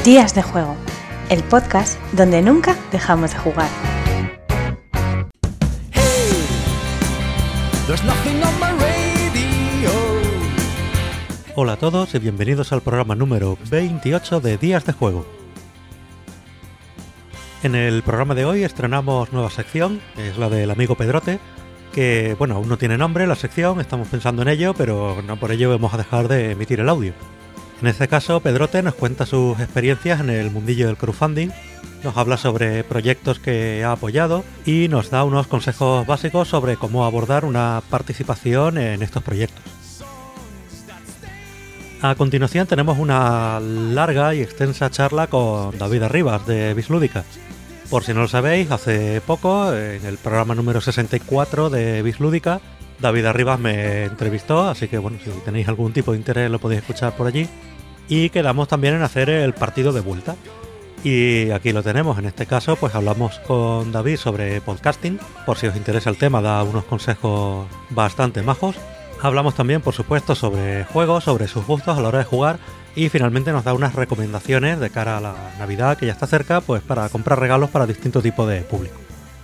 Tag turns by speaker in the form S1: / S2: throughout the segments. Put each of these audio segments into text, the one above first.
S1: Días de Juego, el podcast donde nunca dejamos de jugar.
S2: Hola a todos y bienvenidos al programa número 28 de Días de Juego. En el programa de hoy estrenamos nueva sección, es la del amigo Pedrote, que bueno, aún no tiene nombre la sección, estamos pensando en ello, pero no por ello vamos a dejar de emitir el audio. En este caso, Pedrote nos cuenta sus experiencias en el mundillo del crowdfunding, nos habla sobre proyectos que ha apoyado y nos da unos consejos básicos sobre cómo abordar una participación en estos proyectos. A continuación tenemos una larga y extensa charla con David Arribas de Bislúdica. Por si no lo sabéis, hace poco, en el programa número 64 de Bislúdica, David Arribas me entrevistó, así que bueno, si tenéis algún tipo de interés lo podéis escuchar por allí. Y quedamos también en hacer el partido de vuelta. Y aquí lo tenemos, en este caso pues hablamos con David sobre podcasting, por si os interesa el tema, da unos consejos bastante majos. Hablamos también, por supuesto, sobre juegos, sobre sus gustos a la hora de jugar y finalmente nos da unas recomendaciones de cara a la Navidad, que ya está cerca, pues para comprar regalos para distintos tipos de público.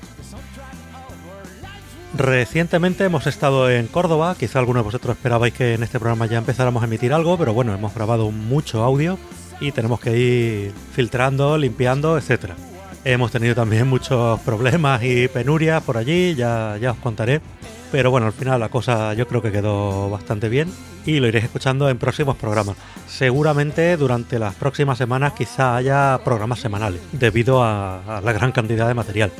S2: Recientemente hemos estado en Córdoba, quizá algunos de vosotros esperabais que en este programa ya empezáramos a emitir algo, pero bueno, hemos grabado mucho audio y tenemos que ir filtrando, limpiando, etc. Hemos tenido también muchos problemas y penurias por allí, ya os contaré. Pero bueno, al final la cosa yo creo que quedó bastante bien y lo iréis escuchando en próximos programas. Seguramente durante las próximas semanas quizá haya programas semanales, debido a la gran cantidad de material.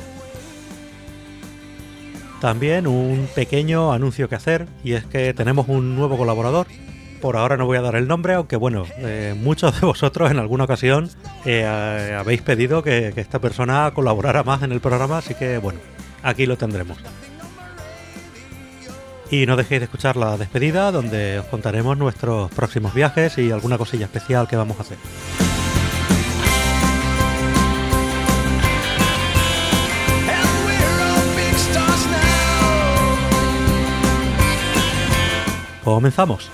S2: También un pequeño anuncio que hacer, y es que tenemos un nuevo colaborador. Por ahora no voy a dar el nombre, aunque bueno, muchos de vosotros en alguna ocasión habéis pedido que esta persona colaborara más en el programa, así que bueno, aquí lo tendremos. Y no dejéis de escuchar la despedida, donde os contaremos nuestros próximos viajes y alguna cosilla especial que vamos a hacer. ¡Comenzamos!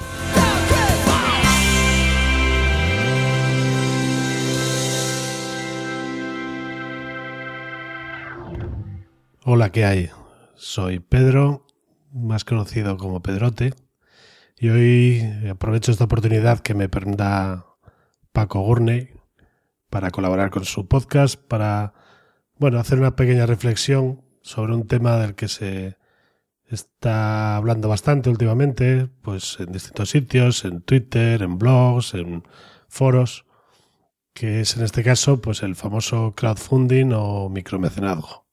S3: Hola, ¿qué hay? Soy Pedro, más conocido como Pedrote, y hoy aprovecho esta oportunidad que me da Paco Gurney para colaborar con su podcast, para hacer una pequeña reflexión sobre un tema del que se está hablando bastante últimamente, pues en distintos sitios, en Twitter, en blogs, en foros, que es en este caso pues el famoso crowdfunding o micromecenazgo.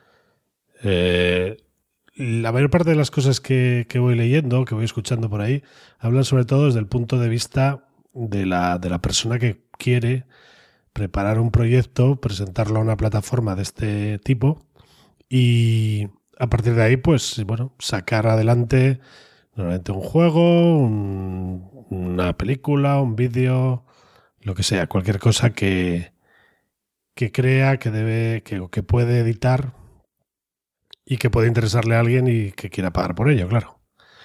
S3: La mayor parte de las cosas que voy leyendo, que voy escuchando por ahí, hablan sobre todo desde el punto de vista de la persona que quiere preparar un proyecto, presentarlo a una plataforma de este tipo y a partir de ahí, pues bueno, sacar adelante normalmente un juego, una película, un vídeo, lo que sea, cualquier cosa que crea que puede editar y que puede interesarle a alguien y que quiera pagar por ello, claro.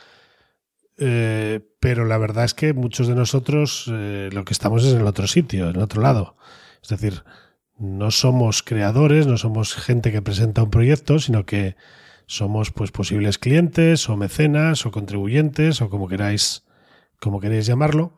S3: Pero la verdad es que muchos de nosotros lo que estamos es en el otro sitio, en el otro lado. Es decir, no somos creadores, no somos gente que presenta un proyecto, sino que somos pues posibles clientes o mecenas o contribuyentes o como queráis llamarlo.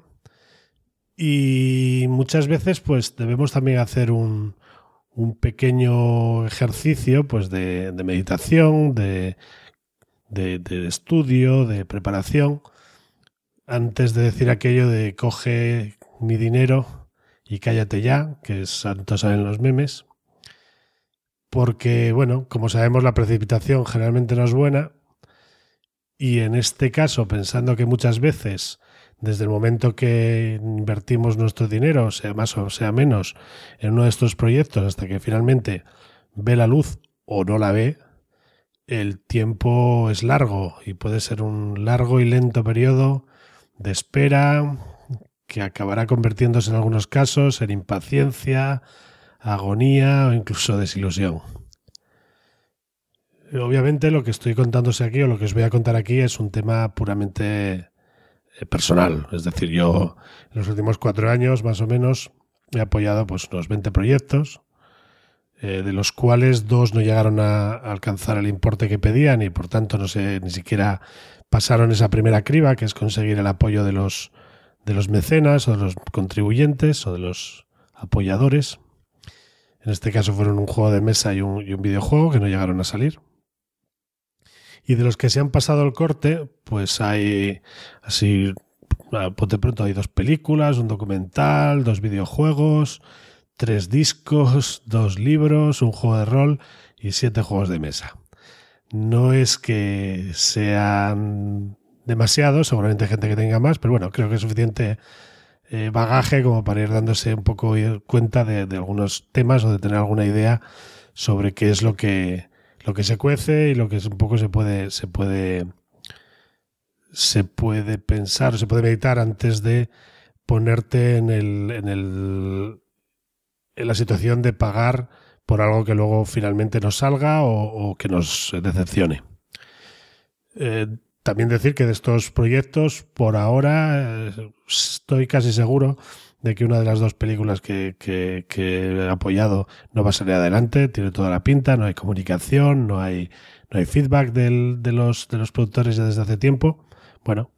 S3: Y muchas veces pues debemos también hacer un pequeño ejercicio pues de meditación, de estudio, de preparación, antes de decir aquello de coge mi dinero y cállate ya, que tanto saben los memes. Porque, bueno, como sabemos, la precipitación generalmente no es buena y en este caso, pensando que muchas veces, desde el momento que invertimos nuestro dinero, sea más o sea menos, en uno de estos proyectos, hasta que finalmente ve la luz o no la ve, el tiempo es largo y puede ser un largo y lento periodo de espera que acabará convirtiéndose en algunos casos en impaciencia, agonía o incluso desilusión. Obviamente lo que estoy contándose aquí o lo que os voy a contar aquí es un tema puramente personal. Es decir, yo en los últimos 4 años más o menos he apoyado pues unos 20 proyectos, de los cuales 2 no llegaron a alcanzar el importe que pedían y por tanto no sé, ni siquiera pasaron esa primera criba, que es conseguir el apoyo de los mecenas o de los contribuyentes o de los apoyadores. En este caso fueron un juego de mesa y un videojuego que no llegaron a salir. Y de los que se han pasado el corte, pues hay, así, de pronto hay 2 películas, un documental, 2 videojuegos, 3 discos, 2 libros, un juego de rol y 7 juegos de mesa. No es que sean demasiados, seguramente hay gente que tenga más, pero bueno, creo que es suficiente bagaje como para ir dándose un poco cuenta de algunos temas o de tener alguna idea sobre qué es lo que se cuece y lo que es un poco se puede pensar o se puede meditar antes de ponerte en la situación de pagar por algo que luego finalmente nos salga o que nos decepcione. También decir que de estos proyectos, por ahora, estoy casi seguro de que una de las 2 películas que he apoyado no va a salir adelante, tiene toda la pinta, no hay comunicación, no hay feedback de los productores ya desde hace tiempo. Bueno,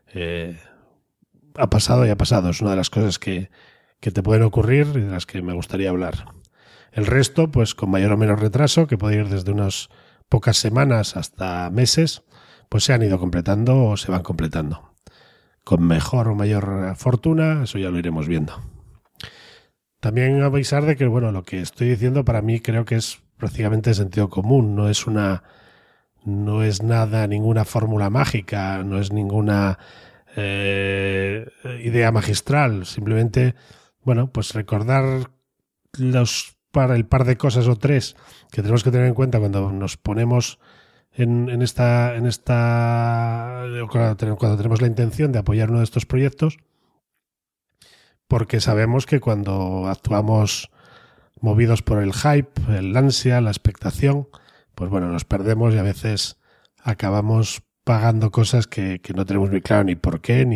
S3: ha pasado y ha pasado, es una de las cosas que te pueden ocurrir y de las que me gustaría hablar. El resto, pues con mayor o menor retraso, que puede ir desde unas pocas semanas hasta meses, pues se han ido completando o se van completando. Con mejor o mayor fortuna, eso ya lo iremos viendo. También avisar de que, bueno, lo que estoy diciendo para mí creo que es prácticamente de sentido común, no es ninguna fórmula mágica, no es ninguna idea magistral, simplemente, bueno, pues recordar el par de cosas o 3 que tenemos que tener en cuenta cuando nos ponemos cuando tenemos la intención de apoyar uno de estos proyectos, porque sabemos que cuando actuamos movidos por el hype, el ansia, la expectación, pues bueno, nos perdemos y a veces acabamos pagando cosas que no tenemos muy claro ni por qué,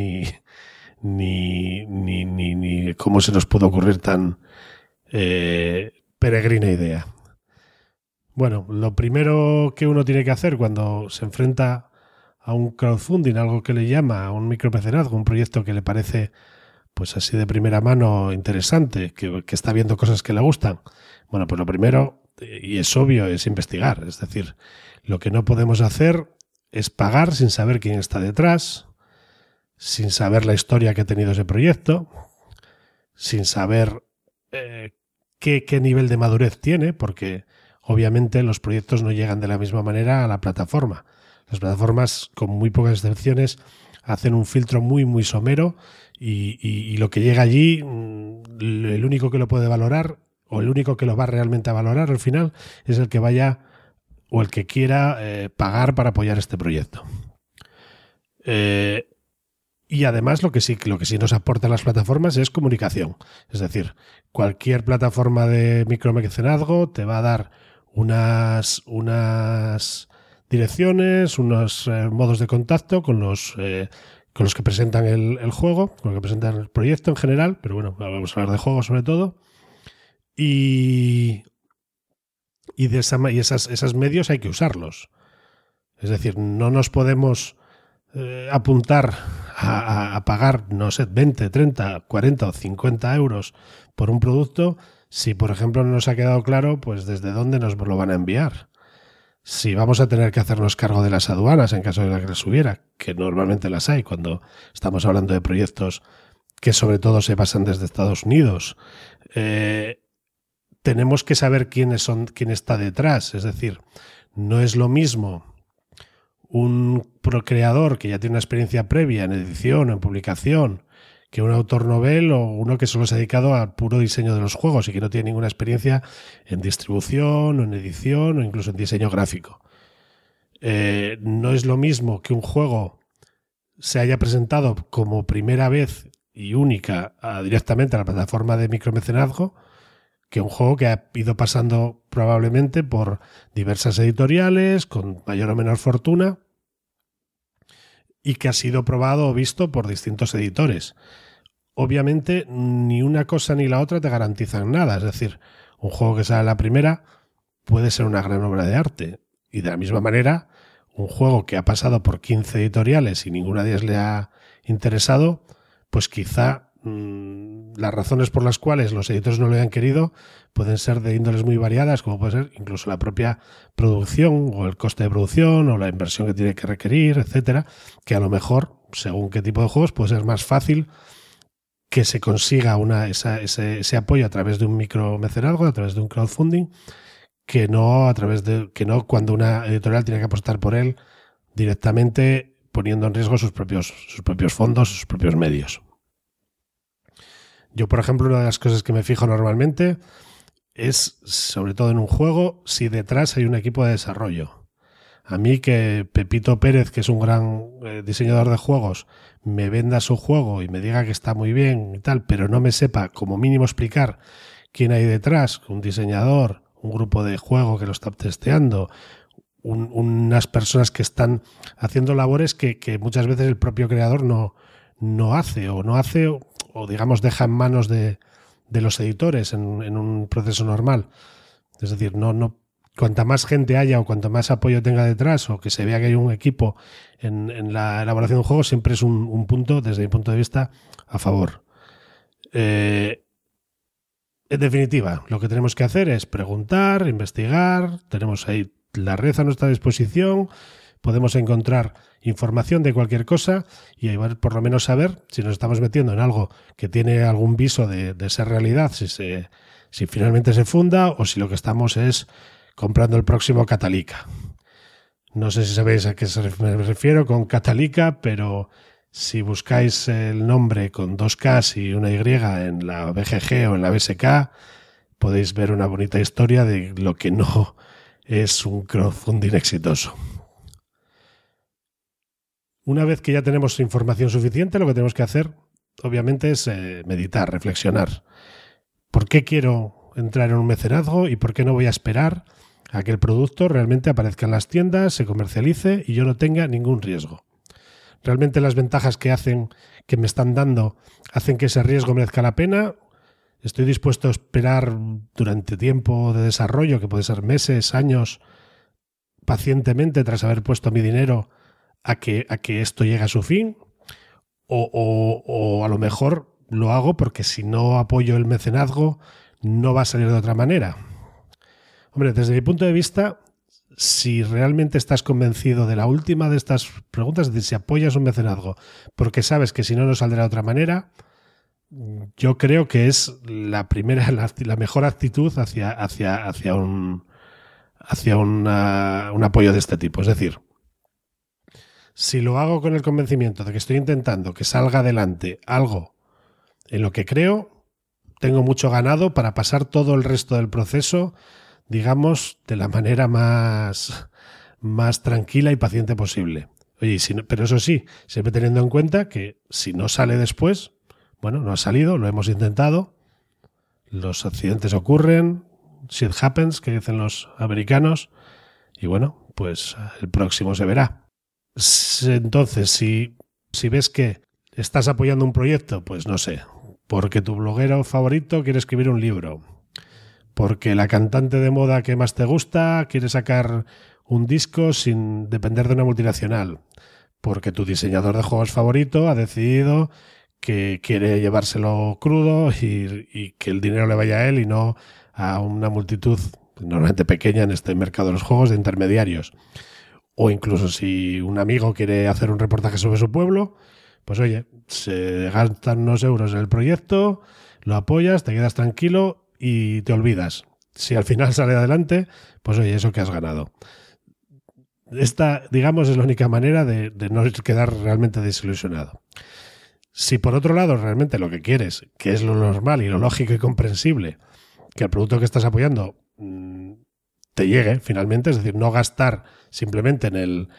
S3: ni cómo se nos puede ocurrir tan peregrina idea. Bueno, lo primero que uno tiene que hacer cuando se enfrenta a un crowdfunding, algo que le llama a un micromecenazgo, un proyecto que le parece pues así de primera mano interesante, que está viendo cosas que le gustan, bueno, pues lo primero, y es obvio, es investigar. Es decir, lo que no podemos hacer es pagar sin saber quién está detrás, sin saber la historia que ha tenido ese proyecto, sin saber qué nivel de madurez tiene, porque obviamente los proyectos no llegan de la misma manera a la plataforma. Las plataformas, con muy pocas excepciones, hacen un filtro muy, muy somero y lo que llega allí, el único que lo puede valorar o el único que lo va realmente a valorar al final es el que vaya o el que quiera pagar para apoyar este proyecto. Y además lo que sí nos aportan las plataformas es comunicación. Es decir, cualquier plataforma de micromecenazgo te va a dar unas direcciones, unos modos de contacto con los que presentan el juego, con los que presentan el proyecto en general, pero bueno, vamos a hablar de juegos sobre todo. Y esos medios hay que usarlos. Es decir, no nos podemos apuntar a pagar, no sé, 20, 30, 40 o 50 euros por un producto si, por ejemplo, no nos ha quedado claro pues desde dónde nos lo van a enviar. Si vamos a tener que hacernos cargo de las aduanas en caso de que las hubiera, que normalmente las hay cuando estamos hablando de proyectos que sobre todo se basan desde Estados Unidos, tenemos que saber quién está detrás. Es decir, no es lo mismo un creador que ya tiene una experiencia previa en edición o en publicación que un autor novel o uno que solo se ha dedicado al puro diseño de los juegos y que no tiene ninguna experiencia en distribución o en edición o incluso en diseño gráfico. No es lo mismo que un juego se haya presentado como primera vez y única directamente a la plataforma de micromecenazgo que un juego que ha ido pasando probablemente por diversas editoriales con mayor o menor fortuna y que ha sido probado o visto por distintos editores. obviamente ni una cosa ni la otra te garantizan nada. Es decir, un juego que sale a la primera puede ser una gran obra de arte. Y de la misma manera, un juego que ha pasado por 15 editoriales y ninguna de ellas le ha interesado, pues quizá las razones por las cuales los editores no lo hayan querido pueden ser de índoles muy variadas, como puede ser incluso la propia producción o el coste de producción o la inversión que tiene que requerir, etcétera, que a lo mejor, según qué tipo de juegos, puede ser más fácil que se consiga ese apoyo a través de un micromecenazgo, a través de un crowdfunding, que no cuando una editorial tiene que apostar por él directamente, poniendo en riesgo sus propios fondos, sus propios medios. Yo, por ejemplo, una de las cosas que me fijo normalmente es, sobre todo en un juego, si detrás hay un equipo de desarrollo. A mí que Pepito Pérez, que es un gran diseñador de juegos, me venda su juego y me diga que está muy bien y tal, pero no me sepa como mínimo explicar quién hay detrás, un diseñador, un grupo de juego que lo está testeando, unas personas que están haciendo labores que muchas veces el propio creador no hace o digamos deja en manos de los editores en un proceso normal. Es decir, cuanta más gente haya o cuanto más apoyo tenga detrás o que se vea que hay un equipo en la elaboración de un juego, siempre es un punto, desde mi punto de vista, a favor. En definitiva, lo que tenemos que hacer es preguntar, investigar, tenemos ahí la red a nuestra disposición, podemos encontrar información de cualquier cosa y ahí por lo menos saber si nos estamos metiendo en algo que tiene algún viso de ser realidad, si finalmente se funda o si lo que estamos es comprando el próximo Catalica. No sé si sabéis a qué me refiero con Catalica, pero si buscáis el nombre con 2 Ks y una Y en la BGG o en la BSK, podéis ver una bonita historia de lo que no es un crowdfunding exitoso. Una vez que ya tenemos información suficiente, lo que tenemos que hacer, obviamente, es meditar, reflexionar. ¿Por qué quiero entrar en un mecenazgo y por qué no voy a esperar a que el producto realmente aparezca en las tiendas, se comercialice y yo no tenga ningún riesgo? ¿Realmente las ventajas que me están dando hacen que ese riesgo merezca la pena? ¿Estoy dispuesto a esperar durante tiempo de desarrollo, que puede ser meses, años, pacientemente tras haber puesto mi dinero a que esto llegue a su fin? O a lo mejor lo hago porque si no apoyo el mecenazgo no va a salir de otra manera. Hombre, desde mi punto de vista, si realmente estás convencido de la última de estas preguntas, de si apoyas un mecenazgo porque sabes que si no saldrá de otra manera, yo creo que es la mejor actitud hacia un apoyo de este tipo. Es decir, si lo hago con el convencimiento de que estoy intentando que salga adelante algo en lo que creo, tengo mucho ganado para pasar todo el resto del proceso, digamos, de la manera más tranquila y paciente posible. Oye, pero eso sí, siempre teniendo en cuenta que si no sale después, bueno, no ha salido, lo hemos intentado, los accidentes ocurren, shit happens, que dicen los americanos, y bueno, pues el próximo se verá. Entonces, si ves que estás apoyando un proyecto, pues no sé, porque tu bloguero favorito quiere escribir un libro, porque la cantante de moda que más te gusta quiere sacar un disco sin depender de una multinacional, porque tu diseñador de juegos favorito ha decidido que quiere llevárselo crudo y que el dinero le vaya a él y no a una multitud normalmente pequeña en este mercado de los juegos de intermediarios. O incluso si un amigo quiere hacer un reportaje sobre su pueblo, pues oye, se gastan unos euros en el proyecto, lo apoyas, te quedas tranquilo y te olvidas. Si al final sale adelante, pues oye, eso que has ganado. Esta, digamos, es la única manera de no quedar realmente desilusionado. Si por otro lado realmente lo que quieres, que es lo normal y lo lógico y comprensible, que el producto que estás apoyando te llegue finalmente, es decir, no gastar simplemente en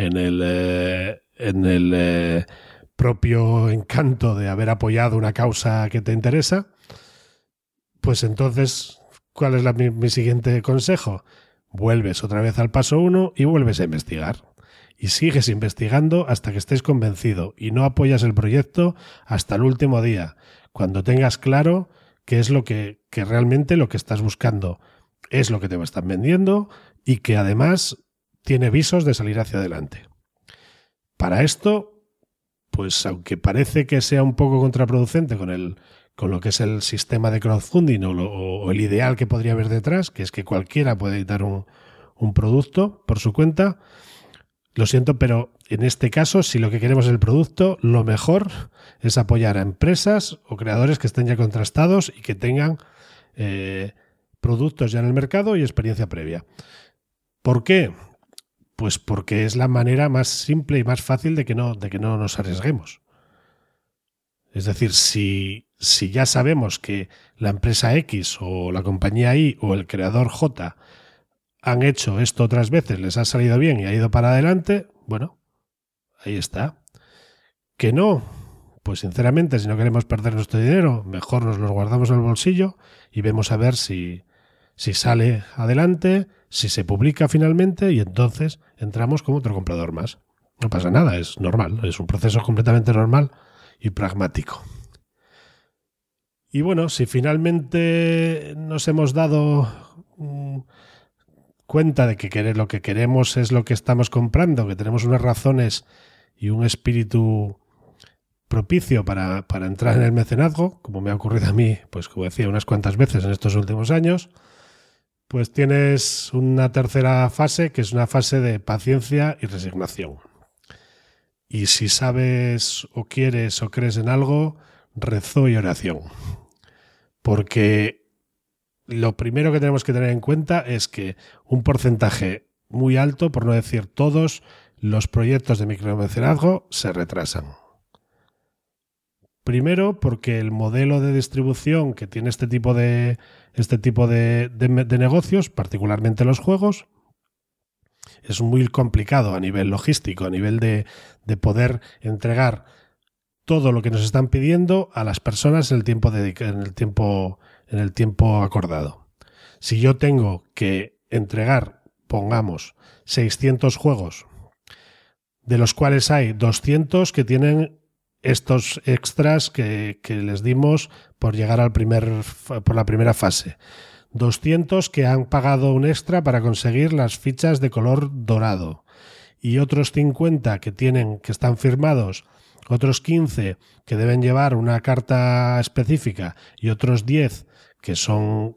S3: el propio encanto de haber apoyado una causa que te interesa, pues entonces, ¿cuál es mi siguiente consejo? Vuelves otra vez al paso 1 y vuelves a investigar. y sigues investigando hasta que estés convencido y no apoyas el proyecto hasta el último día, cuando tengas claro qué es lo que realmente lo que estás buscando es lo que te están vendiendo y que además tiene visos de salir hacia adelante. Para esto, pues aunque parece que sea un poco contraproducente con lo que es el sistema de crowdfunding o el ideal que podría haber detrás, que es que cualquiera puede editar un producto por su cuenta, lo siento, pero en este caso, si lo que queremos es el producto, lo mejor es apoyar a empresas o creadores que estén ya contrastados y que tengan productos ya en el mercado y experiencia previa. ¿Por qué? Pues porque es la manera más simple y más fácil de que no nos arriesguemos. Es decir, si ya sabemos que la empresa X o la compañía Y o el creador J han hecho esto otras veces, les ha salido bien y ha ido para adelante, bueno, ahí está. ¿Que no? Pues sinceramente, si no queremos perder nuestro dinero, mejor nos lo guardamos en el bolsillo y vemos a ver si sale adelante, si se publica finalmente y entonces entramos como otro comprador más. No pasa nada, es normal, es un proceso completamente normal y pragmático. Y bueno, si finalmente nos hemos dado cuenta de que lo que queremos es lo que estamos comprando, que tenemos unas razones y un espíritu propicio para entrar en el mecenazgo, como me ha ocurrido a mí, pues como decía, unas cuantas veces en estos últimos años, pues tienes una tercera fase, que es una fase de paciencia y resignación. Y si sabes o quieres o crees en algo, rezo y oración. Porque lo primero que tenemos que tener en cuenta es que un porcentaje muy alto, por no decir todos, los proyectos de micromecenazgo se retrasan. Primero, porque el modelo de distribución que tiene este tipo de negocios, particularmente los juegos, es muy complicado a nivel logístico, a nivel de poder entregar todo lo que nos están pidiendo a las personas en el tiempo acordado. Si yo tengo que entregar, pongamos, 600 juegos, de los cuales hay 200 que tienen estos extras que les dimos por llegar por la primera fase. 200 que han pagado un extra para conseguir las fichas de color dorado. Y otros 50 que están firmados, otros 15 que deben llevar una carta específica y otros 10 que son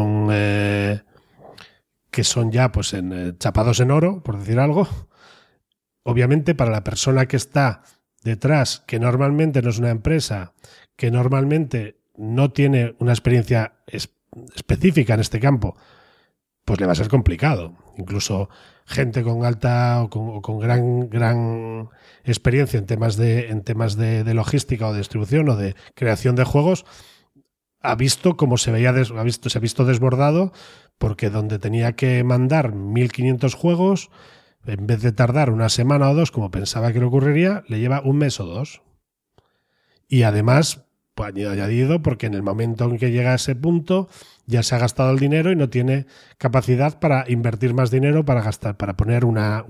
S3: ya pues chapados en oro, por decir algo. Obviamente para la persona que está detrás, que normalmente no es una empresa, que normalmente no tiene una experiencia específica en este campo, pues le va a ser complicado. Incluso gente con alta o con gran experiencia en temas de logística o de distribución o de creación de juegos ha visto cómo se ha visto desbordado, porque donde tenía que mandar 1.500 juegos, en vez de tardar una semana o dos, como pensaba que le ocurriría, le lleva un mes o dos. Y además, pues, añadido, porque en el momento en que llega a ese punto, ya se ha gastado el dinero y no tiene capacidad para invertir más dinero para gastar, para poner una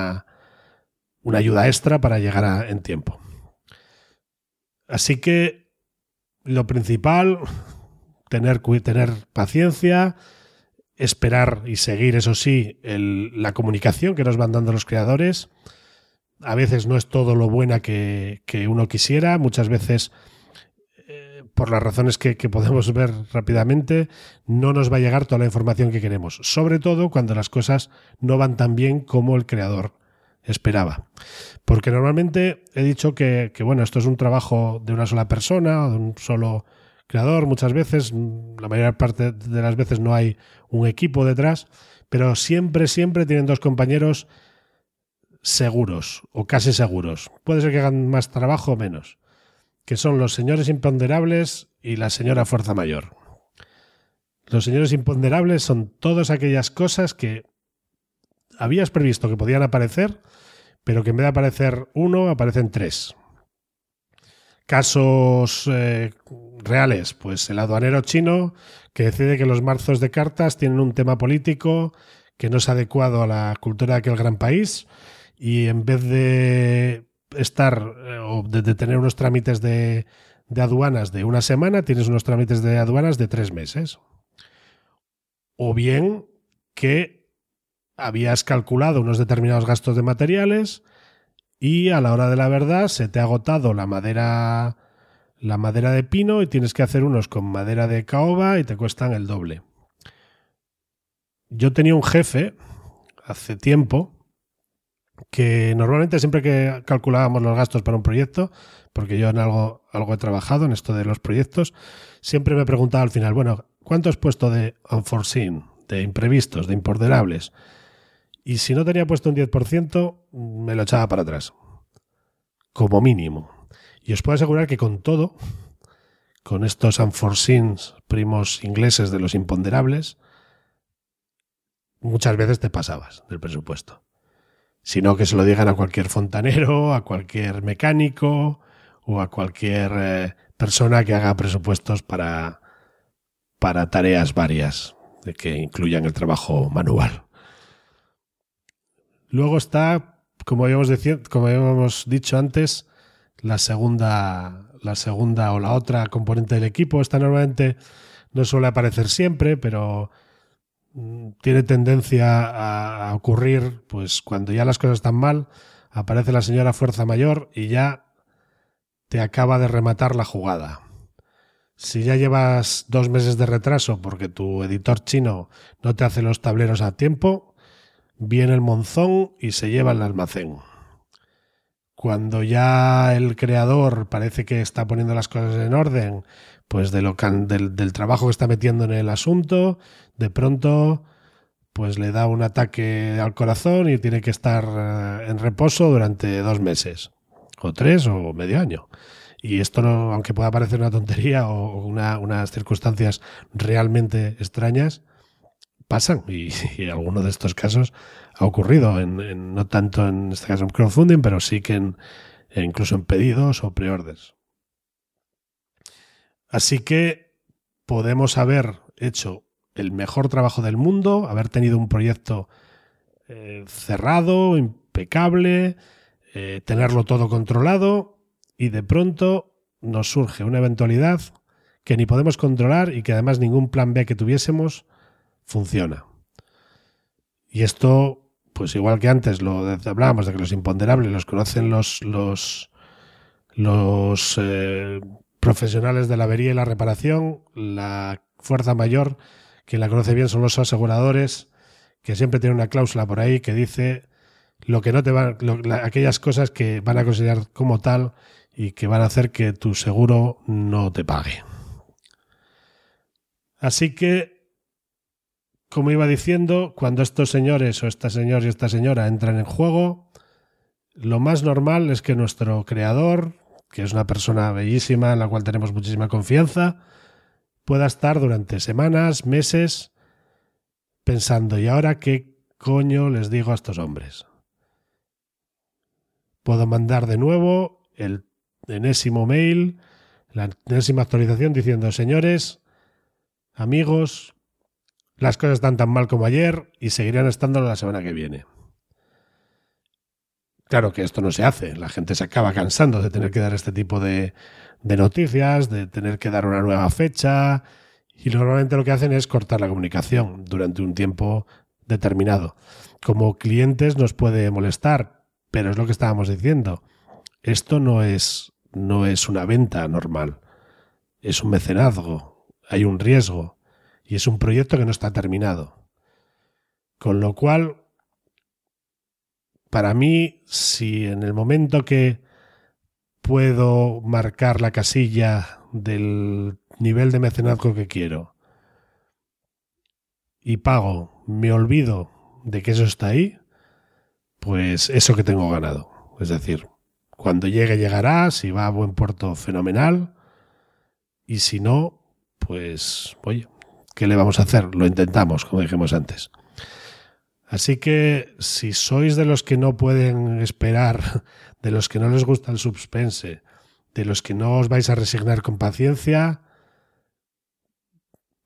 S3: ayuda extra para llegar en tiempo. Así que lo principal, tener paciencia, esperar y seguir, eso sí, la comunicación que nos van dando los creadores. A veces no es todo lo buena que uno quisiera, muchas veces, por las razones que podemos ver rápidamente, no nos va a llegar toda la información que queremos, sobre todo cuando las cosas no van tan bien como el creador esperaba. Porque normalmente he dicho que bueno, esto es un trabajo de una sola persona o de un solo creador. Muchas veces, la mayor parte de las veces, no hay un equipo detrás, pero siempre tienen dos compañeros seguros o casi seguros. Puede ser que hagan más trabajo o menos, que son los señores imponderables y la señora fuerza mayor. Los señores imponderables son todas aquellas cosas que habías previsto que podían aparecer, pero que en vez de aparecer uno, aparecen tres. Casos reales, pues el aduanero chino que decide que los mazos de cartas tienen un tema político que no es adecuado a la cultura de aquel gran país y en vez de estar o de tener unos trámites de aduanas de una semana, tienes unos trámites de aduanas de 3 meses. O bien que habías calculado unos determinados gastos de materiales y a la hora de la verdad se te ha agotado la madera de pino y tienes que hacer unos con madera de caoba y te cuestan el doble. Yo tenía un jefe hace tiempo que normalmente siempre que calculábamos los gastos para un proyecto, porque yo en algo he trabajado en esto de los proyectos, siempre me preguntaba al final, bueno, ¿cuánto has puesto de unforeseen, de imprevistos, de imponderables? Y si no tenía puesto un 10%, me lo echaba para atrás, como mínimo. Y os puedo asegurar que con todo, con estos unforeseens primos ingleses de los imponderables, muchas veces te pasabas del presupuesto. Sino que se lo digan a cualquier fontanero, a cualquier mecánico o a cualquier persona que haga presupuestos para tareas varias de que incluyan el trabajo manual. Luego está, como habíamos dicho antes, la segunda o la otra componente del equipo. Esta normalmente no suele aparecer siempre, pero tiene tendencia a ocurrir pues cuando ya las cosas están mal, aparece la señora fuerza mayor y ya te acaba de rematar la jugada. Si ya llevas 2 meses de retraso porque tu editor chino no te hace los tableros a tiempo, viene el monzón y se lleva el almacén. Cuando ya el creador parece que está poniendo las cosas en orden, pues del trabajo que está metiendo en el asunto, de pronto pues le da un ataque al corazón y tiene que estar en reposo durante 2 meses, o 3 o medio año. Y esto, no, aunque pueda parecer una tontería o unas circunstancias realmente extrañas, pasan. Y alguno de estos casos ha ocurrido, no tanto en este caso en crowdfunding, pero sí que incluso en pedidos o preorders. Así que podemos haber hecho el mejor trabajo del mundo, haber tenido un proyecto cerrado, impecable, tenerlo todo controlado, y de pronto nos surge una eventualidad que ni podemos controlar y que además ningún plan B que tuviésemos funciona. Y esto, pues igual que antes hablábamos de que los imponderables los conocen los profesionales de la avería y la reparación, la fuerza mayor, quien la conoce bien son los aseguradores, que siempre tienen una cláusula por ahí que dice aquellas cosas que van a considerar como tal y que van a hacer que tu seguro no te pague. Así que, como iba diciendo, cuando estos señores o este señor y esta señora entran en juego, lo más normal es que nuestro creador, que es una persona bellísima en la cual tenemos muchísima confianza, pueda estar durante semanas, meses, pensando, ¿y ahora qué coño les digo a estos hombres? Puedo mandar de nuevo el enésimo mail, la enésima actualización diciendo, señores, amigos, las cosas están tan mal como ayer y seguirán estando la semana que viene. Claro que esto no se hace, la gente se acaba cansando de tener que dar este tipo de noticias, de tener que dar una nueva fecha, y normalmente lo que hacen es cortar la comunicación durante un tiempo determinado. Como clientes nos puede molestar, pero es lo que estábamos diciendo. Esto no es una venta normal, es un mecenazgo, hay un riesgo y es un proyecto que no está terminado. Con lo cual, para mí, si en el momento que puedo marcar la casilla del nivel de mecenazgo que quiero y pago, me olvido de que eso está ahí, pues eso que tengo ganado. Es decir, cuando llegue, llegará, si va a buen puerto, fenomenal, y si no, pues, oye, ¿qué le vamos a hacer? Lo intentamos, como dijimos antes. Así que si sois de los que no pueden esperar, de los que no les gusta el suspense, de los que no os vais a resignar con paciencia,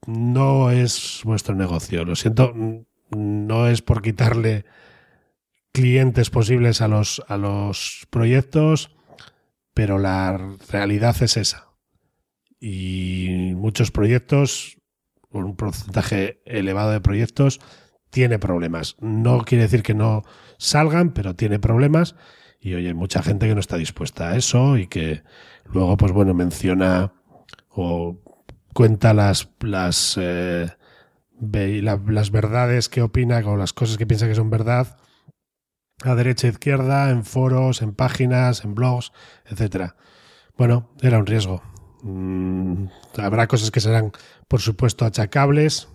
S3: no es vuestro negocio. Lo siento, no es por quitarle clientes posibles a los proyectos, pero la realidad es esa. Y muchos proyectos, un porcentaje elevado de proyectos, tiene problemas. No quiere decir que no salgan, pero tiene problemas. Y oye, hay mucha gente que no está dispuesta a eso y que luego, pues bueno, menciona o cuenta las verdades que opina o las cosas que piensa que son verdad a derecha e izquierda, en foros, en páginas, en blogs, etcétera. Bueno, era un riesgo. Habrá cosas que serán, por supuesto, achacables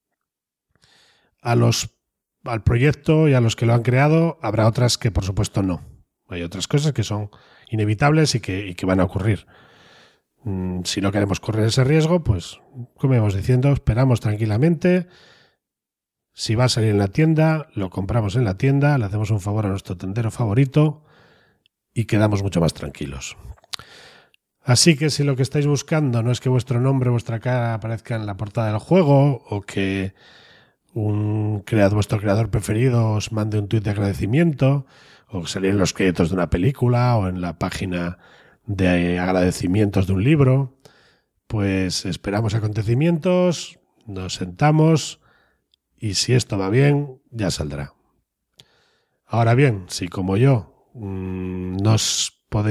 S3: al proyecto y a los que lo han creado. Habrá otras que, por supuesto, no. Hay otras cosas que son inevitables y que van a ocurrir. Si no queremos correr ese riesgo, pues, como íbamos diciendo, esperamos tranquilamente. Si va a salir en la tienda, lo compramos en la tienda, le hacemos un favor a nuestro tendero favorito y quedamos mucho más tranquilos. Así que si lo que estáis buscando no es que vuestro nombre, vuestra cara aparezca en la portada del juego o que vuestro creador preferido os mande un tuit de agradecimiento o que salir en los créditos de una película o en la página de agradecimientos de un libro, pues esperamos acontecimientos, nos sentamos y si esto va bien, ya saldrá. Ahora bien, si como yo os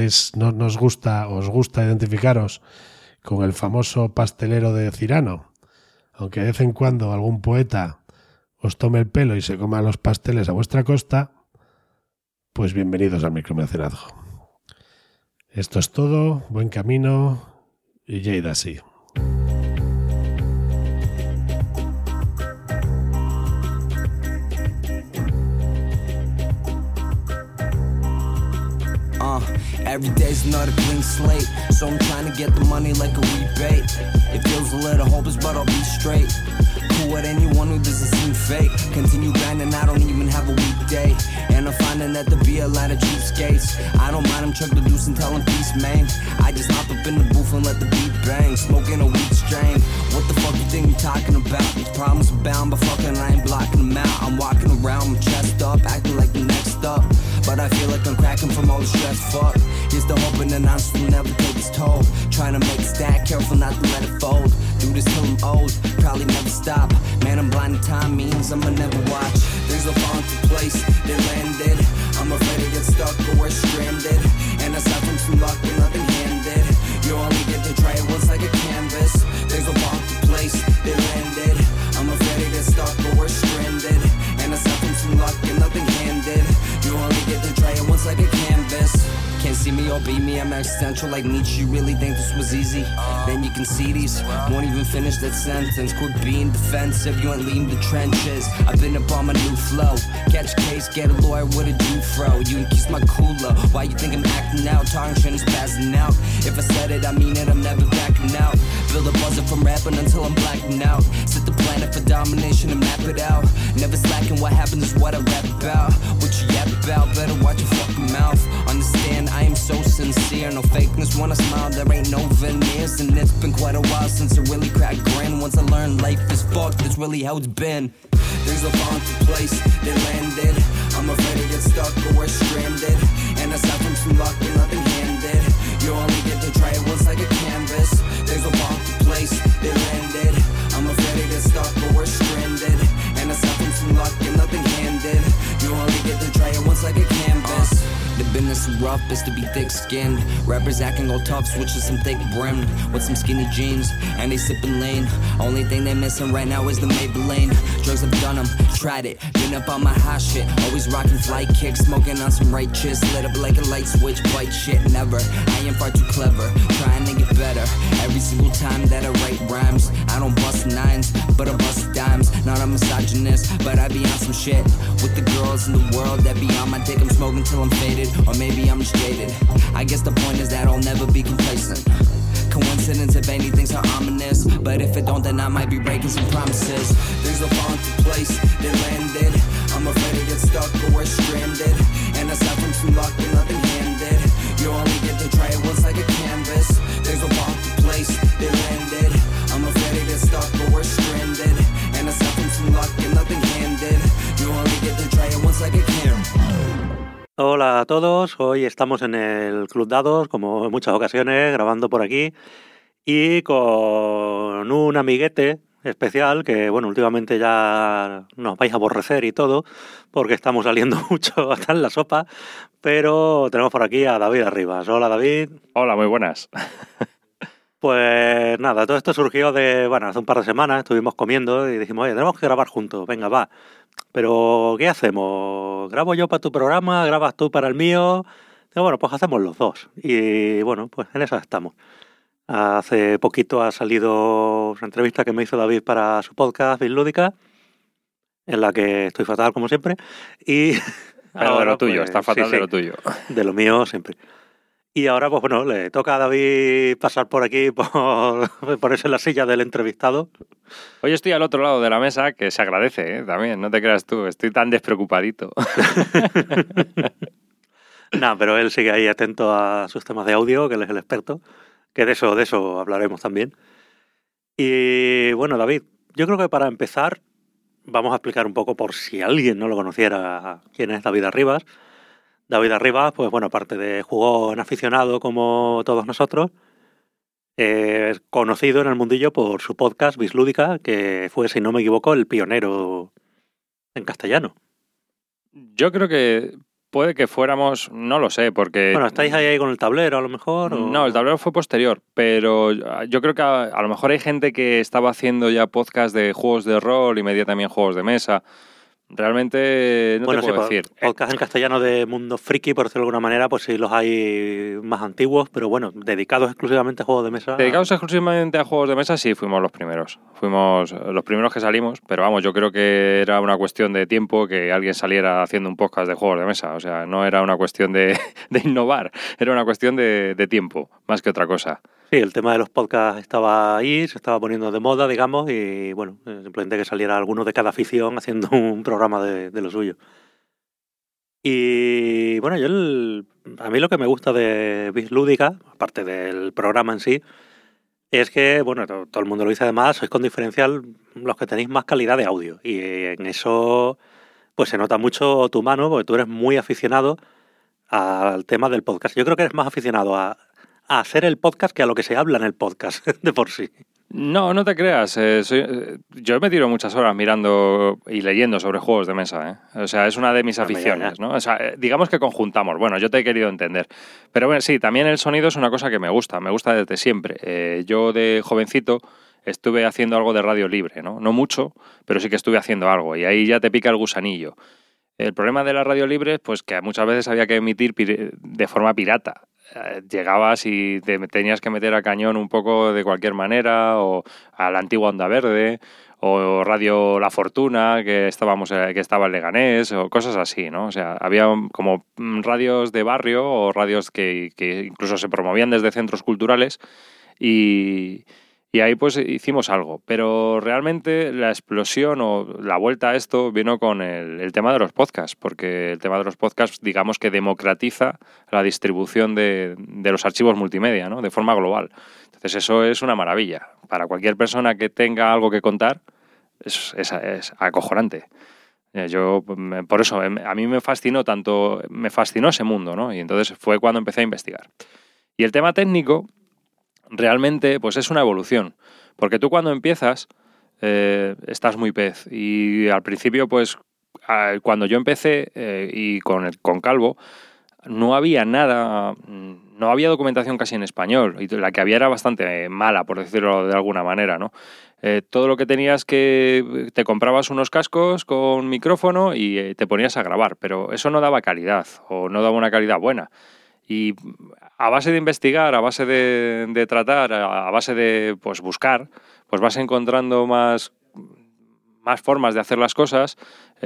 S3: gusta identificaros con el famoso pastelero de Cirano, aunque de vez en cuando algún poeta os tome el pelo y se coma los pasteles a vuestra costa, pues bienvenidos al micromecenazgo. Esto es todo, buen camino y Jade así.
S4: Every day's not a clean slate, so I'm trying to get the money like a rebate. It feels a little hopeless, but I'll be straight. Cool with anyone who doesn't seem fake. Continue grinding, I don't even have a weekday. And I'm finding that there be a lot of cheapskates. I don't mind them chuck the deuce and tell them peace, man. I just hop up in the booth and let the beat bang. Smoking a weed strain. What the fuck you think you're talking about? These problems are bound, but fucking I ain't blocking them out. I'm walking around, my chest up, acting like the next up. But I feel like I'm cracking from all the stress, fuck. Here's the hope and the nonsense will never take its toll. Trying to make a stack, careful not to let it fold. Do this till I'm old, probably never stop. Man, I'm blind to time, means I'ma never watch. Things will fall into place, they landed. I'm afraid to get stuck or we're stranded. And aside from some luck and nothing handed, you only get to try it once like a canvas. Things will fall into place, they landed. I'm afraid to get stuck or we're stranded. And aside from some luck and nothing handed, you only get to try it once like a canvas. Can't see me or be me, I'm existential like Nietzsche. You really think this was easy? Then you can see these. Won't even finish that sentence. Quit being defensive, you ain't leaving the trenches. I've been up on my new flow. Catch a case, get a lawyer, what did you throw? You kiss my cooler. Why you think I'm acting out? Talking shit is passing out. If I said it, I mean it, I'm never backing out. Build a buzzer from rapping until I'm blacking out. Set the planet for domination and map it out. Never slacking, what happens is what I rap about. What you yap about, better watch your fucking mouth. Understand, I am so sincere. No fakeness when I smile, there ain't no veneers. And it's been quite a while since I really cracked grin. Once I learned life is fucked, that's really how it's been. Things will fall into place, they landed. I'm afraid to get stuck or we're stranded. And aside from some luck and nothing handed, you only get to try it once like a canvas. Things will fall into place, they landed. I'm afraid to get stuck or we're stranded. And aside from some luck and nothing handed, you only get to try it once like a canvas. The business is rough, is to be thick-skinned. Rappers acting all tough, switch to some thick-brimmed. With some skinny jeans, and they sippin' lean. Only thing they missing right now is the Maybelline. Drugs have done them, tried it. Been up on my hot shit, always rocking flight kicks. Smoking on some right chicks, lit up like a light switch. White shit, never, I am far too clever. Trying to get better, every single time that I write rhymes. I don't bust nines, but I bust dimes. Not a misogynist, but I be on some shit. With the girls in the world that be on my dick, I'm smoking till I'm faded. Or maybe I'm just jaded. I guess the point is that I'll never be complacent. Coincidence if anything's so ominous, but if it don't then I might be breaking some promises. Things will fall into place, they landed. I'm afraid to get stuck or we're stranded. And aside from some luck and nothing handed, you only get to try it once like a canvas. Things will fall into place, they landed. I'm afraid to get stuck or we're stranded. And aside from some luck and nothing handed, you only get to try it once like a canvas.
S2: Hola a todos, hoy estamos en el Club Dados, como en muchas ocasiones, grabando por aquí y con un amiguete especial que, bueno, últimamente ya nos vais a aborrecer y todo porque estamos saliendo mucho hasta en la sopa, pero tenemos por aquí a David Arribas. Hola David.
S5: Hola, muy buenas.
S2: Pues nada, todo esto surgió hace un par de semanas estuvimos comiendo y dijimos, oye, tenemos que grabar juntos, venga, va. Pero, ¿qué hacemos? ¿Grabo yo para tu programa? ¿Grabas tú para el mío? Digo, bueno, pues hacemos los dos. Y bueno, pues en eso estamos. Hace poquito ha salido una entrevista que me hizo David para su podcast Bislúdica, en la que estoy fatal como siempre. Y
S5: pero ahora, de lo tuyo, pues, está fatal, sí, de lo tuyo.
S2: De lo mío siempre. Y ahora, pues bueno, le toca a David pasar por aquí, por ponerse en la silla del entrevistado.
S5: Hoy estoy al otro lado de la mesa, que se agradece, también, no te creas tú, estoy tan despreocupadito.
S2: No, pero él sigue ahí atento a sus temas de audio, que él es el experto, que de eso hablaremos también. Y bueno, David, yo creo que para empezar vamos a explicar un poco, por si alguien no lo conociera, quién es David Arribas. David Arribas, pues bueno, aparte de jugón aficionado como todos nosotros, es conocido en el mundillo por su podcast Bislúdica, que fue, si no me equivoco, el pionero en castellano.
S5: Yo creo que puede que fuéramos, no lo sé, porque...
S2: Bueno, ¿estáis ahí con el tablero a lo mejor? ¿O?
S5: No, el tablero fue posterior, pero yo creo que a lo mejor hay gente que estaba haciendo ya podcast de juegos de rol y media también juegos de mesa. Realmente no te puedo decir.
S2: Podcast en castellano de mundo friki, por decirlo de alguna manera, pues sí los hay más antiguos, pero bueno, dedicados exclusivamente a juegos de mesa.
S5: Dedicados exclusivamente a juegos de mesa, sí, fuimos los primeros. Fuimos los primeros que salimos, pero vamos, yo creo que era una cuestión de tiempo que alguien saliera haciendo un podcast de juegos de mesa. O sea, no era una cuestión de innovar, era una cuestión de tiempo, más que otra cosa.
S2: Sí, el tema de los podcasts estaba ahí, se estaba poniendo de moda, digamos, y bueno, simplemente que saliera alguno de cada afición haciendo un programa de lo suyo. Y bueno, a mí lo que me gusta de Bislúdica, aparte del programa en sí, es que, bueno, todo el mundo lo dice además, sois con diferencial los que tenéis más calidad de audio. Y en eso, pues se nota mucho tu mano, porque tú eres muy aficionado al tema del podcast. Yo creo que eres más aficionado a hacer el podcast que a lo que se habla en el podcast de por sí.
S5: No, no te creas. Yo me tiro muchas horas mirando y leyendo sobre juegos de mesa. O sea, es una de mis aficiones, ¿no? O sea, digamos que conjuntamos. Bueno, yo te he querido entender. Pero bueno, sí, también el sonido es una cosa que me gusta desde siempre. Yo de jovencito estuve haciendo algo de radio libre, ¿no? No mucho, pero sí que estuve haciendo algo. Y ahí ya te pica el gusanillo. El problema de la radio libre, pues que muchas veces había que emitir de forma pirata. Llegabas y te tenías que meter a cañón un poco de cualquier manera, o a la antigua Onda Verde, o Radio La Fortuna, que estaba en Leganés, o cosas así, ¿no? O sea, había como radios de barrio o radios que incluso se promovían desde centros culturales y ahí pues hicimos algo. Pero realmente la explosión o la vuelta a esto vino con el tema de los podcasts, porque el tema de los podcasts, digamos que democratiza la distribución de los archivos multimedia, ¿no? De forma global. Entonces eso es una maravilla. Para cualquier persona que tenga algo que contar, es acojonante. Yo, por eso, a mí me fascinó ese mundo, ¿no? Y entonces fue cuando empecé a investigar. Y el tema técnico realmente pues es una evolución, porque tú cuando empiezas estás muy pez y al principio pues cuando yo empecé y con Calvo no había nada, no había documentación casi en español y la que había era bastante mala, por decirlo de alguna manera, ¿no? Todo lo que tenías que te comprabas unos cascos con micrófono y te ponías a grabar, pero eso no daba calidad o no daba una calidad buena. Y a base de investigar, a base de tratar, a base de pues buscar, pues vas encontrando más formas de hacer las cosas.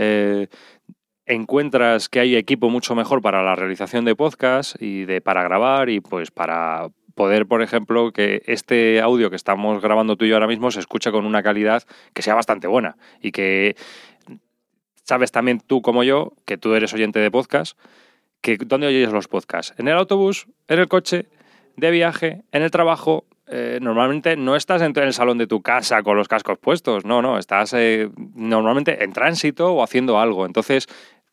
S5: Encuentras que hay equipo mucho mejor para la realización de podcast y para grabar y pues para poder, por ejemplo, que este audio que estamos grabando tú y yo ahora mismo se escuche con una calidad que sea bastante buena y que sabes también tú como yo, que tú eres oyente de podcast, que ¿dónde oyes los podcasts? En el autobús, en el coche, de viaje, en el trabajo. Normalmente no estás en el salón de tu casa con los cascos puestos, no, estás normalmente en tránsito o haciendo algo. Entonces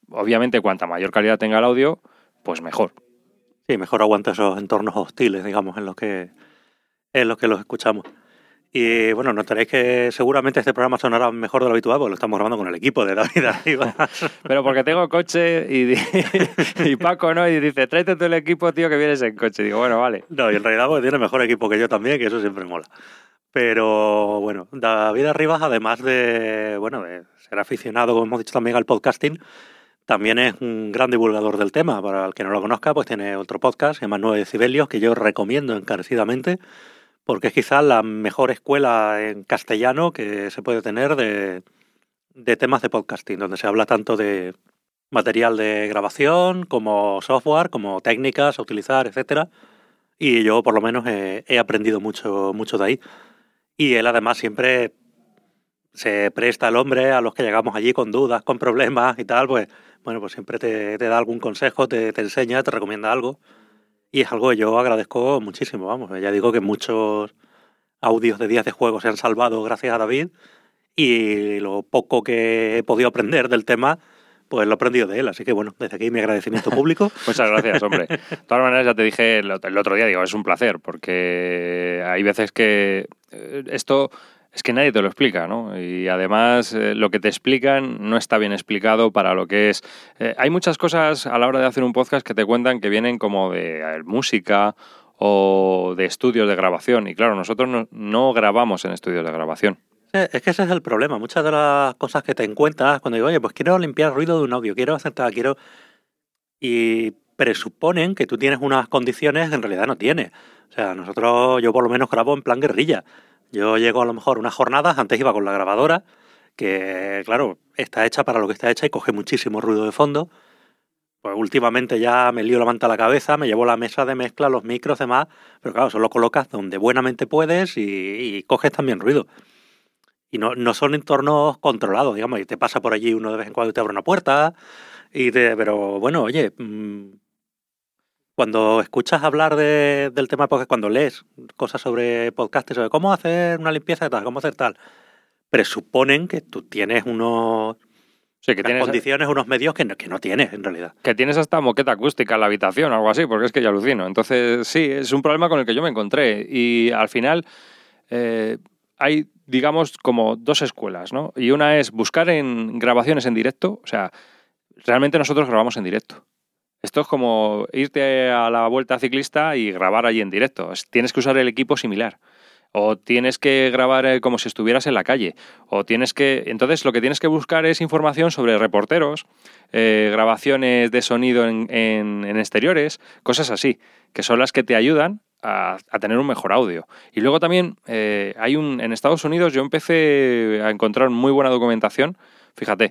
S5: obviamente, cuanta mayor calidad tenga el audio, pues mejor.
S2: Sí, mejor aguanta esos entornos hostiles, digamos, en los que los escuchamos. Y bueno, notaréis que seguramente este programa sonará mejor de lo habitual porque lo estamos grabando con el equipo de David Arribas.
S5: Pero porque tengo coche y Paco no, y dice, tráete todo el equipo, tío, que vienes en coche. Digo, bueno, vale.
S2: No, y en realidad porque tiene mejor equipo que yo también, que eso siempre mola. Pero bueno, David Arribas, además de ser aficionado, como hemos dicho también, al podcasting, también es un gran divulgador del tema. Para el que no lo conozca, pues tiene otro podcast, se llama 9 decibelios, que yo recomiendo encarecidamente, porque es quizás la mejor escuela en castellano que se puede tener de temas de podcasting, donde se habla tanto de material de grabación, como software, como técnicas a utilizar, etcétera. Y yo, por lo menos, he aprendido mucho de ahí. Y él, además, siempre se presta el hombre a los que llegamos allí con dudas, con problemas y tal, pues siempre te da algún consejo, te enseña, te recomienda algo. Y es algo que yo agradezco muchísimo, vamos. Ya digo que muchos audios de días de juego se han salvado gracias a David, y lo poco que he podido aprender del tema, pues lo he aprendido de él. Así que bueno, desde aquí mi agradecimiento público.
S5: Muchas gracias, hombre. De todas maneras, ya te dije el otro día, digo, es un placer, porque hay veces que esto es que nadie te lo explica, ¿no? Y además lo que te explican no está bien explicado para lo que es. Hay muchas cosas a la hora de hacer un podcast que te cuentan que vienen como de música o de estudios de grabación. Y claro, nosotros no grabamos en estudios de grabación.
S2: Es que ese es el problema. Muchas de las cosas que te encuentras cuando digo, oye, pues quiero limpiar ruido de un audio, quiero hacer tal, y presuponen que tú tienes unas condiciones que en realidad no tienes. O sea, yo por lo menos grabo en plan guerrilla. Yo llego a lo mejor unas jornadas, antes iba con la grabadora, que claro, está hecha para lo que está hecha y coge muchísimo ruido de fondo. Pues últimamente ya me lío la manta a la cabeza, me llevo la mesa de mezcla, los micros, demás, pero claro, solo colocas donde buenamente puedes y coges también ruido. Y no son entornos controlados, digamos, y te pasa por allí uno de vez en cuando y te abre una puerta, pero bueno, oye, cuando escuchas hablar del tema podcast, cuando lees cosas sobre podcasts, sobre cómo hacer una limpieza de tal, cómo hacer tal, presuponen que tú tienes unas condiciones, unos medios que no tienes en realidad.
S5: Que tienes hasta moqueta acústica en la habitación o algo así, porque es que yo alucino. Entonces, sí, es un problema con el que yo me encontré. Y al final hay, digamos, como dos escuelas, ¿no? Y una es buscar en grabaciones en directo. O sea, realmente nosotros grabamos en directo. Esto es como irte a la Vuelta Ciclista y grabar allí en directo. Tienes que usar el equipo similar. O tienes que grabar como si estuvieras en la calle. Entonces lo que tienes que buscar es información sobre reporteros, grabaciones de sonido en exteriores, cosas así, que son las que te ayudan a tener un mejor audio. Y luego también en Estados Unidos yo empecé a encontrar muy buena documentación, fíjate,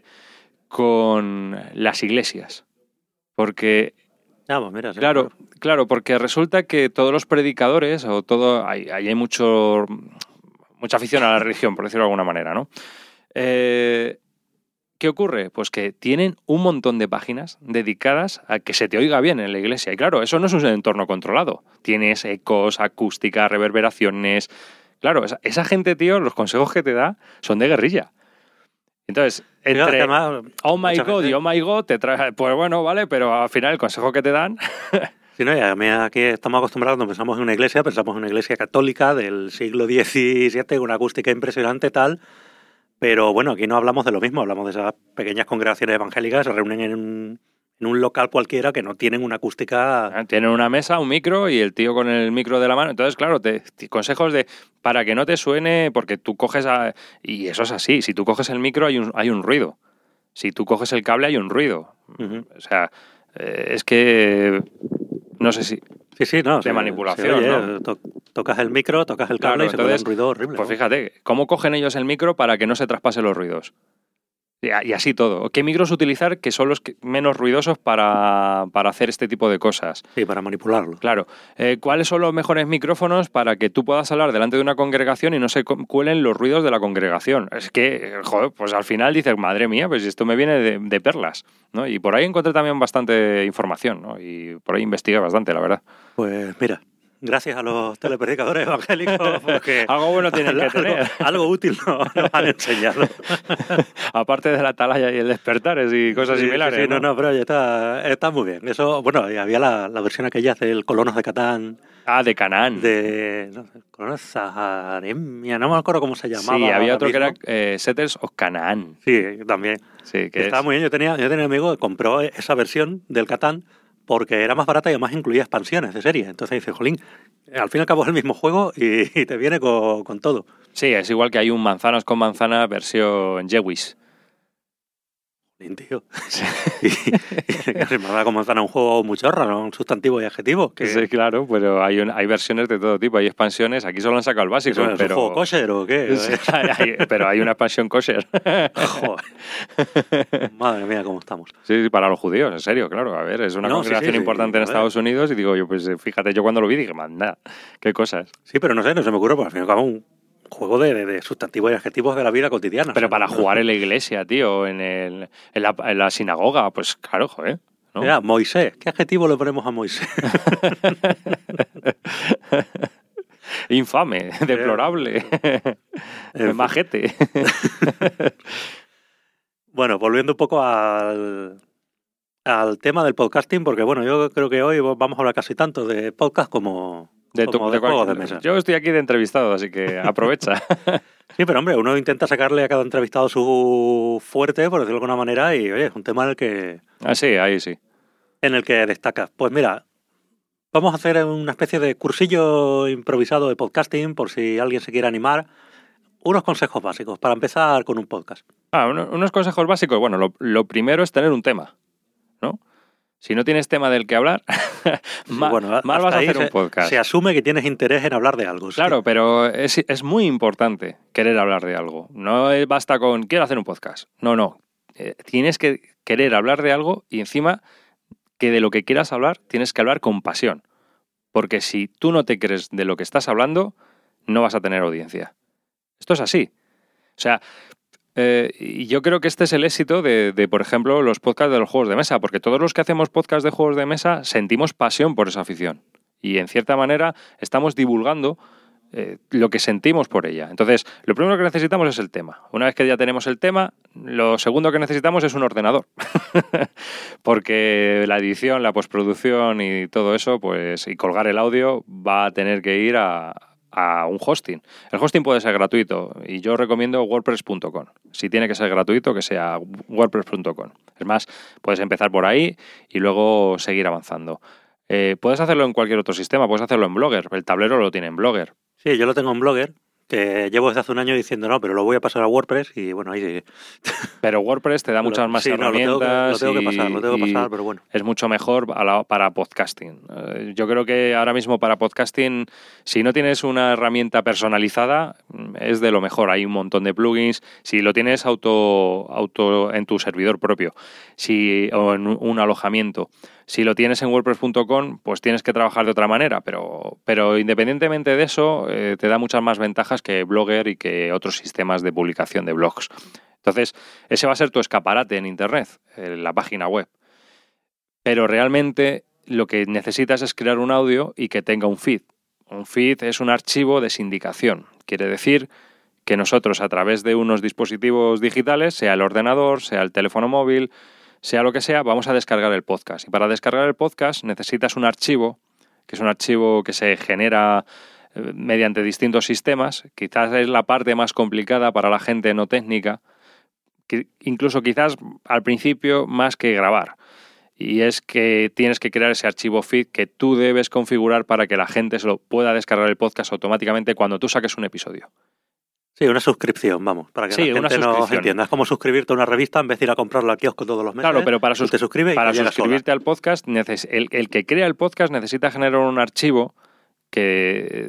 S5: con las iglesias. Porque,
S2: pues mira, sí,
S5: claro, porque resulta que todos los predicadores, hay mucha afición a la religión, por decirlo de alguna manera, ¿no? ¿Qué ocurre? Pues que tienen un montón de páginas dedicadas a que se te oiga bien en la iglesia. Y claro, eso no es un entorno controlado. Tienes ecos, acústica, reverberaciones. Claro, esa gente, tío, los consejos que te da son de guerrilla. Entonces, entre oh my God y oh my God, te trae, pues bueno, vale, pero al final el consejo que te dan...
S2: Sí, no, y a mí aquí estamos acostumbrados, cuando pensamos en una iglesia católica del siglo XVII, con una acústica impresionante, tal, pero bueno, aquí no hablamos de lo mismo, hablamos de esas pequeñas congregaciones evangélicas que se reúnen en un local cualquiera que no tienen una acústica...
S5: Tienen una mesa, un micro y el tío con el micro de la mano. Entonces, claro, consejos para que no te suene, porque tú coges... y eso es así, si tú coges el micro hay un ruido. Si tú coges el cable hay un ruido. Uh-huh. O sea, es que... No sé si...
S2: Sí, no.
S5: De manipulación,
S2: oye,
S5: ¿no?
S2: Tocas el micro, tocas el cable, claro, y se pone un ruido horrible.
S5: Pues fíjate, ¿cómo cogen ellos el micro para que no se traspasen los ruidos? Y así todo. ¿Qué micros utilizar que son los menos ruidosos para hacer este tipo de cosas?
S2: Sí, para manipularlo.
S5: Claro. ¿Cuáles son los mejores micrófonos para que tú puedas hablar delante de una congregación y no se cuelen los ruidos de la congregación? Es que, joder, pues al final dices, madre mía, pues esto me viene de perlas, ¿no? Y por ahí encontré también bastante información, ¿no? Y por ahí investigué bastante, la verdad.
S2: Pues mira, gracias a los telepredicadores evangélicos, porque
S5: algo bueno tienen que tener.
S2: Algo útil nos han enseñado.
S5: Aparte de la atalaya y el despertares y cosas similares.
S2: Sí, no, pero oye, está muy bien. Eso, bueno, y había la versión aquella del Colonos de Catán.
S5: De Canaán.
S2: Colonos Zaharemia, no me acuerdo cómo se llamaba.
S5: Sí, había otro que era Settlers of Canaan.
S2: Sí, también.
S5: Sí, que
S2: estaba muy bien. Yo tenía un amigo que compró esa versión del Catán porque era más barata y además incluía expansiones de serie. Entonces dice, jolín, al fin y al cabo es el mismo juego y te viene con todo.
S5: Sí, es igual que hay un manzanas con manzana versión Jewis.
S2: Tío. Y me va con manzana un juego muy chorra, ¿no? Un sustantivo y adjetivo. Que...
S5: Sí, claro, pero hay versiones de todo tipo, hay expansiones. Aquí solo han sacado el básico.
S2: ¿Es un juego kosher o qué?
S5: Sí, pero hay una expansión kosher.
S2: Joder. Madre mía, cómo estamos.
S5: Sí, para los judíos, en serio, claro. A ver, es una congregación importante en Estados Unidos y digo yo, pues fíjate, yo cuando lo vi dije, manda, qué cosas.
S2: Sí, pero no sé, no se me ocurre, porque al fin y al cabo un juego de sustantivos y adjetivos de la vida cotidiana.
S5: Pero para jugar en la iglesia, tío, en la sinagoga, pues claro, joder. ¿no?
S2: Mira, Moisés. ¿Qué adjetivo le ponemos a Moisés?
S5: Infame, deplorable, majete.
S2: Bueno, volviendo un poco al tema del podcasting, porque bueno, yo creo que hoy vamos a hablar casi tanto de podcast como de juegos de mesa.
S5: Yo estoy aquí de entrevistado, así que aprovecha.
S2: Sí, pero hombre, uno intenta sacarle a cada entrevistado su fuerte, por decirlo de alguna manera, y oye, es un tema en el que...
S5: Sí, ahí sí.
S2: En el que destacas. Pues mira, vamos a hacer una especie de cursillo improvisado de podcasting, por si alguien se quiere animar. Unos consejos básicos para empezar con un podcast.
S5: Unos consejos básicos. Bueno, lo primero es tener un tema, ¿no? Si no tienes tema del que hablar, mal vas a hacer un podcast.
S2: Se asume que tienes interés en hablar de algo.
S5: Claro, ¿sí? Pero es muy importante querer hablar de algo. No basta con quiero hacer un podcast. No. Tienes que querer hablar de algo y encima que de lo que quieras hablar tienes que hablar con pasión. Porque si tú no te crees de lo que estás hablando, no vas a tener audiencia. Esto es así. O sea... y yo creo que este es el éxito de, por ejemplo, los podcasts de los juegos de mesa, porque todos los que hacemos podcasts de juegos de mesa sentimos pasión por esa afición y, en cierta manera, estamos divulgando lo que sentimos por ella. Entonces, lo primero que necesitamos es el tema. Una vez que ya tenemos el tema, lo segundo que necesitamos es un ordenador, porque la edición, la postproducción y todo eso, pues, y colgar el audio va a tener que ir a un hosting. El hosting puede ser gratuito y yo recomiendo WordPress.com. Si tiene que ser gratuito, que sea WordPress.com. Es más, puedes empezar por ahí y luego seguir avanzando. Puedes hacerlo en cualquier otro sistema, puedes hacerlo en Blogger. El tablero lo tiene en Blogger.
S2: Sí, yo lo tengo en Blogger, que llevo desde hace un año diciendo no, pero lo voy a pasar a WordPress y bueno, ahí sigue.
S5: Pero WordPress te da muchas más herramientas.
S2: Lo tengo que pasar, pero bueno.
S5: Es mucho mejor para podcasting. Yo creo que ahora mismo para podcasting, si no tienes una herramienta personalizada, es de lo mejor. Hay un montón de plugins. Si lo tienes auto en tu servidor propio, o en un alojamiento. Si lo tienes en WordPress.com, pues tienes que trabajar de otra manera, pero independientemente de eso, te da muchas más ventajas que Blogger y que otros sistemas de publicación de blogs. Entonces, ese va a ser tu escaparate en Internet, la página web. Pero realmente lo que necesitas es crear un audio y que tenga un feed. Un feed es un archivo de sindicación. Quiere decir que nosotros, a través de unos dispositivos digitales, sea el ordenador, sea el teléfono móvil, sea lo que sea, vamos a descargar el podcast. Y para descargar el podcast necesitas un archivo, que es un archivo que se genera mediante distintos sistemas. Quizás es la parte más complicada para la gente no técnica, que incluso quizás al principio más que grabar. Y es que tienes que crear ese archivo feed que tú debes configurar para que la gente se lo pueda descargar el podcast automáticamente cuando tú saques un episodio.
S2: Sí, una suscripción, vamos, para que la gente nos entienda. Es como suscribirte a una revista en vez de ir a comprarla al kiosco todos los meses.
S5: Claro, pero para
S2: suscribirte
S5: al podcast, el que crea el podcast necesita generar un archivo que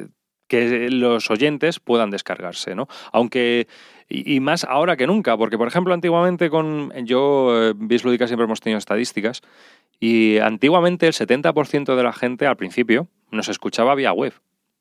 S5: los oyentes puedan descargarse, ¿no? Aunque, y más ahora que nunca, porque, por ejemplo, antiguamente Bislúdica siempre hemos tenido estadísticas, y antiguamente el 70% de la gente, al principio, nos escuchaba vía web.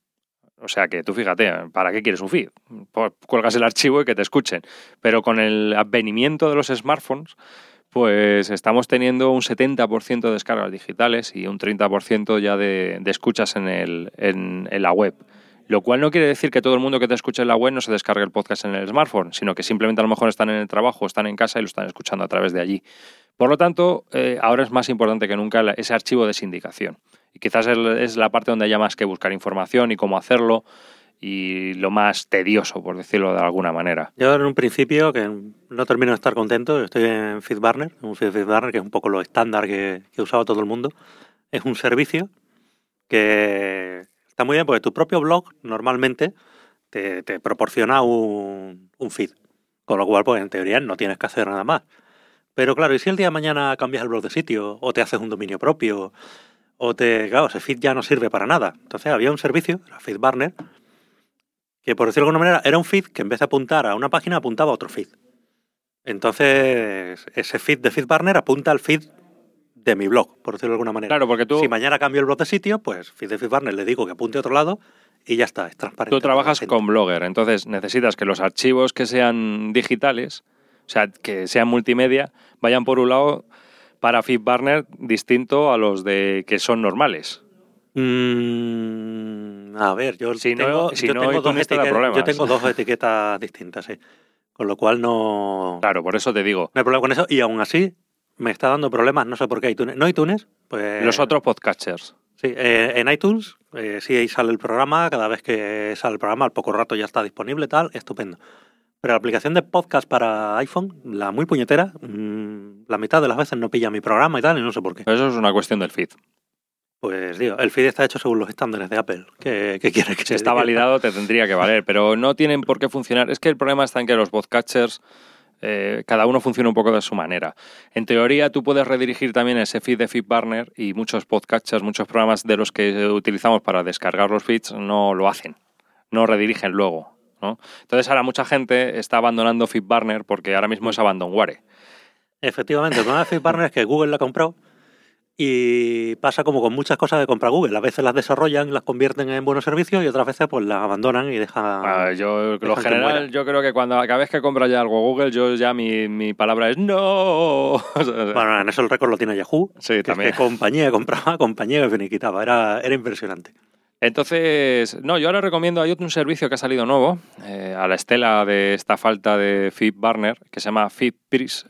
S5: O sea que tú fíjate, ¿para qué quieres un feed? Cuelgas el archivo y que te escuchen. Pero con el advenimiento de los smartphones, pues estamos teniendo un 70% de descargas digitales y un 30% ya de escuchas en la web. Lo cual no quiere decir que todo el mundo que te escuche en la web no se descargue el podcast en el smartphone, sino que simplemente a lo mejor están en el trabajo, están en casa y lo están escuchando a través de allí. Por lo tanto, ahora es más importante que nunca ese archivo de sindicación. Y quizás es la parte donde haya más que buscar información y cómo hacerlo, y lo más tedioso, por decirlo de alguna manera.
S2: Yo en un principio, que no termino de estar contento, estoy en FeedBurner, un FeedBurner que es un poco lo estándar que usaba todo el mundo. Es un servicio que está muy bien porque tu propio blog normalmente te proporciona un feed, con lo cual pues en teoría no tienes que hacer nada más. Pero claro, ¿y si el día de mañana cambias el blog de sitio o te haces un dominio propio o claro, ese feed ya no sirve para nada? Entonces había un servicio, era FeedBurner, que por decirlo de alguna manera era un feed que en vez de apuntar a una página apuntaba a otro feed. Entonces ese feed de FeedBurner apunta al feed de mi blog, por decirlo de alguna manera.
S5: Claro, porque tú...
S2: Si mañana cambio el blog de sitio, pues feed de FeedBurner le digo que apunte a otro lado y ya está, es transparente.
S5: Tú trabajas con Blogger, entonces necesitas que los archivos que sean digitales, o sea, que sean multimedia, vayan por un lado para FeedBurner distinto a los de que son normales.
S2: A ver, yo tengo dos etiquetas distintas, sí. Con lo cual no...
S5: Claro, por eso te digo.
S2: No hay problema con eso y aún así me está dando problemas, no sé por qué iTunes. ¿No iTunes? Pues...
S5: Los otros podcatchers.
S2: Sí, en iTunes sí ahí sale el programa, cada vez que sale el programa al poco rato ya está disponible, tal, estupendo. Pero la aplicación de podcast para iPhone, la muy puñetera, la mitad de las veces no pilla mi programa y tal, y no sé por qué.
S5: Pero eso es una cuestión del feed.
S2: Pues digo, el feed está hecho según los estándares de Apple. ¿Qué quiere que
S5: si está validado te tendría que valer, pero no tienen por qué funcionar. Es que el problema está en que los podcatchers, cada uno funciona un poco de su manera. En teoría tú puedes redirigir también ese feed de FeedBurner y muchos podcatchers, muchos programas de los que utilizamos para descargar los feeds no lo hacen, no redirigen luego, ¿no? Entonces ahora mucha gente está abandonando FeedBurner porque ahora mismo es abandonware.
S2: Efectivamente, el problema de FeedBurner es que Google la ha comprado. Y pasa como con muchas cosas de compra Google. A veces las desarrollan y las convierten en buenos servicios y otras veces pues las abandonan y dejan...
S5: yo creo que cada vez que compra ya algo Google, yo ya mi palabra es ¡no!
S2: Bueno, en eso el récord lo tiene Yahoo.
S5: Sí, también.
S2: Es que compañía compraba, compañía que finiquitaba. Era impresionante.
S5: Entonces, no, yo ahora recomiendo, hay un servicio que ha salido nuevo, a la estela de esta falta de FeedBurner, que se llama FeedPress,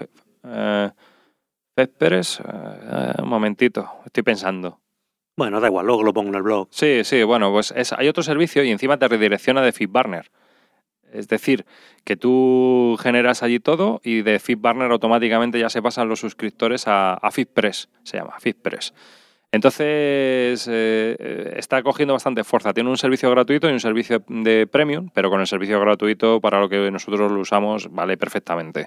S5: FeedPress, un momentito, estoy pensando.
S2: Bueno, da igual, luego lo pongo en el blog.
S5: Sí, bueno, pues hay otro servicio y encima te redirecciona de FeedBurner. Es decir, que tú generas allí todo y de FeedBurner automáticamente ya se pasan los suscriptores a FeedPress, se llama FeedPress. Entonces, está cogiendo bastante fuerza. Tiene un servicio gratuito y un servicio de premium, pero con el servicio gratuito para lo que nosotros lo usamos vale perfectamente.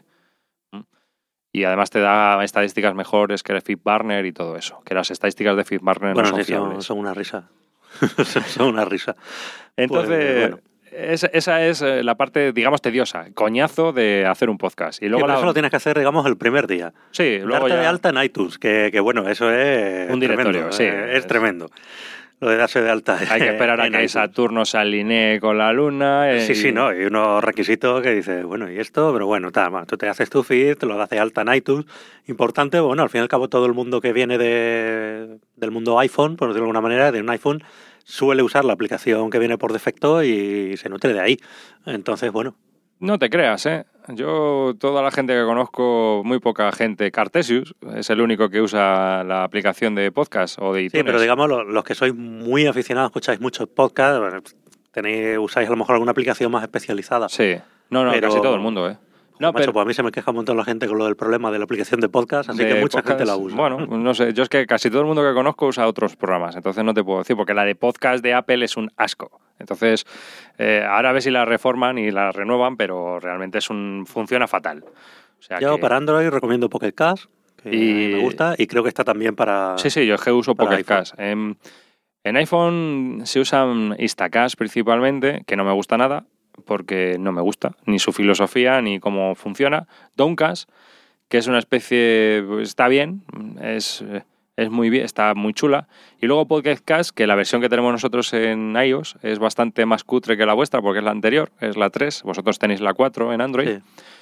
S5: Y además te da estadísticas mejores que el FeedBurner y todo eso. Que las estadísticas de FeedBurner no son fiables.
S2: Son una risa. Son una risa.
S5: Entonces, esa es la parte, digamos, tediosa. Coñazo de hacer un podcast. Y luego
S2: eso lo tienes que hacer, digamos, el primer día.
S5: Sí, luego
S2: darte de alta en iTunes, que bueno, eso es
S5: un directorio,
S2: tremendo,
S5: sí.
S2: Es tremendo. Lo de darse de alta.
S5: Hay que esperar a que Saturno se alinee con la Luna.
S2: Sí, no. Y unos requisitos que dices, bueno, ¿y esto? Pero bueno, tú te haces tu feed, te lo das de alta en iTunes. Importante, bueno, al fin y al cabo todo el mundo que viene del mundo iPhone, por decirlo de alguna manera, de un iPhone, suele usar la aplicación que viene por defecto y se nutre de ahí. Entonces, bueno.
S5: No te creas, ¿eh? Yo, toda la gente que conozco, muy poca gente, Cartesius es el único que usa la aplicación de podcast o de iTunes.
S2: Sí, pero digamos, los que sois muy aficionados, escucháis muchos podcasts, usáis a lo mejor alguna aplicación más especializada.
S5: Sí, no, pero casi todo el mundo, ¿eh?
S2: No, macho, pues a mí se me queja un montón la gente con lo del problema de la aplicación de podcast, así que mucha gente la usa.
S5: Bueno, no sé, yo es que casi todo el mundo que conozco usa otros programas, entonces no te puedo decir, porque la de podcast de Apple es un asco. Entonces, ahora a ver si la reforman y la renuevan, pero realmente funciona fatal. O sea
S2: yo para Android recomiendo Pocket Cast, que me gusta, y creo que está también para...
S5: Sí, yo es que uso Pocket Cast. En iPhone se usan Instacast principalmente, que no me gusta nada, porque no me gusta ni su filosofía ni cómo funciona. Downcast, que es una especie, está bien, es muy bien, está muy chula. Y luego Pocket Cast, que la versión que tenemos nosotros en iOS es bastante más cutre que la vuestra, porque es la anterior, es la 3, vosotros tenéis la 4 en Android. Sí.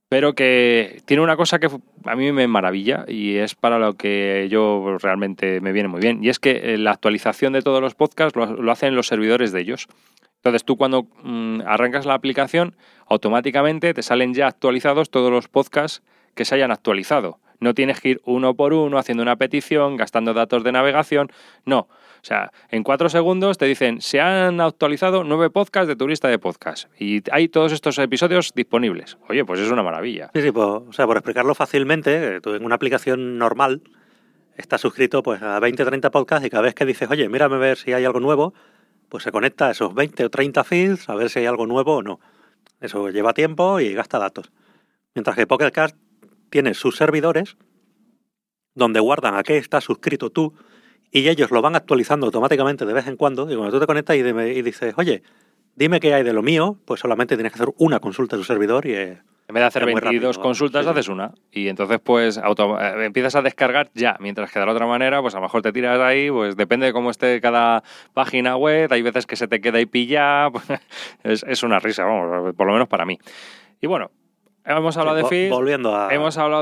S5: pero que tiene una cosa que a mí me maravilla y es para lo que yo realmente me viene muy bien. Y es que la actualización de todos los podcasts lo hacen los servidores de ellos. Entonces tú cuando arrancas la aplicación, automáticamente te salen ya actualizados todos los podcasts que se hayan actualizado. No tienes que ir uno por uno haciendo una petición, gastando datos de navegación. No. O sea, en 4 segundos te dicen, se han actualizado 9 podcasts de tu lista de podcasts y hay todos estos episodios disponibles. Oye, pues es una maravilla.
S2: Sí, o sea, por explicarlo fácilmente, tú en una aplicación normal estás suscrito pues a 20 o 30 podcasts y cada vez que dices, oye, mírame a ver si hay algo nuevo, pues se conecta a esos 20 o 30 feeds a ver si hay algo nuevo o no. Eso lleva tiempo y gasta datos. Mientras que Pocket Cast tiene sus servidores donde guardan a qué estás suscrito tú y ellos lo van actualizando automáticamente de vez en cuando. Y cuando tú te conectas y dices, oye, dime qué hay de lo mío, pues solamente tienes que hacer una consulta a tu servidor y
S5: en vez de hacer 22 consultas, sí, haces una. Y entonces, pues, empiezas a descargar ya. Mientras que de la otra manera, pues a lo mejor te tiras ahí, pues depende de cómo esté cada página web. Hay veces que se te queda ahí pillada. Pues, es una risa, vamos, por lo menos para mí. Y bueno, hemos hablado de feed, hemos hablado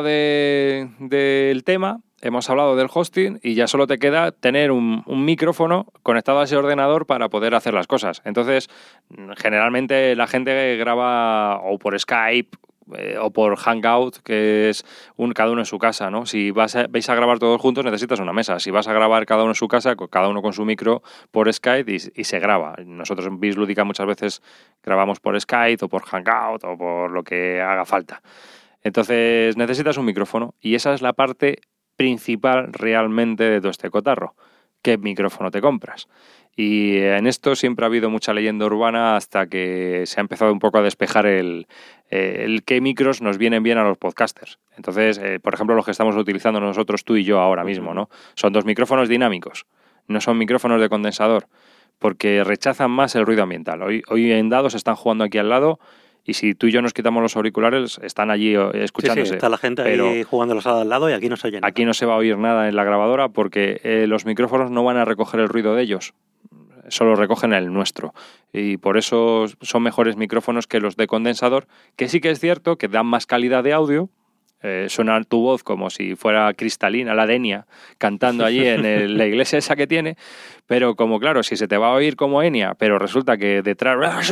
S5: del tema, hemos hablado del hosting y ya solo te queda tener un micrófono conectado a ese ordenador para poder hacer las cosas. Entonces, generalmente la gente graba o por Skype o por Hangout, que es cada uno en su casa, ¿no? Si vais a grabar todos juntos necesitas una mesa. Si vas a grabar cada uno en su casa, cada uno con su micro por Skype y se graba. Nosotros en Bislúdica muchas veces grabamos por Skype o por Hangout o por lo que haga falta. Entonces necesitas un micrófono y esa es la parte principal realmente de todo este cotarro. ¿Qué micrófono te compras? Y en esto siempre ha habido mucha leyenda urbana hasta que se ha empezado un poco a despejar el qué micros nos vienen bien a los podcasters. Entonces, por ejemplo, los que estamos utilizando nosotros, tú y yo ahora mismo, ¿no? Son 2 micrófonos dinámicos, no son micrófonos de condensador, porque rechazan más el ruido ambiental. Hoy en dados están jugando aquí al lado y si tú y yo nos quitamos los auriculares, están allí escuchándose.
S2: Sí, está la gente ahí jugando los al lado y aquí no se oye nada.
S5: Aquí no se va a oír nada en la grabadora porque los micrófonos no van a recoger el ruido de ellos. Solo recogen el nuestro y por eso son mejores micrófonos que los de condensador, que sí que es cierto que dan más calidad de audio, suena tu voz como si fuera cristalina, la Enya, cantando allí en la iglesia esa que tiene, pero como claro, si se te va a oír como Enya, pero resulta que detrás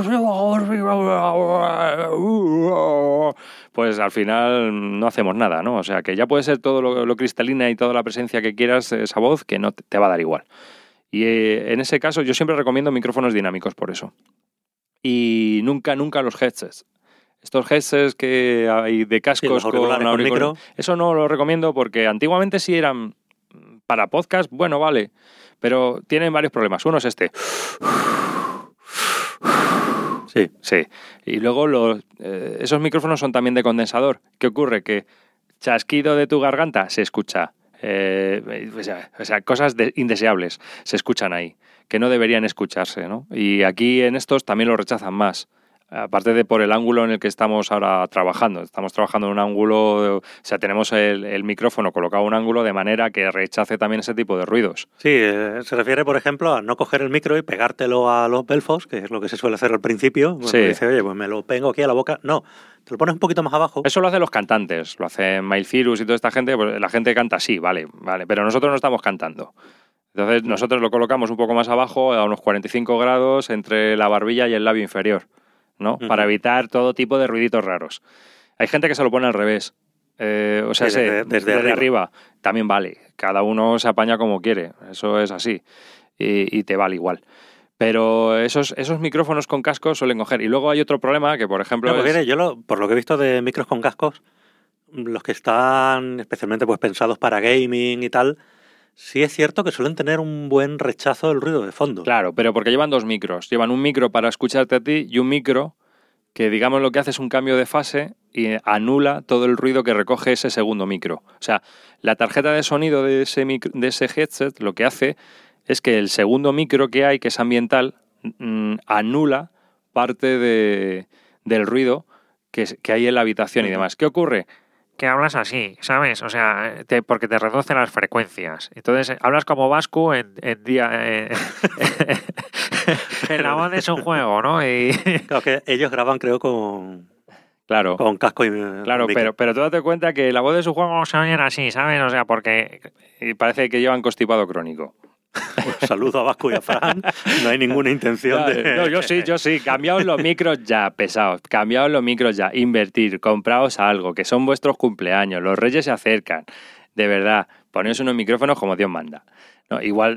S5: pues al final no hacemos nada, ¿no? O sea que ya puede ser todo lo cristalina y toda la presencia que quieras, esa voz, que no te va a dar igual. Y en ese caso yo siempre recomiendo micrófonos dinámicos por eso. Y nunca los headsets. Estos headsets que hay de cascos
S2: sí, con micro.
S5: Eso no lo recomiendo porque antiguamente sí eran para podcast, bueno, vale. Pero tienen varios problemas. Uno es este. Sí. Y luego esos micrófonos son también de condensador. ¿Qué ocurre? Que chasquido de tu garganta se escucha. O sea, cosas indeseables se escuchan ahí, que no deberían escucharse, ¿no? Y aquí en estos también lo rechazan más. Aparte de por el ángulo en el que estamos ahora trabajando. Estamos trabajando en un ángulo, o sea, tenemos el micrófono colocado en un ángulo de manera que rechace también ese tipo de ruidos.
S2: Sí, se refiere, por ejemplo, a no coger el micro y pegártelo a los belfos, que es lo que se suele hacer al principio. Bueno,
S5: sí.
S2: Dice, oye, pues me lo pego aquí a la boca. No, te lo pones un poquito más abajo.
S5: Eso lo hacen los cantantes, lo hacen Miley Cyrus y toda esta gente. Pues la gente canta así, vale, pero nosotros no estamos cantando. Entonces nosotros lo colocamos un poco más abajo, a unos 45 grados, entre la barbilla y el labio inferior, ¿no? Uh-huh. Para evitar todo tipo de ruiditos raros. Hay gente que se lo pone al revés. O sea,
S2: sí, desde
S5: arriba también vale. Cada uno se apaña como quiere. Eso es así. Y te vale igual. Pero esos micrófonos con cascos suelen coger. Y luego hay otro problema que, por ejemplo...
S2: No, porque yo por lo que he visto de micros con cascos, los que están especialmente pues pensados para gaming y tal, sí es cierto que suelen tener un buen rechazo del ruido de fondo.
S5: Claro, pero porque llevan 2 micros. Llevan un micro para escucharte a ti y un micro que, digamos, lo que hace es un cambio de fase y anula todo el ruido que recoge ese segundo micro. O sea, la tarjeta de sonido de ese headset lo que hace es que el segundo micro que hay, que es ambiental, anula parte del ruido que hay en la habitación y demás. ¿Qué ocurre? Que hablas así, ¿sabes? O sea, porque te reducen las frecuencias. Entonces, hablas como Vasco en día... en la voz es un juego, ¿no? Y...
S2: Claro que ellos graban, creo, con
S5: Claro.
S2: Con casco y
S5: Claro,
S2: micro.
S5: pero tú date cuenta que la voz de su juego se oye así, ¿sabes? O sea, porque parece que llevan constipado crónico.
S2: Un saludo a Vasco y a Fran. No hay ninguna intención de...
S5: No, yo sí. Cambiaos los micros ya, pesados. Cambiaos los micros ya. Invertir, compraos algo, que son vuestros cumpleaños. Los reyes se acercan. De verdad, poneos unos micrófonos como Dios manda. No, igual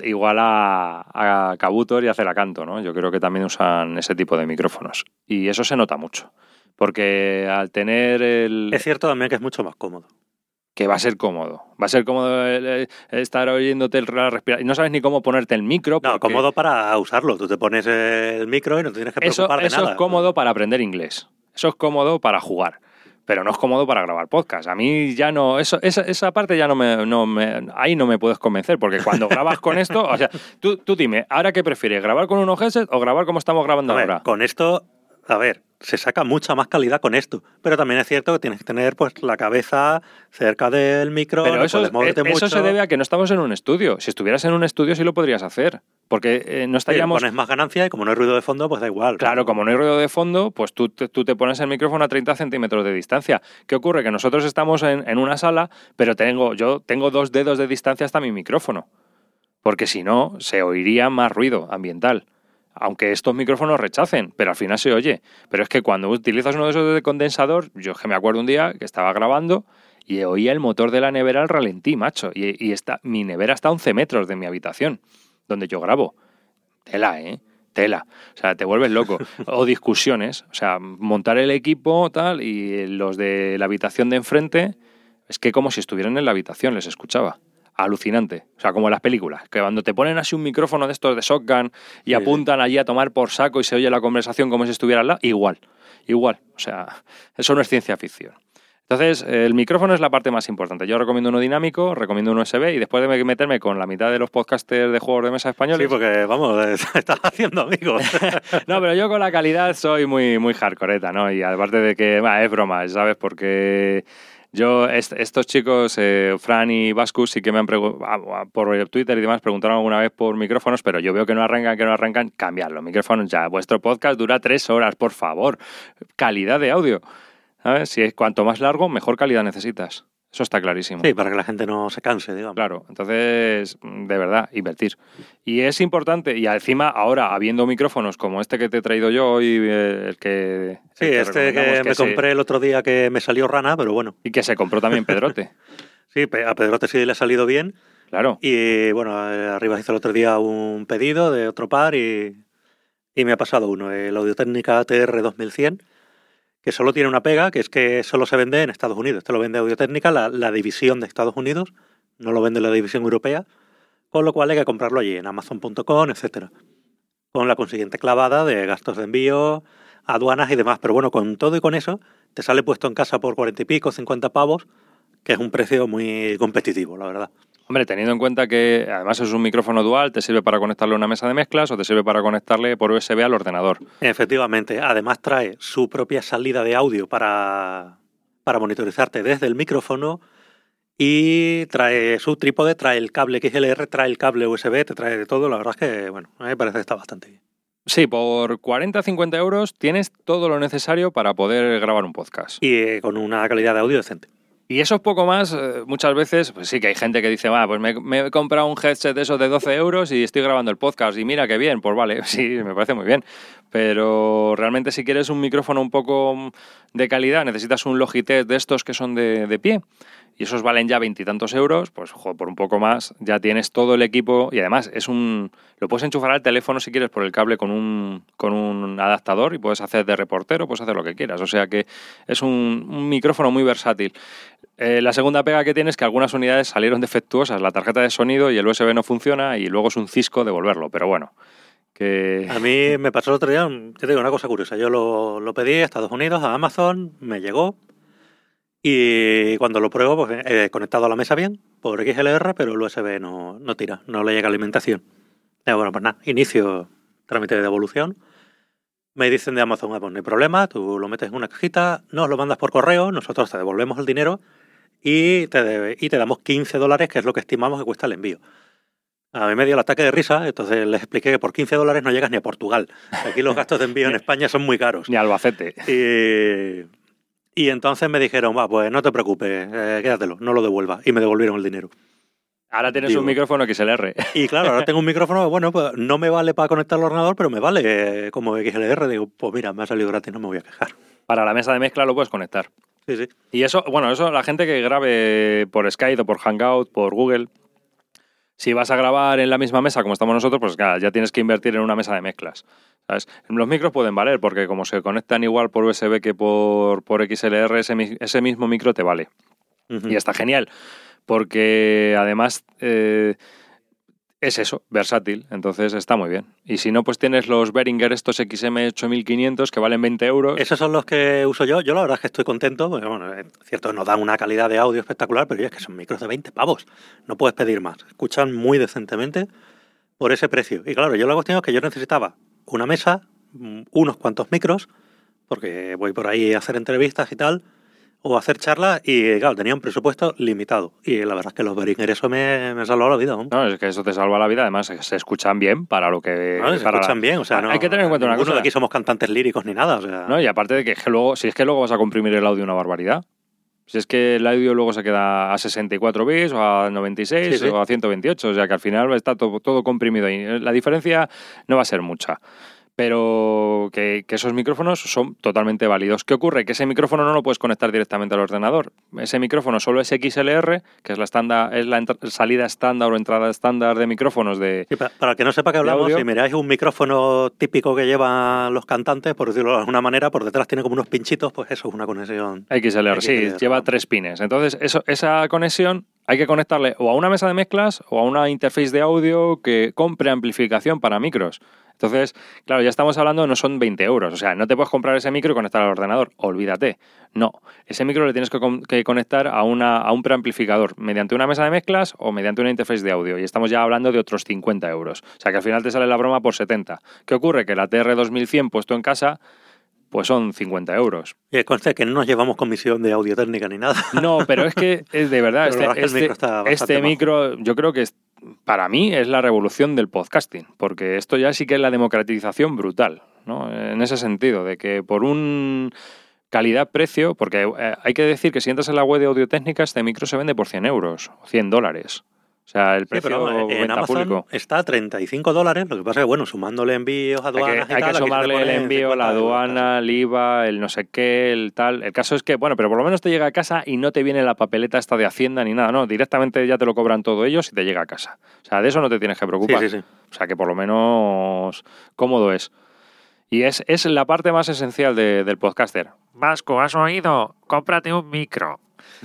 S5: a Kabutor y a Celacanto, ¿no? Yo creo que también usan ese tipo de micrófonos. Y eso se nota mucho. Porque al tener el...
S2: Es cierto también que es mucho más cómodo.
S5: Que va a ser cómodo. Va a ser cómodo estar oyéndote el respirar. Y no sabes ni cómo ponerte el micro.
S2: No, cómodo para usarlo. Tú te pones el micro y no te tienes que preocupar de nada.
S5: Eso es cómodo para aprender inglés. Eso es cómodo para jugar. Pero no es cómodo para grabar podcast. A mí ya no... Esa parte ya ahí no me puedes convencer. Porque cuando grabas con esto... O sea, tú dime, ¿ahora qué prefieres? ¿Grabar con unos headsets o grabar como estamos grabando ahora?
S2: Con esto... A ver, se saca mucha más calidad con esto, pero también es cierto que tienes que tener pues la cabeza cerca del micro.
S5: Pero eso
S2: mucho.
S5: Se debe a que no estamos en un estudio. Si estuvieras en un estudio sí lo podrías hacer, porque no estaríamos...
S2: Pones más ganancia y como no hay ruido de fondo, pues da igual.
S5: Claro, como no hay ruido de fondo, pues tú te pones el micrófono a 30 centímetros de distancia. ¿Qué ocurre? Que nosotros estamos en una sala, pero yo tengo 2 dedos de distancia hasta mi micrófono, porque si no, se oiría más ruido ambiental. Aunque estos micrófonos rechacen, pero al final se oye. Pero es que cuando utilizas uno de esos de condensador, yo es que me acuerdo un día que estaba grabando y oía el motor de la nevera al ralentí, macho. Y mi nevera está a 11 metros de mi habitación, donde yo grabo. Tela, ¿eh? Tela. O sea, te vuelves loco. O discusiones. O sea, montar el equipo, tal, y los de la habitación de enfrente, es que como si estuvieran en la habitación, les escuchaba. Alucinante. O sea, como en las películas, que cuando te ponen así un micrófono de estos de shotgun y apuntan allí a tomar por saco y se oye la conversación como si estuviera al lado, igual. O sea, eso no es ciencia ficción. Entonces, el micrófono es la parte más importante. Yo recomiendo uno dinámico, recomiendo un USB y después de meterme con la mitad de los podcasters de juegos de mesa españoles...
S2: Sí, porque, vamos, estás haciendo amigos.
S5: No, pero yo con la calidad soy muy, muy hardcoreta, ¿no? Y aparte de que, es broma, ¿sabes? Porque... estos chicos, Fran y Vascus, sí que me han preguntado por Twitter y demás, preguntaron alguna vez por micrófonos, pero yo veo que no arrancan, cambiad los micrófonos ya. Vuestro podcast dura 3 horas, por favor. Calidad de audio. ¿Sabes? Si es cuanto más largo, mejor calidad necesitas. Eso está clarísimo.
S2: Sí, para que la gente no se canse, digamos.
S5: Claro, entonces, de verdad, invertir. Y es importante, y encima ahora, habiendo micrófonos como este que te he traído yo hoy, el que...
S2: Sí, que me compré el otro día que me salió rana, pero bueno.
S5: Y que se compró también Pedrote.
S2: Sí, a Pedrote sí le ha salido bien.
S5: Claro.
S2: Y bueno, arriba hice el otro día un pedido de otro par y me ha pasado uno, el Audio-Técnica TR 2100, que solo tiene una pega, que es que solo se vende en Estados Unidos. Esto lo vende Audio-Técnica, la división de Estados Unidos, no lo vende la división europea, con lo cual hay que comprarlo allí, en Amazon.com, etcétera. Con la consiguiente clavada de gastos de envío, aduanas y demás. Pero bueno, con todo y con eso, te sale puesto en casa por 40 y pico, 50 pavos, que es un precio muy competitivo, la verdad.
S5: Hombre, teniendo en cuenta que además es un micrófono dual, te sirve para conectarle a una mesa de mezclas o te sirve para conectarle por USB al ordenador.
S2: Efectivamente. Además trae su propia salida de audio para monitorizarte desde el micrófono y trae su trípode, trae el cable XLR, trae el cable USB, te trae de todo. La verdad es que, bueno, a mí me parece que está bastante bien.
S5: Sí, por 40-50 euros tienes todo lo necesario para poder grabar un podcast.
S2: Y con una calidad de audio decente.
S5: Y eso es poco más, muchas veces, pues sí que hay gente que dice, pues me he comprado un headset de esos de 12 euros y estoy grabando el podcast y mira qué bien, pues vale, sí, me parece muy bien. Pero realmente si quieres un micrófono un poco de calidad, necesitas un Logitech de estos que son de pie. Y esos valen ya 20 y tantos euros, pues joder, por un poco más ya tienes todo el equipo y además lo puedes enchufar al teléfono si quieres por el cable con un adaptador y puedes hacer de reportero, puedes hacer lo que quieras. O sea que es un micrófono muy versátil. La segunda pega que tiene es que algunas unidades salieron defectuosas, la tarjeta de sonido y el USB no funciona y luego es un cisco devolverlo, pero bueno.
S2: A mí me pasó el otro día, te digo una cosa curiosa, yo lo pedí a Estados Unidos, a Amazon, me llegó. Y cuando lo pruebo, pues he conectado a la mesa bien, por XLR, pero el USB no tira, no le llega alimentación. Bueno, pues nada, inicio trámite de devolución. Me dicen de Amazon, pues no hay problema, tú lo metes en una cajita, nos lo mandas por correo, nosotros te devolvemos el dinero y te damos $15, que es lo que estimamos que cuesta el envío. A mí me dio el ataque de risa, entonces les expliqué que por $15 no llegas ni a Portugal. Aquí los gastos de envío en España son muy caros.
S5: Ni a Albacete.
S2: Y entonces me dijeron, va, pues no te preocupes, quédatelo, no lo devuelvas. Y me devolvieron el dinero.
S5: Ahora tienes un micrófono XLR.
S2: Y claro, ahora tengo un micrófono que, bueno, pues no me vale para conectar al ordenador, pero me vale como XLR. Digo, pues mira, me ha salido gratis, no me voy a quejar.
S5: Para la mesa de mezcla lo puedes conectar.
S2: Sí, sí.
S5: Y eso, bueno, eso la gente que grabe por Skype o por Hangout, por Google, si vas a grabar en la misma mesa como estamos nosotros, pues ya tienes que invertir en una mesa de mezclas. ¿Sabes? Los micros pueden valer porque como se conectan igual por USB que por XLR, ese mismo micro te vale. Uh-huh. Y está genial porque además es eso, versátil, entonces está muy bien. Y si no, pues tienes los Behringer estos XM8500 que valen 20 euros.
S2: Esos son los que uso yo. Yo la verdad es que estoy contento, porque bueno, es cierto, nos dan una calidad de audio espectacular, pero es que son micros de 20 pavos. No puedes pedir más. Escuchan muy decentemente por ese precio. Y claro, yo la cuestión es que yo necesitaba una mesa, unos cuantos micros, porque voy por ahí a hacer entrevistas y tal, o hacer charlas, y claro, tenía un presupuesto limitado. Y la verdad es que los Behringer, eso me salvó la vida, ¿no?
S5: No, es que eso te salva la vida. Además, se escuchan bien para lo que...
S2: No, se escuchan bien, o sea, no...
S5: Hay que tener en cuenta una cosa.
S2: De aquí somos cantantes líricos ni nada, o sea...
S5: No, y aparte de que luego, si es que luego vas a comprimir el audio una barbaridad. Si es que el audio luego se queda a 64 bits, o a 96, sí. O a 128, o sea que al final está todo comprimido ahí. La diferencia no va a ser mucha. Pero que esos micrófonos son totalmente válidos. ¿Qué ocurre? Que ese micrófono no lo puedes conectar directamente al ordenador. Ese micrófono solo es XLR, que es la salida estándar o entrada estándar de micrófonos de...
S2: Sí, para el que no sepa que hablamos, si miráis un micrófono típico que llevan los cantantes, por decirlo de alguna manera, por detrás tiene como unos pinchitos, pues eso es una conexión...
S5: XLR, sí, lleva 3 pines. Entonces, esa conexión hay que conectarle o a una mesa de mezclas o a una interface de audio que compre amplificación para micros. Entonces, claro, ya estamos hablando, no son 20 euros. O sea, no te puedes comprar ese micro y conectar al ordenador. Olvídate. No. Ese micro le tienes que conectar a un preamplificador mediante una mesa de mezclas o mediante una interface de audio. Y estamos ya hablando de otros 50 euros. O sea, que al final te sale la broma por 70. ¿Qué ocurre? Que la TR2100 puesto en casa... pues son 50 euros.
S2: Y conste que no nos llevamos comisión de audio técnica ni nada.
S5: No, pero es que de verdad, este micro yo creo que para mí es la revolución del podcasting, porque esto ya sí que es la democratización brutal, ¿no? En ese sentido, de que por un calidad-precio, porque hay que decir que si entras en la web de Audio-Técnica, este micro se vende por 100 euros o $100. O sea, el precio
S2: en Amazon
S5: público
S2: está a $35. Lo que pasa es que, bueno, sumándole envíos, aduanas
S5: hay que sumarle el envío, la aduana, el IVA, el no sé qué, el tal. El caso es que, bueno, pero por lo menos te llega a casa y no te viene la papeleta esta de Hacienda ni nada, no. Directamente ya te lo cobran todo ellos y te llega a casa. O sea, de eso no te tienes que preocupar.
S2: Sí.
S5: O sea, que por lo menos cómodo es. Y es la parte más esencial del podcaster.
S6: Vasco, ¿has oído? Cómprate un micro.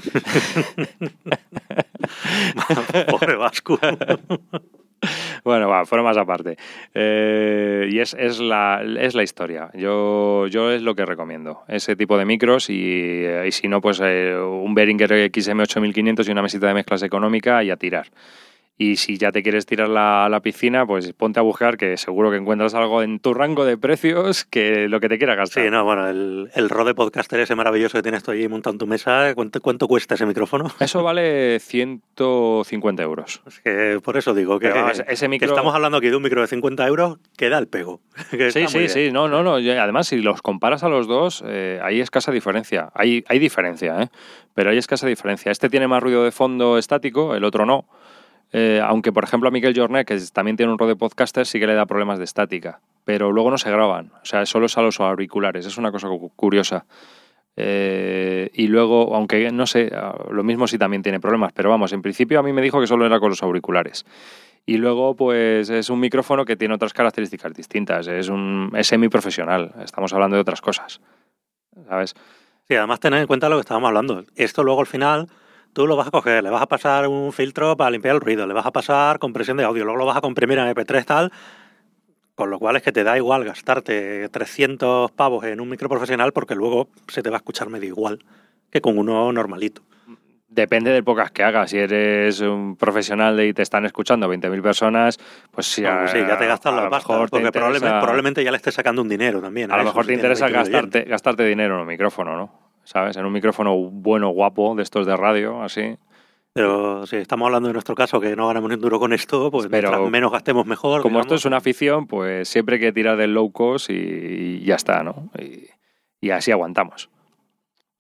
S2: Pobre Vasco.
S5: Bueno, va, fuera más aparte. Y es la historia. Yo es lo que recomiendo. Ese tipo de micros y si no, pues un Behringer XM8500 y una mesita de mezclas económica y a tirar. Y si ya te quieres tirar a la piscina, pues ponte a buscar, que seguro que encuentras algo en tu rango de precios que lo que te quieras gastar.
S2: Sí, no, bueno, el Rode Podcaster ese maravilloso que tienes tú ahí montado en tu mesa, ¿cuánto cuesta ese micrófono?
S5: Eso vale 150 euros.
S2: Es que por eso digo que,
S5: ese micro...
S2: que estamos hablando aquí de un micro de 50 euros que da el pego.
S5: Sí. No. Además, si los comparas a los dos, hay escasa diferencia. Hay diferencia, pero hay escasa diferencia. Este tiene más ruido de fondo estático, el otro no. Aunque, por ejemplo, a Miquel Jornet, que también tiene un Rode Podcaster, sí que le da problemas de estática. Pero luego no se graban. O sea, solo es a los auriculares. Es una cosa curiosa. Y luego, aunque no sé, lo mismo sí también tiene problemas. Pero vamos, en principio a mí me dijo que solo era con los auriculares. Y luego, pues, es un micrófono que tiene otras características distintas. Es semiprofesional. Estamos hablando de otras cosas. ¿Sabes?
S2: Sí, además tener en cuenta lo que estábamos hablando. Esto luego al final... Tú lo vas a coger, le vas a pasar un filtro para limpiar el ruido, le vas a pasar compresión de audio, luego lo vas a comprimir en MP3 tal, con lo cual es que te da igual gastarte 300 pavos en un micro profesional porque luego se te va a escuchar medio igual que con uno normalito.
S5: Depende del podcast que hagas. Si eres un profesional y te están escuchando 20.000 personas, pues sí,
S2: ya te gastas la pasta, porque probablemente ya le estés sacando un dinero también.
S5: A lo mejor te interesa gastarte dinero en un micrófono, ¿no? ¿Sabes? En un micrófono bueno, guapo, de estos de radio, así.
S2: Pero si estamos hablando de nuestro caso, que no ganamos ni un duro con esto, pues mientras menos gastemos mejor.
S5: Como esto es una afición, pues siempre hay que tirar del low cost y ya está, ¿no? Y así aguantamos.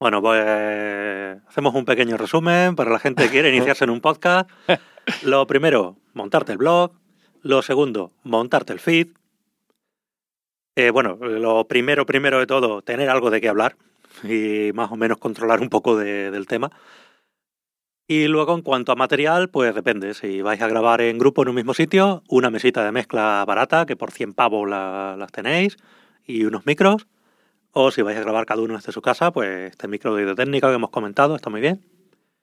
S2: Bueno, pues hacemos un pequeño resumen para la gente que quiere iniciarse en un podcast. Lo primero, montarte el blog. Lo segundo, montarte el feed. Bueno, lo primero de todo, tener algo de qué hablar y más o menos controlar un poco del tema. Y luego, en cuanto a material, pues depende. Si vais a grabar en grupo en un mismo sitio, una mesita de mezcla barata, que por 100 pavos las tenéis, y unos micros. O si vais a grabar cada uno desde su casa, pues este micro de técnica que hemos comentado está muy bien.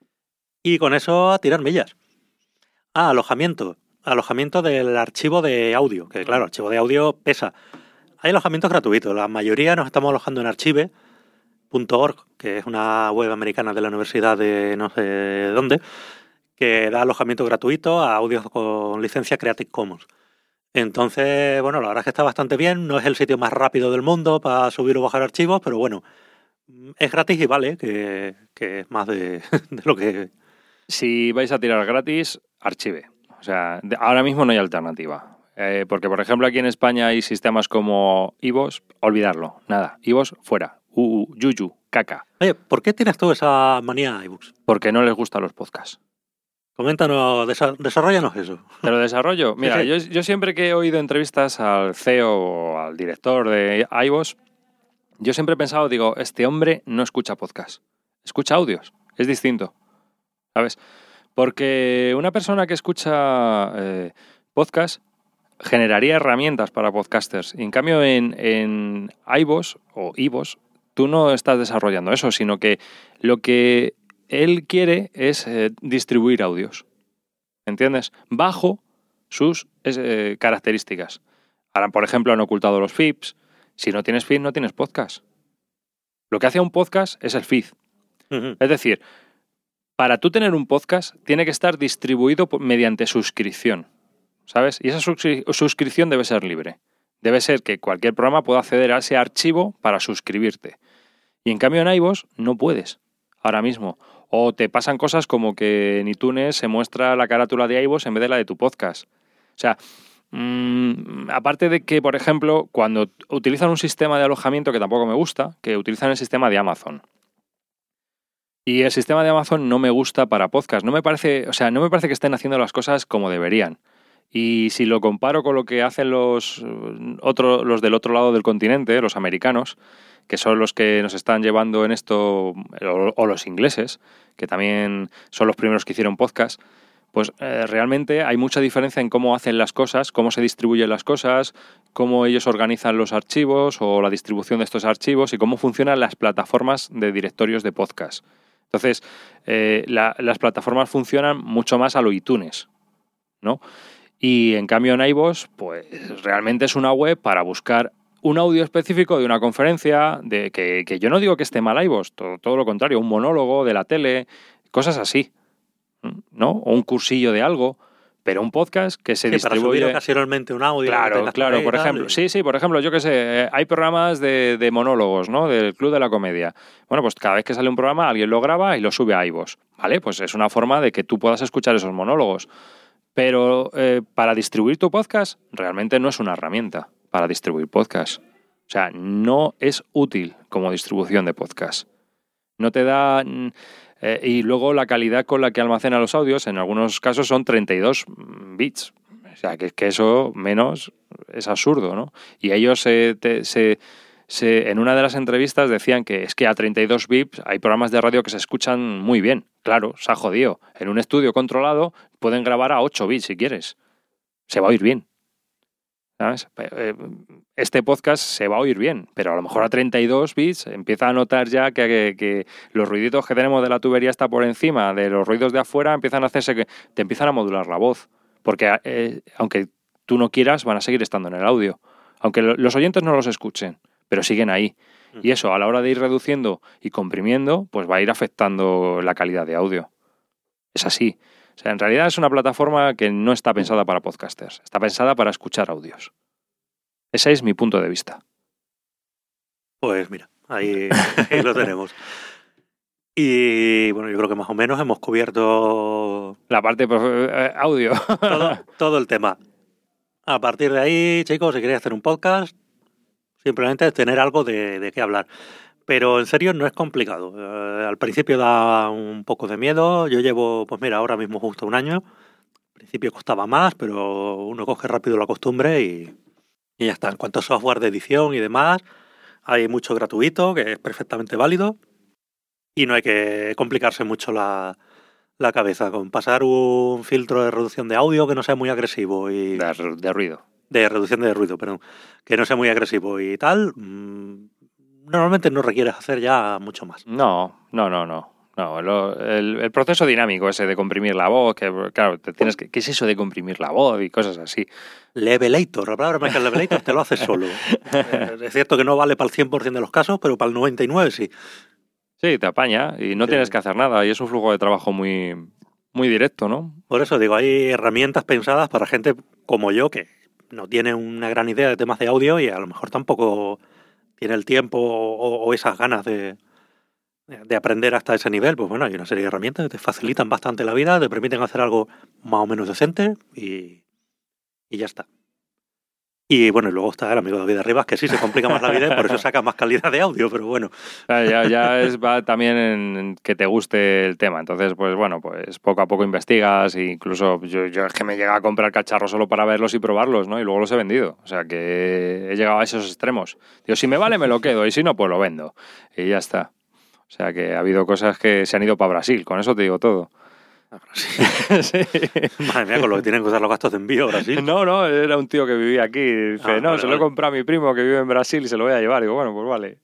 S2: Y con eso a tirar millas. Alojamiento. Alojamiento del archivo de audio, que claro, archivo de audio pesa. Hay alojamientos gratuitos. La mayoría nos estamos alojando en archive.org, que es una web americana de la universidad de no sé dónde, que da alojamiento gratuito a audios con licencia Creative Commons. Entonces, bueno, la verdad es que está bastante bien. No es el sitio más rápido del mundo para subir o bajar archivos, pero bueno, es gratis y vale, que es más de lo que...
S5: Si vais a tirar gratis, archive. O sea, ahora mismo no hay alternativa. Porque, por ejemplo, aquí en España hay sistemas como iVoox, olvidarlo, nada. iVoox, fuera. Yuyu, caca.
S2: Oye, ¿por qué tienes tú esa manía a iVoox?
S5: Porque no les gustan los podcasts.
S2: Coméntanos, desarróllanos eso.
S5: ¿Te lo desarrollo? Mira,
S2: Sí.
S5: Yo siempre que he oído entrevistas al CEO o al director de iVoox, yo siempre he pensado, digo, este hombre no escucha podcast, escucha audios, es distinto, ¿sabes? Porque una persona que escucha podcast generaría herramientas para podcasters. Y en cambio en iVoox o iVoox, tú no estás desarrollando eso, sino que lo que él quiere es distribuir audios, ¿entiendes? Bajo sus características. Ahora, por ejemplo, han ocultado los feeds. Si no tienes feed, no tienes podcast. Lo que hace un podcast es el feed.
S2: Uh-huh.
S5: Es decir, para tú tener un podcast, tiene que estar distribuido mediante suscripción, ¿sabes? Y esa suscripción debe ser libre. Debe ser que cualquier programa pueda acceder a ese archivo para suscribirte. Y en cambio en iVoox no puedes, ahora mismo. O te pasan cosas como que en iTunes se muestra la carátula de iVoox en vez de la de tu podcast. O sea, aparte de que, por ejemplo, cuando utilizan un sistema de alojamiento que tampoco me gusta, que utilizan el sistema de Amazon. Y el sistema de Amazon no me gusta para podcast. No me parece que estén haciendo las cosas como deberían. Y si lo comparo con lo que hacen los del otro lado del continente, los americanos, que son los que nos están llevando en esto, o los ingleses, que también son los primeros que hicieron podcast, pues realmente hay mucha diferencia en cómo hacen las cosas, cómo se distribuyen las cosas, cómo ellos organizan los archivos o la distribución de estos archivos y cómo funcionan las plataformas de directorios de podcast. Entonces, las plataformas funcionan mucho más a lo iTunes, ¿no? Y en cambio en iVoox, pues realmente es una web para buscar un audio específico de una conferencia, de que yo no digo que esté mal iVoox, todo lo contrario, un monólogo de la tele, cosas así, ¿no? O un cursillo de algo, pero un podcast que se distribuye...
S2: Para subir ocasionalmente un audio.
S5: Claro, por ejemplo. Sí, por ejemplo, yo qué sé, hay programas de monólogos, ¿no? Del Club de la Comedia. Bueno, pues cada vez que sale un programa, alguien lo graba y lo sube a iVoox, ¿vale? Pues es una forma de que tú puedas escuchar esos monólogos. Pero para distribuir tu podcast, realmente no es una herramienta para distribuir podcast. O sea, no es útil como distribución de podcast. No te da... y luego la calidad con la que almacena los audios, en algunos casos son 32 bits. O sea, que eso menos es absurdo, ¿no? Y ellos en una de las entrevistas decían que es que a 32 bits hay programas de radio que se escuchan muy bien. Claro, se ha jodido. En un estudio controlado pueden grabar a 8 bits si quieres. Se va a oír bien. ¿Sabes? Este podcast se va a oír bien, pero a lo mejor a 32 bits empieza a notar ya que los ruiditos que tenemos de la tubería está por encima de los ruidos de afuera, empiezan a hacerse que te empiezan a modular la voz. Porque aunque tú no quieras, van a seguir estando en el audio. Aunque los oyentes no los escuchen, pero siguen ahí. Y eso, a la hora de ir reduciendo y comprimiendo, pues va a ir afectando la calidad de audio. Es así. O sea, en realidad es una plataforma que no está pensada para podcasters. Está pensada para escuchar audios. Ese es mi punto de vista.
S2: Pues mira, ahí lo tenemos. Y bueno, yo creo que más o menos hemos cubierto
S5: la parte audio.
S2: todo el tema. A partir de ahí, chicos, si queréis hacer un podcast, simplemente tener algo de qué hablar. Pero en serio no es complicado. Al principio da un poco de miedo. Yo llevo, pues mira, ahora mismo justo un año. Al principio costaba más, pero uno coge rápido la costumbre y ya está. En cuanto a software de edición y demás, hay mucho gratuito, que es perfectamente válido. Y no hay que complicarse mucho la cabeza con pasar un filtro de reducción de audio que no sea muy agresivo y
S5: De ruido.
S2: de reducción de ruido, perdón, que no sea muy agresivo y tal. Normalmente no requieres hacer ya mucho más.
S5: No. El proceso dinámico ese de comprimir la voz, que claro, ¿qué es eso de comprimir la voz y cosas así?
S2: Levelator, la palabra mágica Levelator te lo hace solo. Es cierto que no vale para el 100% de los casos, pero para el 99% sí.
S5: Sí, te apaña y no
S2: Sí.
S5: tienes que hacer nada y es un flujo de trabajo muy, muy directo, ¿no?
S2: Por eso digo, hay herramientas pensadas para gente como yo que no tiene una gran idea de temas de audio y a lo mejor tampoco tiene el tiempo o esas ganas de aprender hasta ese nivel. Pues bueno, hay una serie de herramientas que te facilitan bastante la vida, te permiten hacer algo más o menos decente y ya está. Y bueno, y luego está el amigo David Arribas, que sí se complica más la vida y por eso saca más calidad de audio, pero bueno.
S5: Va también en que te guste el tema. Entonces, pues bueno, pues poco a poco investigas e incluso yo es que me llega a comprar cacharros solo para verlos y probarlos, ¿no? Y luego los he vendido. O sea que he llegado a esos extremos. Digo, si me vale me lo quedo y si no, pues lo vendo. Y ya está. O sea que ha habido cosas que se han ido para Brasil. Con eso te digo todo.
S2: Sí. Madre mía, con lo que tienen que usar los gastos de envío a Brasil.
S5: No, era un tío que vivía aquí. Y dice,
S2: Vale,
S5: se lo he comprado a mi primo que vive en Brasil y se lo voy a llevar. Digo, bueno, pues vale.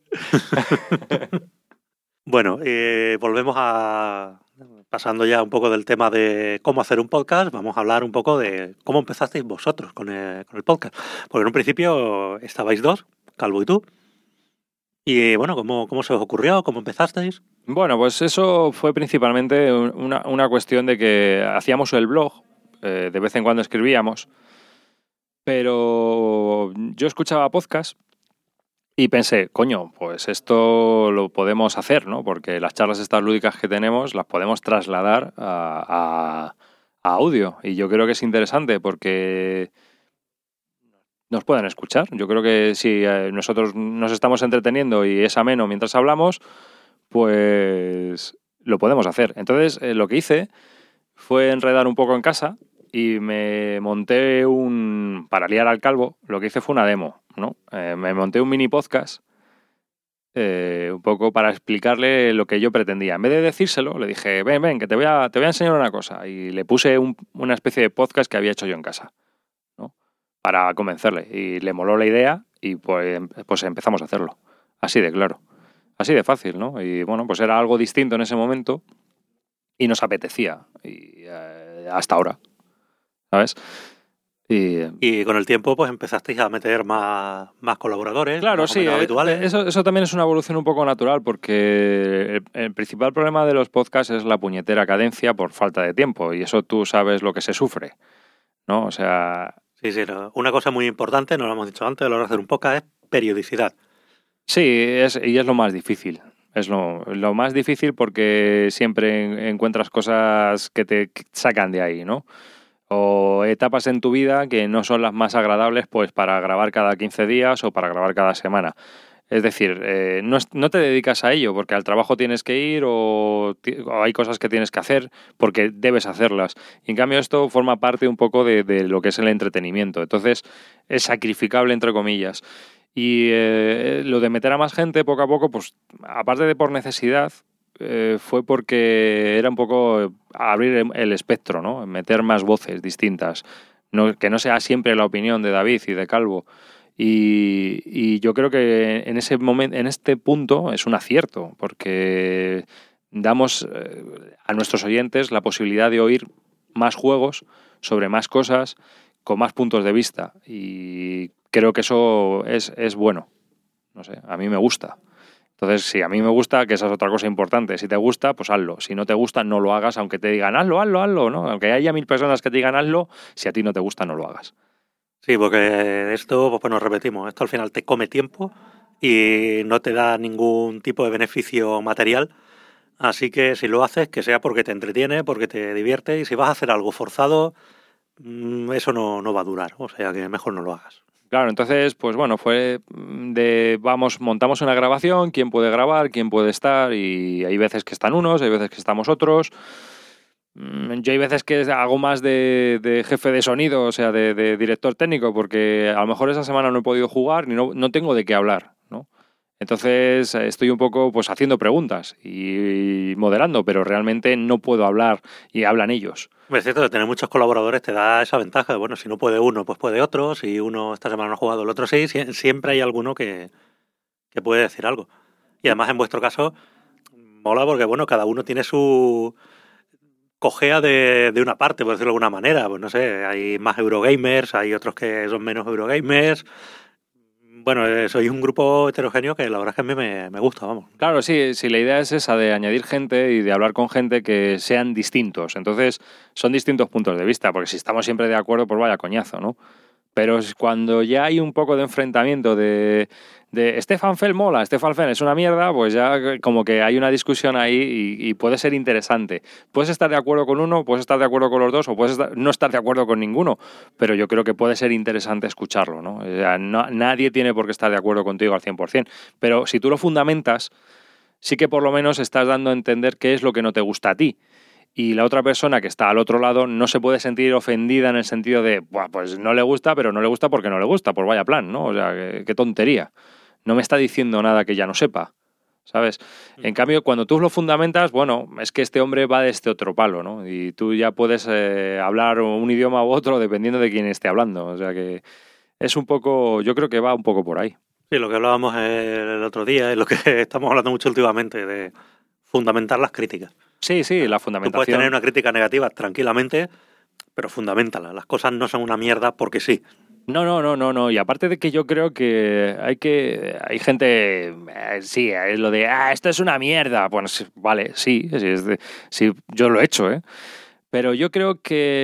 S2: Bueno, volvemos pasando ya un poco del tema de cómo hacer un podcast, vamos a hablar un poco de cómo empezasteis vosotros con el podcast. Porque en un principio estabais dos, Calvo y tú. Y bueno, ¿cómo se os ocurrió? ¿Cómo empezasteis?
S5: Bueno, pues eso fue principalmente una cuestión de que hacíamos el blog, de vez en cuando escribíamos, pero yo escuchaba podcast y pensé, coño, pues esto lo podemos hacer, ¿no? Porque las charlas estas lúdicas que tenemos las podemos trasladar a audio y yo creo que es interesante porque nos pueden escuchar. Yo creo que si nosotros nos estamos entreteniendo y es ameno mientras hablamos, pues lo podemos hacer. Entonces, lo que hice fue enredar un poco en casa y me monté para liar al calvo, lo que hice fue una demo, ¿no? Me monté un mini podcast un poco para explicarle lo que yo pretendía. En vez de decírselo, le dije, ven, que te voy a enseñar una cosa. Y le puse una especie de podcast que había hecho yo en casa, ¿no? Para convencerle. Y le moló la idea y pues empezamos a hacerlo. Así de claro. Así de fácil, ¿no? Y bueno, pues era algo distinto en ese momento y nos apetecía. Y hasta ahora, ¿sabes?
S2: Y con el tiempo pues empezasteis a meter más colaboradores.
S5: Claro,
S2: más o
S5: sí.
S2: menos habituales.
S5: Eso también es una evolución un poco natural porque el principal problema de los podcasts es la puñetera cadencia por falta de tiempo y eso tú sabes lo que se sufre, ¿no? O sea...
S2: Sí, no. Una cosa muy importante, no lo hemos dicho antes a la hora de hacer un podcast, es periodicidad.
S5: Sí, y es lo más difícil. Es lo más difícil porque siempre encuentras cosas que te sacan de ahí, ¿no? O etapas en tu vida que no son las más agradables pues para grabar cada 15 días o para grabar cada semana. Es decir, no te dedicas a ello porque al trabajo tienes que ir o hay cosas que tienes que hacer porque debes hacerlas. Y en cambio esto forma parte un poco de lo que es el entretenimiento. Entonces es sacrificable entre comillas. Y lo de meter a más gente poco a poco, pues aparte de por necesidad, fue porque era un poco abrir el espectro, ¿no? Meter más voces distintas. Que no sea siempre la opinión de David y de Calvo. Y yo creo que en ese momento, en este punto, es un acierto, porque damos a nuestros oyentes la posibilidad de oír más juegos sobre más cosas, con más puntos de vista. Y creo que eso es bueno. No sé, a mí me gusta. Entonces, si a mí me gusta, que esa es otra cosa importante. Si te gusta, pues hazlo. Si no te gusta, no lo hagas, aunque te digan hazlo, ¿no? Aunque haya 1000 personas que te digan hazlo, si a ti no te gusta, no lo hagas.
S2: Sí, porque esto, pues bueno, repetimos, esto al final te come tiempo y no te da ningún tipo de beneficio material. Así que si lo haces, que sea porque te entretiene, porque te divierte, y si vas a hacer algo forzado, eso no va a durar. O sea que mejor no lo hagas.
S5: Claro, entonces, pues bueno, fue montamos una grabación, quién puede grabar, quién puede estar, y hay veces que están unos, hay veces que estamos otros. Yo hay veces que hago más de jefe de sonido, o sea, de director técnico, porque a lo mejor esa semana no he podido jugar ni no tengo de qué hablar, ¿no? Entonces estoy un poco pues haciendo preguntas y moderando, pero realmente no puedo hablar y hablan ellos.
S2: Es cierto que tener muchos colaboradores te da esa ventaja. Bueno, si no puede uno, pues puede otro. Si uno esta semana no ha jugado, el otro sí. Siempre hay alguno que puede decir algo. Y además en vuestro caso mola porque, bueno, cada uno tiene su cojea de una parte, por decirlo de alguna manera. Pues no sé, hay más Eurogamers, hay otros que son menos Eurogamers. Bueno, soy un grupo heterogéneo que la verdad es que a mí me gusta, vamos.
S5: Claro, sí, la idea es esa, de añadir gente y de hablar con gente que sean distintos. Entonces, son distintos puntos de vista, porque si estamos siempre de acuerdo, pues vaya coñazo, ¿no? Pero cuando ya hay un poco de enfrentamiento de Stefan Feld mola, Stefan Feld es una mierda, pues ya como que hay una discusión ahí y puede ser interesante. Puedes estar de acuerdo con uno, puedes estar de acuerdo con los dos, o puedes no estar de acuerdo con ninguno, pero yo creo que puede ser interesante escucharlo, ¿no? O sea, nadie tiene por qué estar de acuerdo contigo al 100%, pero si tú lo fundamentas, sí que por lo menos estás dando a entender qué es lo que no te gusta a ti. Y la otra persona que está al otro lado no se puede sentir ofendida en el sentido de, pues no le gusta, pero no le gusta porque no le gusta, pues vaya plan, ¿no? O sea, qué tontería. No me está diciendo nada que ya no sepa, ¿sabes? En cambio, cuando tú lo fundamentas, bueno, es que este hombre va de este otro palo, ¿no? Y tú ya puedes hablar un idioma u otro dependiendo de quién esté hablando. O sea que es un poco, yo creo que va un poco por ahí.
S2: Sí, lo que hablábamos el otro día es lo que estamos hablando mucho últimamente, de fundamentar las críticas.
S5: Sí, la fundamentación.
S2: Tú puedes tener una crítica negativa tranquilamente, pero fundamentala. Las cosas no son una mierda porque sí.
S5: No. Y aparte de que yo creo que hay gente, sí, es lo de, esto es una mierda. Bueno, vale, sí, yo lo he hecho, ¿eh? Pero yo creo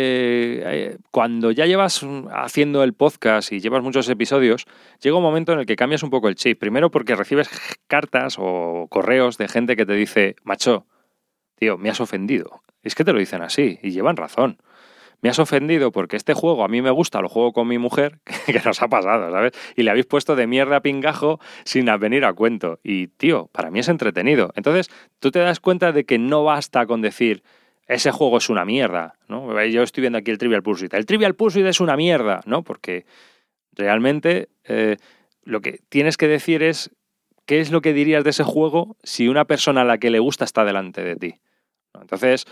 S5: que cuando ya llevas haciendo el podcast y llevas muchos episodios, llega un momento en el que cambias un poco el chip. Primero porque recibes cartas o correos de gente que te dice, macho, tío, me has ofendido. Es que te lo dicen así y llevan razón. Me has ofendido porque este juego a mí me gusta, lo juego con mi mujer, que nos ha pasado, ¿sabes? Y le habéis puesto de mierda a pingajo sin venir a cuento. Y, tío, para mí es entretenido. Entonces, tú te das cuenta de que no basta con decir, ese juego es una mierda, ¿no? Yo estoy viendo aquí el Trivial Pursuit. El Trivial Pursuit es una mierda, ¿no? Porque realmente lo que tienes que decir es qué es lo que dirías de ese juego si una persona a la que le gusta está delante de ti. Entonces,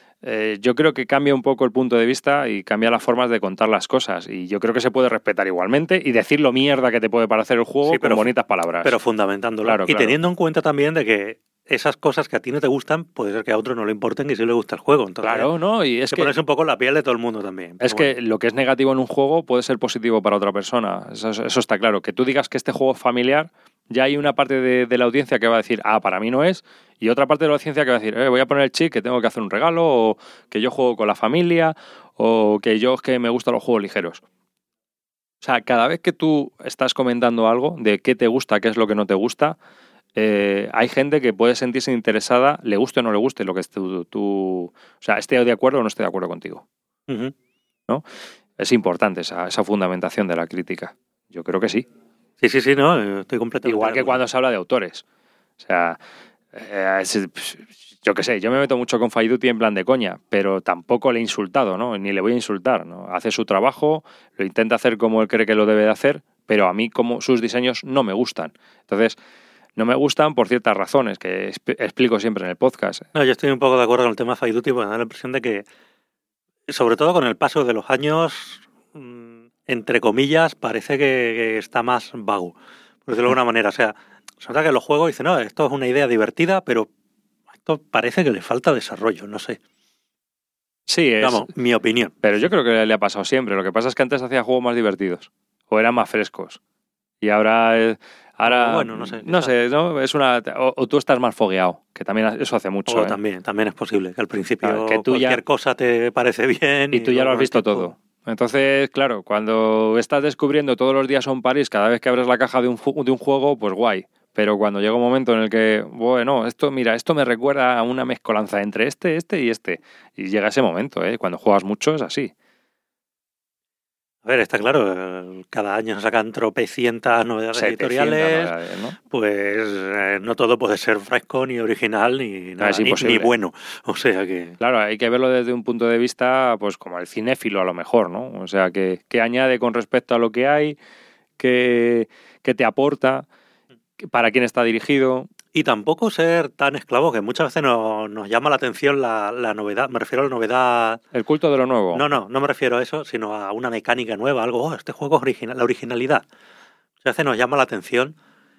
S5: yo creo que cambia un poco el punto de vista y cambia las formas de contar las cosas. Y yo creo que se puede respetar igualmente y decir lo mierda que te puede parecer el juego, sí, con bonitas palabras.
S2: Pero fundamentándolo. Claro, y teniendo en cuenta también de que esas cosas que a ti no te gustan, puede ser que a otro no le importen y sí le gusta el juego. Entonces,
S5: claro, ¿no? Y es que
S2: ponerse un poco en la piel de todo el mundo también.
S5: Es que lo que es negativo en un juego puede ser positivo para otra persona. Eso está claro. Que tú digas que este juego es familiar, ya hay una parte de la audiencia que va a decir, para mí no es, y otra parte de la audiencia que va a decir, voy a poner el chip que tengo que hacer un regalo, o que yo juego con la familia, o que yo es que me gustan los juegos ligeros. O sea, cada vez que tú estás comentando algo de qué te gusta, qué es lo que no te gusta, hay gente que puede sentirse interesada, le guste o no le guste lo que tú o sea, esté de acuerdo o no esté de acuerdo contigo. Uh-huh. ¿No? Es importante esa fundamentación de la crítica. Yo creo que sí.
S2: Sí, no, estoy completamente.
S5: Igual que cuando se habla de autores. O sea, yo qué sé, yo me meto mucho con Fall Duty en plan de coña, pero tampoco le he insultado, ¿no? Ni le voy a insultar, ¿no? Hace su trabajo, lo intenta hacer como él cree que lo debe de hacer, pero a mí como sus diseños no me gustan. Entonces, no me gustan por ciertas razones que explico siempre en el podcast.
S2: No, yo estoy un poco de acuerdo con el tema Fall Duty, porque me da la impresión de que, sobre todo con el paso de los años, entre comillas, parece que está más vago, por decirlo de alguna manera. O sea, se nota que los juegos dicen, no, esto es una idea divertida, pero esto parece que le falta desarrollo, no sé.
S5: Sí, es.
S2: Vamos, mi opinión.
S5: Pero yo creo que le ha pasado siempre. Lo que pasa es que antes hacía juegos más divertidos o eran más frescos. Y ahora
S2: bueno, no sé.
S5: No sé, ¿no? Es o tú estás más fogueado, que también eso hace mucho.
S2: O también es posible, que al principio que cualquier cosa te parece bien.
S5: Y tú ya lo has visto todo. Entonces, claro, cuando estás descubriendo todos los días son París, cada vez que abres la caja de un juego, pues guay. Pero cuando llega un momento en el que, bueno, esto me recuerda a una mezcolanza entre este y este. Y llega ese momento, cuando juegas mucho es así.
S2: A ver, está claro, cada año sacan tropecientas novedades
S5: 700
S2: editoriales,
S5: novedades, ¿no?
S2: pues no todo puede ser fresco, ni original, ni nada,
S5: es
S2: ni
S5: imposible.
S2: bueno. O sea que...
S5: Claro, hay que verlo desde un punto de vista, pues como el cinéfilo a lo mejor, ¿no? O sea, que añade con respecto a lo que hay, que te aporta, para quién está dirigido.
S2: Y tampoco ser tan esclavo, que muchas veces nos llama la atención la novedad. Me refiero a la novedad...
S5: El culto de lo nuevo.
S2: No me refiero a eso, sino a una mecánica nueva, algo, este juego es original, la originalidad. Muchas veces nos llama la atención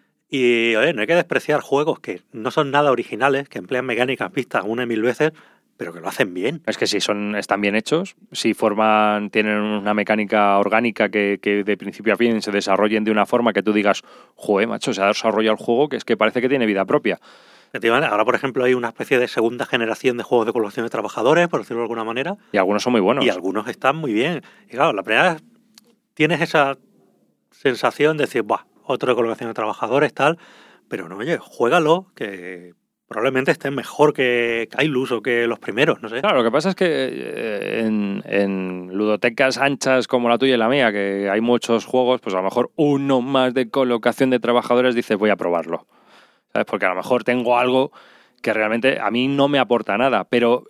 S2: y, oye, no hay que despreciar juegos que no son nada originales, que emplean mecánicas vistas una y mil veces, pero que lo hacen bien.
S5: Es que si están bien hechos, si tienen una mecánica orgánica que de principio a fin se desarrollen de una forma que tú digas, joder, macho, se ha desarrollado el juego que es que parece que tiene vida propia.
S2: Efectivamente, ahora, por ejemplo, hay una especie de segunda generación de juegos de colocación de trabajadores, por decirlo de alguna manera.
S5: Y algunos son muy buenos.
S2: Y algunos están muy bien. Y claro, la primera vez tienes esa sensación de decir, buah, otro de colocación de trabajadores, tal, pero no, oye, juégalo, que probablemente estén mejor que Kailus o que los primeros, no sé.
S5: Claro, lo que pasa es que en ludotecas anchas como la tuya y la mía, que hay muchos juegos, pues a lo mejor uno más de colocación de trabajadores dices, voy a probarlo. ¿Sabes? Porque a lo mejor tengo algo que realmente a mí no me aporta nada, pero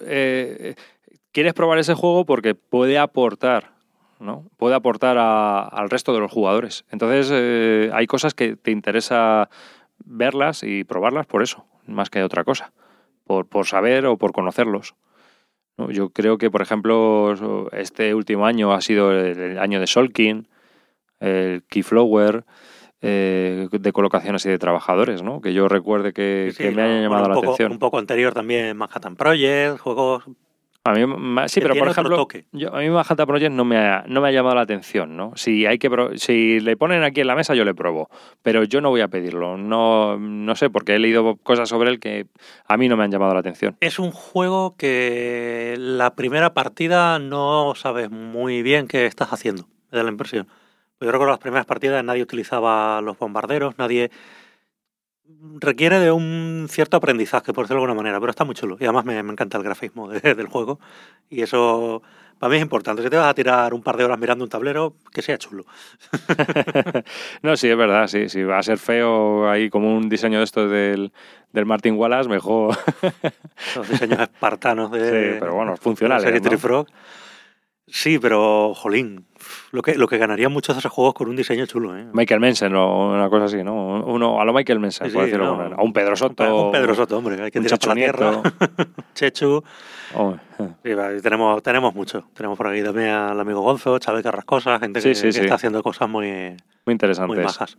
S5: quieres probar ese juego porque puede aportar, ¿no? Puede aportar al resto de los jugadores. Entonces hay cosas que te interesa verlas y probarlas por eso, más que otra cosa, por saber o por conocerlos, ¿no? Yo creo que, por ejemplo, este último año ha sido el año de Solkin, el Keyflower, de colocaciones y de trabajadores, ¿no? Que yo recuerde que me hayan llamado la atención.
S2: Un poco anterior también Manhattan Project, juegos...
S5: A mí, sí, pero por ejemplo, a mí Manhattan Project no me ha llamado la atención, ¿no? Si le ponen aquí en la mesa, yo le pruebo, pero yo no voy a pedirlo. No sé, porque he leído cosas sobre él que a mí no me han llamado la atención.
S2: Es un juego que la primera partida no sabes muy bien qué estás haciendo, me da la impresión. Yo recuerdo las primeras partidas nadie utilizaba los bombarderos, nadie... Requiere de un cierto aprendizaje, por decirlo de alguna manera, pero está muy chulo. Y además me encanta el grafismo del juego. Y eso para mí es importante. Si te vas a tirar un par de horas mirando un tablero, que sea chulo.
S5: No, sí, es verdad, sí. Si va a ser feo ahí como un diseño de estos del Martin Wallace, mejor...
S2: Los diseños espartanos de...
S5: Sí, pero bueno, funcionales,
S2: Serie
S5: ¿no?
S2: Trifrog. Sí, pero, jolín, lo que ganarían muchos de esos juegos con un diseño chulo, ¿eh?
S5: Michael Mensen o una cosa así, ¿no? Uno a lo Michael Mensen,
S2: Sí,
S5: por decirlo
S2: no.
S5: de alguna manera. A un Pedro Soto.
S2: Un Pedro Soto, hombre, hay que
S5: un
S2: tirar para la tierra.
S5: Chechu
S2: Chechu.
S5: Oh,
S2: Sí, tenemos mucho. Tenemos por aquí también al amigo Gonzo, Chávez Carrascosa, gente
S5: Sí,
S2: que
S5: sí.
S2: está haciendo cosas muy
S5: interesantes.
S2: majas.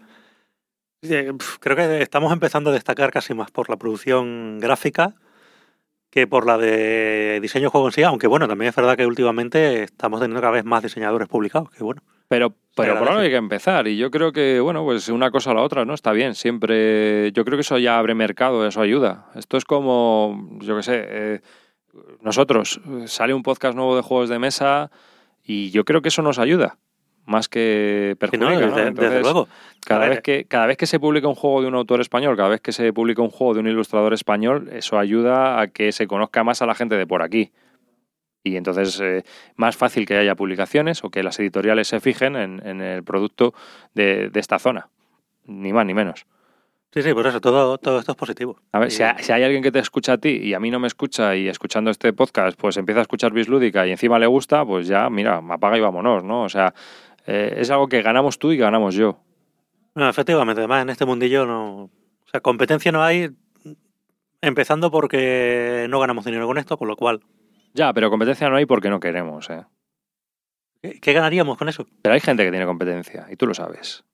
S2: Creo que estamos empezando a destacar casi más por la producción gráfica que por la de diseño de juego en sí, aunque bueno, también es verdad que últimamente estamos teniendo cada vez más diseñadores publicados, que bueno.
S5: Pero por algo hay que empezar, y yo creo que, bueno, pues una cosa a la otra, ¿no? Está bien, siempre... Yo creo que eso ya abre mercado, eso ayuda. Esto es como, yo qué sé, nosotros, sale un podcast nuevo de juegos de mesa y yo creo que eso nos ayuda, más que perjudica,
S2: Sí,
S5: ¿no? Entonces,
S2: desde luego.
S5: Cada vez que se publica un juego de un autor español, cada vez que se publica un juego de un ilustrador español, eso ayuda a que se conozca más a la gente de por aquí. Y entonces más fácil que haya publicaciones o que las editoriales se fijen en el producto de esta zona. Ni más ni menos.
S2: Sí, por eso, todo esto es positivo.
S5: A ver, si hay alguien que te escucha a ti y a mí no me escucha, y escuchando este podcast pues empieza a escuchar Bislúdica y encima le gusta, pues ya, mira, apaga y vámonos, ¿no? O sea, es algo que ganamos tú y ganamos yo.
S2: No, efectivamente, además en este mundillo no... O sea, competencia no hay, empezando porque no ganamos dinero con esto, con lo cual...
S5: Ya, pero competencia no hay porque no queremos, ¿eh?
S2: ¿Qué ganaríamos con eso?
S5: Pero hay gente que tiene competencia, y tú lo sabes.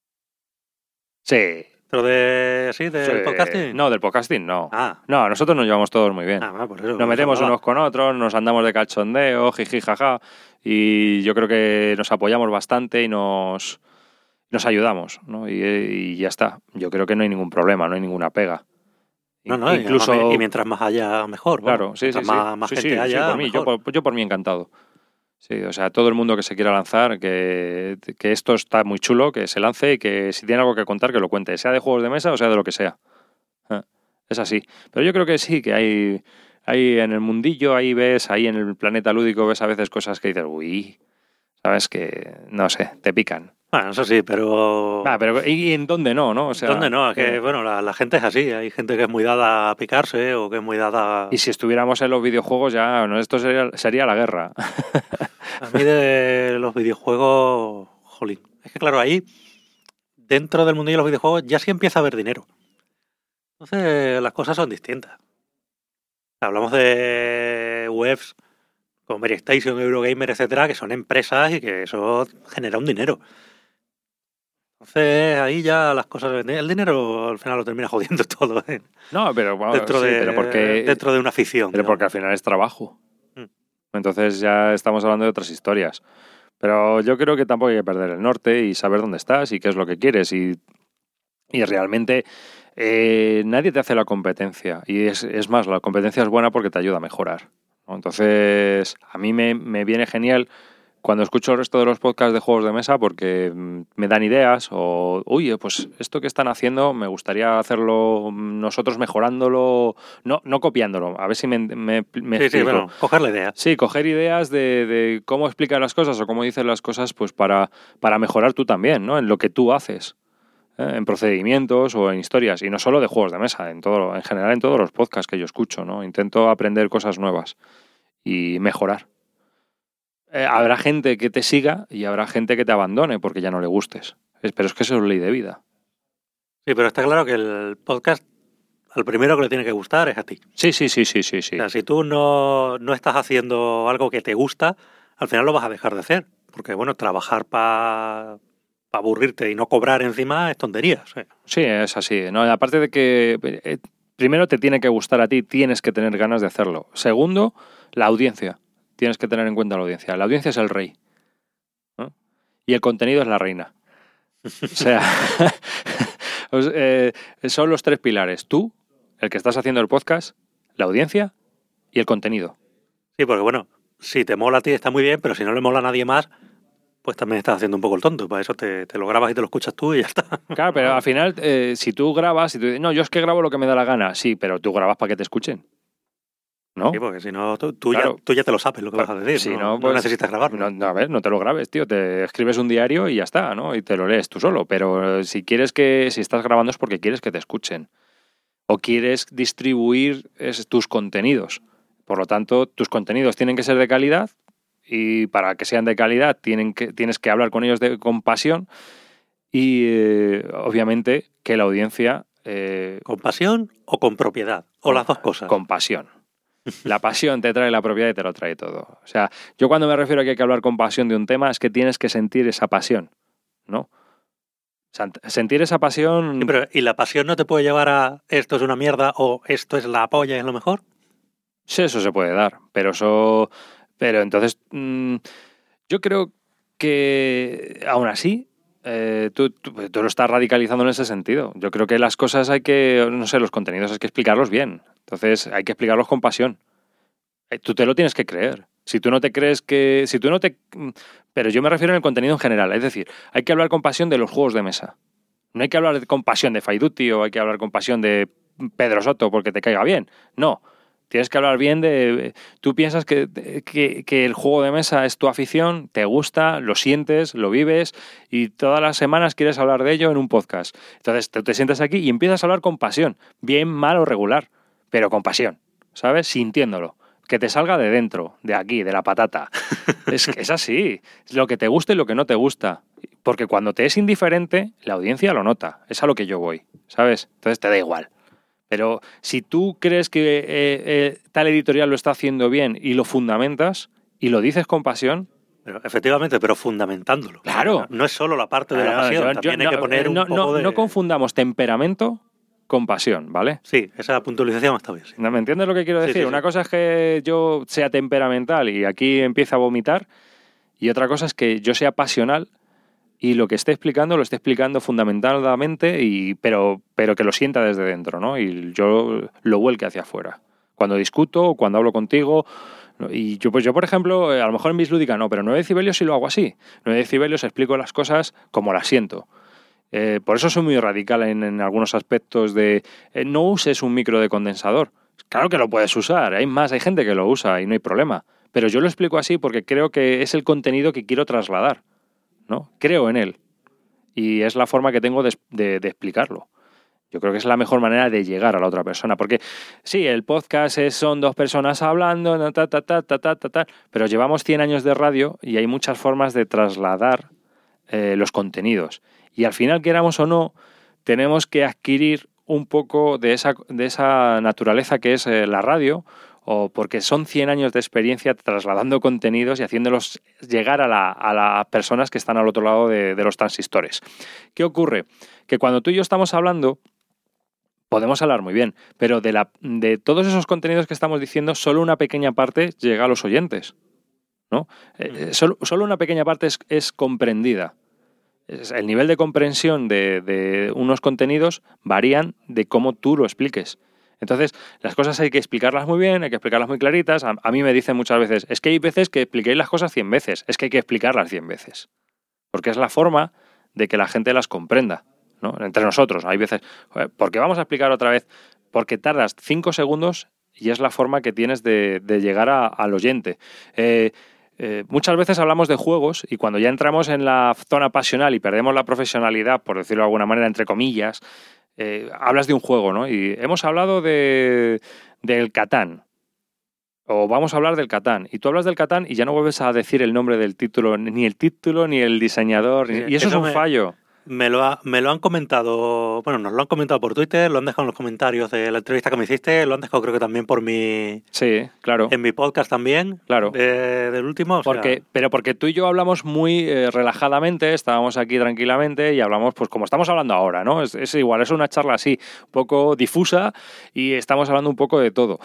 S5: Sí.
S2: ¿Pero del podcasting?
S5: No, del podcasting no.
S2: Ah.
S5: No, nosotros nos llevamos todos muy bien.
S2: Por eso,
S5: Nos metemos unos con otros, nos andamos de cachondeo, jiji, jaja, y yo creo que nos apoyamos bastante y nos ayudamos, ¿no? Y ya está. Yo creo que no hay ningún problema, no hay ninguna pega.
S2: No,
S5: incluso...
S2: y mientras más haya, mejor.
S5: Claro, sí.
S2: Más gente haya,
S5: por mí,
S2: mejor.
S5: yo por mí encantado. Sí, o sea, todo el mundo que se quiera lanzar, que esto está muy chulo, que se lance y que si tiene algo que contar, que lo cuente, sea de juegos de mesa o sea de lo que sea. Es así. Pero yo creo que sí, que hay en el mundillo, ahí en el planeta lúdico, ves a veces cosas que dices, uy, sabes que, no sé, te pican.
S2: Bueno, eso sí, pero...
S5: Pero ¿y en dónde no, no? O sea,
S2: ¿dónde no? Es que, bueno, la gente es así. Hay gente que es muy dada a picarse o que es muy dada...
S5: Y si estuviéramos en los videojuegos ya, no, esto sería la guerra.
S2: A mí de los videojuegos... Jolín. Es que, claro, ahí, dentro del mundo de los videojuegos, ya sí empieza a haber dinero. Entonces, las cosas son distintas. Hablamos de webs como Mary Station, Eurogamer, etcétera, que son empresas y que eso genera un dinero. Entonces, ahí ya las cosas... El dinero al final lo termina jodiendo todo, ¿eh?
S5: No, pero bueno,
S2: dentro de una afición.
S5: Pero
S2: ¿no?
S5: porque al final es trabajo. Entonces ya estamos hablando de otras historias. Pero yo creo que tampoco hay que perder el norte y saber dónde estás y qué es lo que quieres. Y realmente nadie te hace la competencia. Y es más, la competencia es buena porque te ayuda a mejorar, ¿no? Entonces, a mí me viene genial cuando escucho el resto de los podcasts de juegos de mesa porque me dan ideas o, oye, pues esto que están haciendo me gustaría hacerlo nosotros mejorándolo, no copiándolo, a ver si me
S2: Sí, bueno, coger la idea.
S5: Sí, coger ideas de cómo explican las cosas o cómo dicen las cosas pues para mejorar tú también, ¿no? En lo que tú haces, en procedimientos o en historias, y no solo de juegos de mesa, en general en todos los podcasts que yo escucho, ¿no? Intento aprender cosas nuevas y mejorar. Habrá gente que te siga y habrá gente que te abandone porque ya no le gustes. Pero es que eso es ley de vida.
S2: Sí, pero está claro que el podcast, al primero que le tiene que gustar es a ti.
S5: Sí.
S2: O sea, si tú no estás haciendo algo que te gusta, al final lo vas a dejar de hacer. Porque, bueno, trabajar para aburrirte y no cobrar encima es tontería.
S5: Sí, es así, ¿no? Aparte de que primero te tiene que gustar a ti, tienes que tener ganas de hacerlo. Segundo, la audiencia. Tienes que tener en cuenta la audiencia. La audiencia es el rey, ¿no? Y el contenido es la reina. O sea, son los tres pilares. Tú, el que estás haciendo el podcast, la audiencia y el contenido.
S2: Sí, porque bueno, si te mola a ti está muy bien, pero si no le mola a nadie más, pues también estás haciendo un poco el tonto. Para eso te lo grabas y te lo escuchas tú y ya está.
S5: Claro, pero al final, si tú grabas, no, yo es que grabo lo que me da la gana. Sí, pero tú grabas para que te escuchen, ¿no?
S2: Sí, porque si no, tú
S5: Claro.
S2: ya te lo sabes lo que vas a decir.
S5: Si
S2: no
S5: pues,
S2: necesitas grabarlo.
S5: No, a ver, no te lo grabes, tío. Te escribes un diario y ya está, ¿no? Y te lo lees tú solo. Pero si estás grabando es porque quieres que te escuchen. O quieres distribuir tus contenidos. Por lo tanto, tus contenidos tienen que ser de calidad y para que sean de calidad tienes que hablar con ellos con pasión y obviamente que la audiencia...
S2: ¿Con pasión o con propiedad? O las dos cosas.
S5: Con pasión. La pasión te trae la propiedad y te lo trae todo. O sea, yo cuando me refiero a que hay que hablar con pasión de un tema es que tienes que sentir esa pasión, ¿no? O sea, sentir esa pasión...
S2: Sí, pero ¿y la pasión no te puede llevar a esto es una mierda o esto es la polla y es lo mejor?
S5: Sí, eso se puede dar, pero entonces yo creo que aún así tú lo estás radicalizando en ese sentido. Yo creo que las cosas los contenidos hay que explicarlos bien. Entonces hay que explicarlos con pasión. Tú te lo tienes que creer. Si tú no te crees Pero yo me refiero en el contenido en general. Es decir, hay que hablar con pasión de los juegos de mesa. No hay que hablar con pasión de Fight Duty o hay que hablar con pasión de Pedro Soto porque te caiga bien. No. Tienes que hablar bien de... Tú piensas que el juego de mesa es tu afición, te gusta, lo sientes, lo vives y todas las semanas quieres hablar de ello en un podcast. Entonces te sientas aquí y empiezas a hablar con pasión. Bien, mal o regular, pero con pasión, ¿sabes? Sintiéndolo. Que te salga de dentro, de aquí, de la patata. Es así. Lo que te gusta y lo que no te gusta. Porque cuando te es indiferente, la audiencia lo nota. Es a lo que yo voy, ¿sabes? Entonces te da igual. Pero si tú crees que tal editorial lo está haciendo bien y lo fundamentas y lo dices con pasión...
S2: Pero, efectivamente, pero fundamentándolo.
S5: Claro.
S2: No es solo la parte de la pasión, también hay que poner un poco de...
S5: No confundamos temperamento con pasión, ¿vale?
S2: Sí, esa puntualización está bien. Sí.
S5: ¿Me entiendes lo que quiero decir?
S2: Sí.
S5: Una cosa es que yo sea temperamental y aquí empiece a vomitar y otra cosa es que yo sea pasional y lo que esté explicando lo esté explicando fundamentalmente, pero que lo sienta desde dentro, ¿no? Y yo lo vuelque hacia afuera. Cuando discuto o cuando hablo contigo... Y yo, por ejemplo, a lo mejor en Bislúdica no, pero 9 decibelios sí lo hago así. 9 decibelios explico las cosas como las siento. Por eso soy muy radical en algunos aspectos de... no uses un micro de condensador. Claro que lo puedes usar, hay gente que lo usa y no hay problema. Pero yo lo explico así porque creo que es el contenido que quiero trasladar, ¿no? Creo en él. y es la forma que tengo de explicarlo. Yo creo que es la mejor manera de llegar a la otra persona, porque sí, el podcast son dos personas hablando, pero llevamos 100 años de radio y hay muchas formas de trasladar los contenidos. Y al final, queramos o no, tenemos que adquirir un poco de esa naturaleza que es la radio, o porque son 100 años de experiencia trasladando contenidos y haciéndolos llegar a las personas que están al otro lado de los transistores. ¿Qué ocurre? Que cuando tú y yo estamos hablando, podemos hablar muy bien, pero de todos esos contenidos que estamos diciendo, solo una pequeña parte llega a los oyentes, ¿no? Solo una pequeña parte es comprendida. El nivel de comprensión de unos contenidos varían de cómo tú lo expliques. Entonces, las cosas hay que explicarlas muy bien, hay que explicarlas muy claritas. A mí me dicen muchas veces, es que hay veces que expliquéis las cosas 100 veces, es que hay que explicarlas 100 veces. Porque es la forma de que la gente las comprenda, ¿no? Entre nosotros, hay veces, porque vamos a explicar otra vez, porque tardas 5 segundos y es la forma que tienes de llegar al oyente. Muchas veces hablamos de juegos y cuando ya entramos en la zona pasional y perdemos la profesionalidad, por decirlo de alguna manera, entre comillas, hablas de un juego, ¿no? Y hemos hablado del Catán. O vamos a hablar del Catán. Y tú hablas del Catán y ya no vuelves a decir el nombre del título, ni el diseñador. Y eso es un fallo.
S2: Me lo han comentado, bueno, nos lo han comentado por Twitter, lo han dejado en los comentarios de la entrevista que me hiciste, lo han dejado creo que también por mi...
S5: Sí, claro.
S2: En mi podcast también,
S5: claro.
S2: Del último.
S5: Pero porque tú y yo hablamos muy relajadamente, estábamos aquí tranquilamente y hablamos pues como estamos hablando ahora, ¿no? Es igual, es una charla así, un poco difusa y estamos hablando un poco de todo.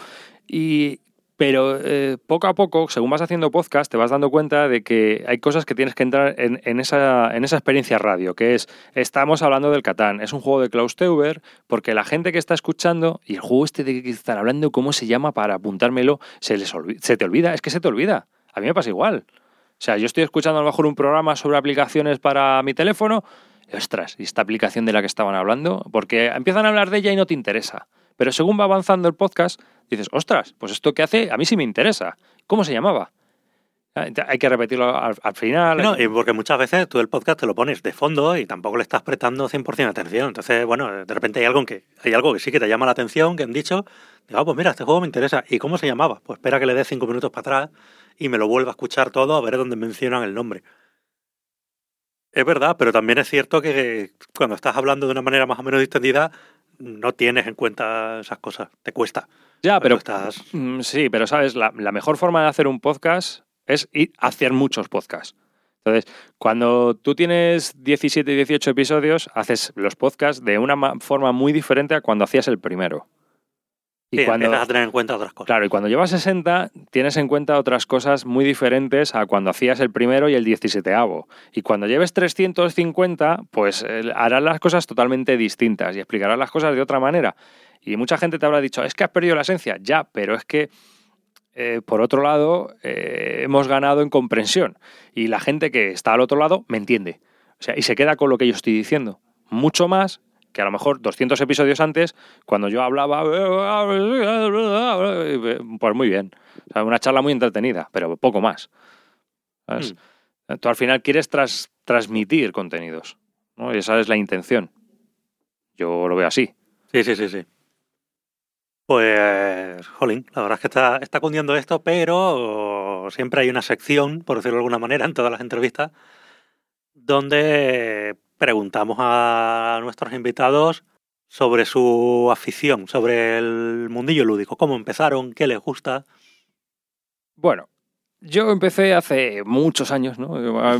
S5: Pero poco a poco, según vas haciendo podcast, te vas dando cuenta de que hay cosas que tienes que entrar en esa experiencia radio, que es, estamos hablando del Catán, es un juego de Klaus Teuber, porque la gente que está escuchando, y el juego este de que están hablando, ¿cómo se llama para apuntármelo? Se te olvida, es que se te olvida. A mí me pasa igual. O sea, yo estoy escuchando a lo mejor un programa sobre aplicaciones para mi teléfono, y ostras, ¿y esta aplicación de la que estaban hablando? Porque empiezan a hablar de ella y no te interesa. Pero según va avanzando el podcast, dices, ostras, pues esto que hace a mí sí me interesa. ¿Cómo se llamaba? Hay que repetirlo al final.
S2: No, y porque muchas veces tú el podcast te lo pones de fondo y tampoco le estás prestando 100% atención. Entonces, bueno, de repente hay algo que sí que te llama la atención, que han dicho, digo, pues mira, este juego me interesa. ¿Y cómo se llamaba? Pues espera que le dé 5 minutos para atrás y me lo vuelva a escuchar todo a ver dónde mencionan el nombre. Es verdad, pero también es cierto que cuando estás hablando de una manera más o menos distendida, no tienes en cuenta esas cosas, te cuesta.
S5: Ya, pero sí, pero sabes, la mejor forma de hacer un podcast es ir a hacer muchos podcasts. Entonces, cuando tú tienes 17 y 18 episodios, haces los podcasts de una forma muy diferente a cuando hacías el primero.
S2: Y cuando empiezas a tener en cuenta otras cosas.
S5: Claro, y cuando llevas 60, tienes en cuenta otras cosas muy diferentes a cuando hacías el primero y el 17avo. Y cuando lleves 350, pues harás las cosas totalmente distintas y explicarás las cosas de otra manera. Y mucha gente te habrá dicho, es que has perdido la esencia. Ya, pero es que, por otro lado, hemos ganado en comprensión. Y la gente que está al otro lado me entiende. O sea, y se queda con lo que yo estoy diciendo. Mucho más que a lo mejor 200 episodios antes, cuando yo hablaba, pues muy bien. O sea, una charla muy entretenida, pero poco más. ¿Sabes? Tú al final quieres transmitir contenidos, ¿no? Y esa es la intención. Yo lo veo así.
S2: Sí. Pues, jolín, la verdad es que está cundiendo esto, pero siempre hay una sección, por decirlo de alguna manera, en todas las entrevistas, donde preguntamos a nuestros invitados sobre su afición, sobre el mundillo lúdico, cómo empezaron, qué les gusta.
S5: Bueno, yo empecé hace muchos años, ¿no?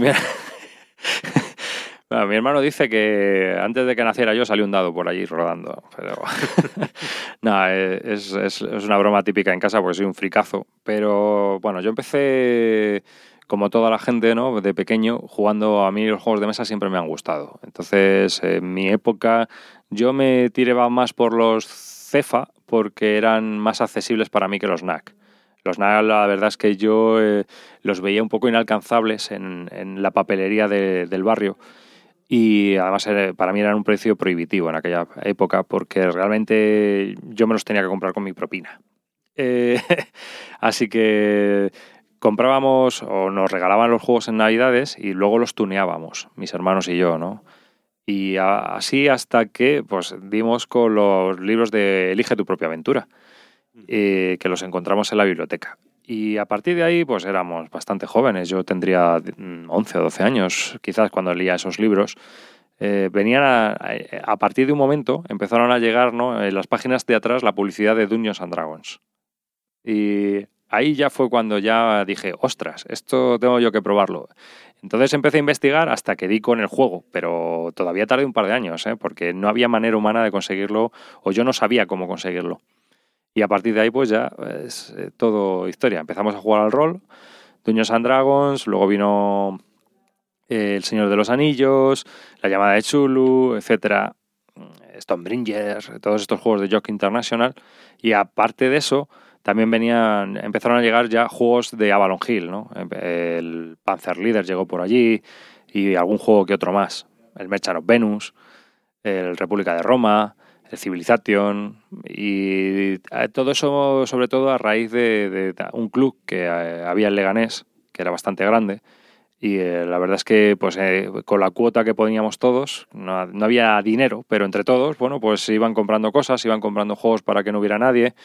S5: Mi hermano dice que antes de que naciera yo salió un dado por allí rodando, pero no, es una broma típica en casa porque soy un fricazo, pero bueno, yo empecé como toda la gente, ¿no? De pequeño, jugando. A mí los juegos de mesa siempre me han gustado. Entonces, en mi época, yo me tiraba más por los Cefa porque eran más accesibles para mí que los NAC. Los NAC, la verdad es que yo los veía un poco inalcanzables en la papelería del barrio. Y además para mí eran un precio prohibitivo en aquella época porque realmente yo me los tenía que comprar con mi propina. Así que comprábamos o nos regalaban los juegos en Navidades y luego los tuneábamos, mis hermanos y yo, ¿no? Y así hasta que pues dimos con los libros de Elige tu propia aventura, que los encontramos en la biblioteca. Y a partir de ahí pues éramos bastante jóvenes. Yo tendría 11 o 12 años quizás cuando leía esos libros. Venían a partir de un momento empezaron a llegar, ¿no?, en las páginas de atrás la publicidad de Dungeons and Dragons. Y ahí ya fue cuando ya dije, ostras, esto tengo yo que probarlo. Entonces empecé a investigar hasta que di con el juego, pero todavía tardé un par de años, porque no había manera humana de conseguirlo, o yo no sabía cómo conseguirlo. Y a partir de ahí pues ya es todo historia. Empezamos a jugar al rol, Dungeons and Dragons, luego vino El Señor de los Anillos, La Llamada de Chulu, etcétera, Stormbringer, todos estos juegos de Jockey International. Y aparte de eso, también empezaron a llegar ya juegos de Avalon Hill, ¿no? El Panzer Leader llegó por allí y algún juego que otro más. El Merchant of Venus, el República de Roma, el Civilization, y todo eso sobre todo a raíz de un club que había en Leganés, que era bastante grande, y la verdad es que pues con la cuota que poníamos todos, no había dinero, pero entre todos, bueno, pues se iban comprando cosas, iban comprando juegos para que no hubiera nadie,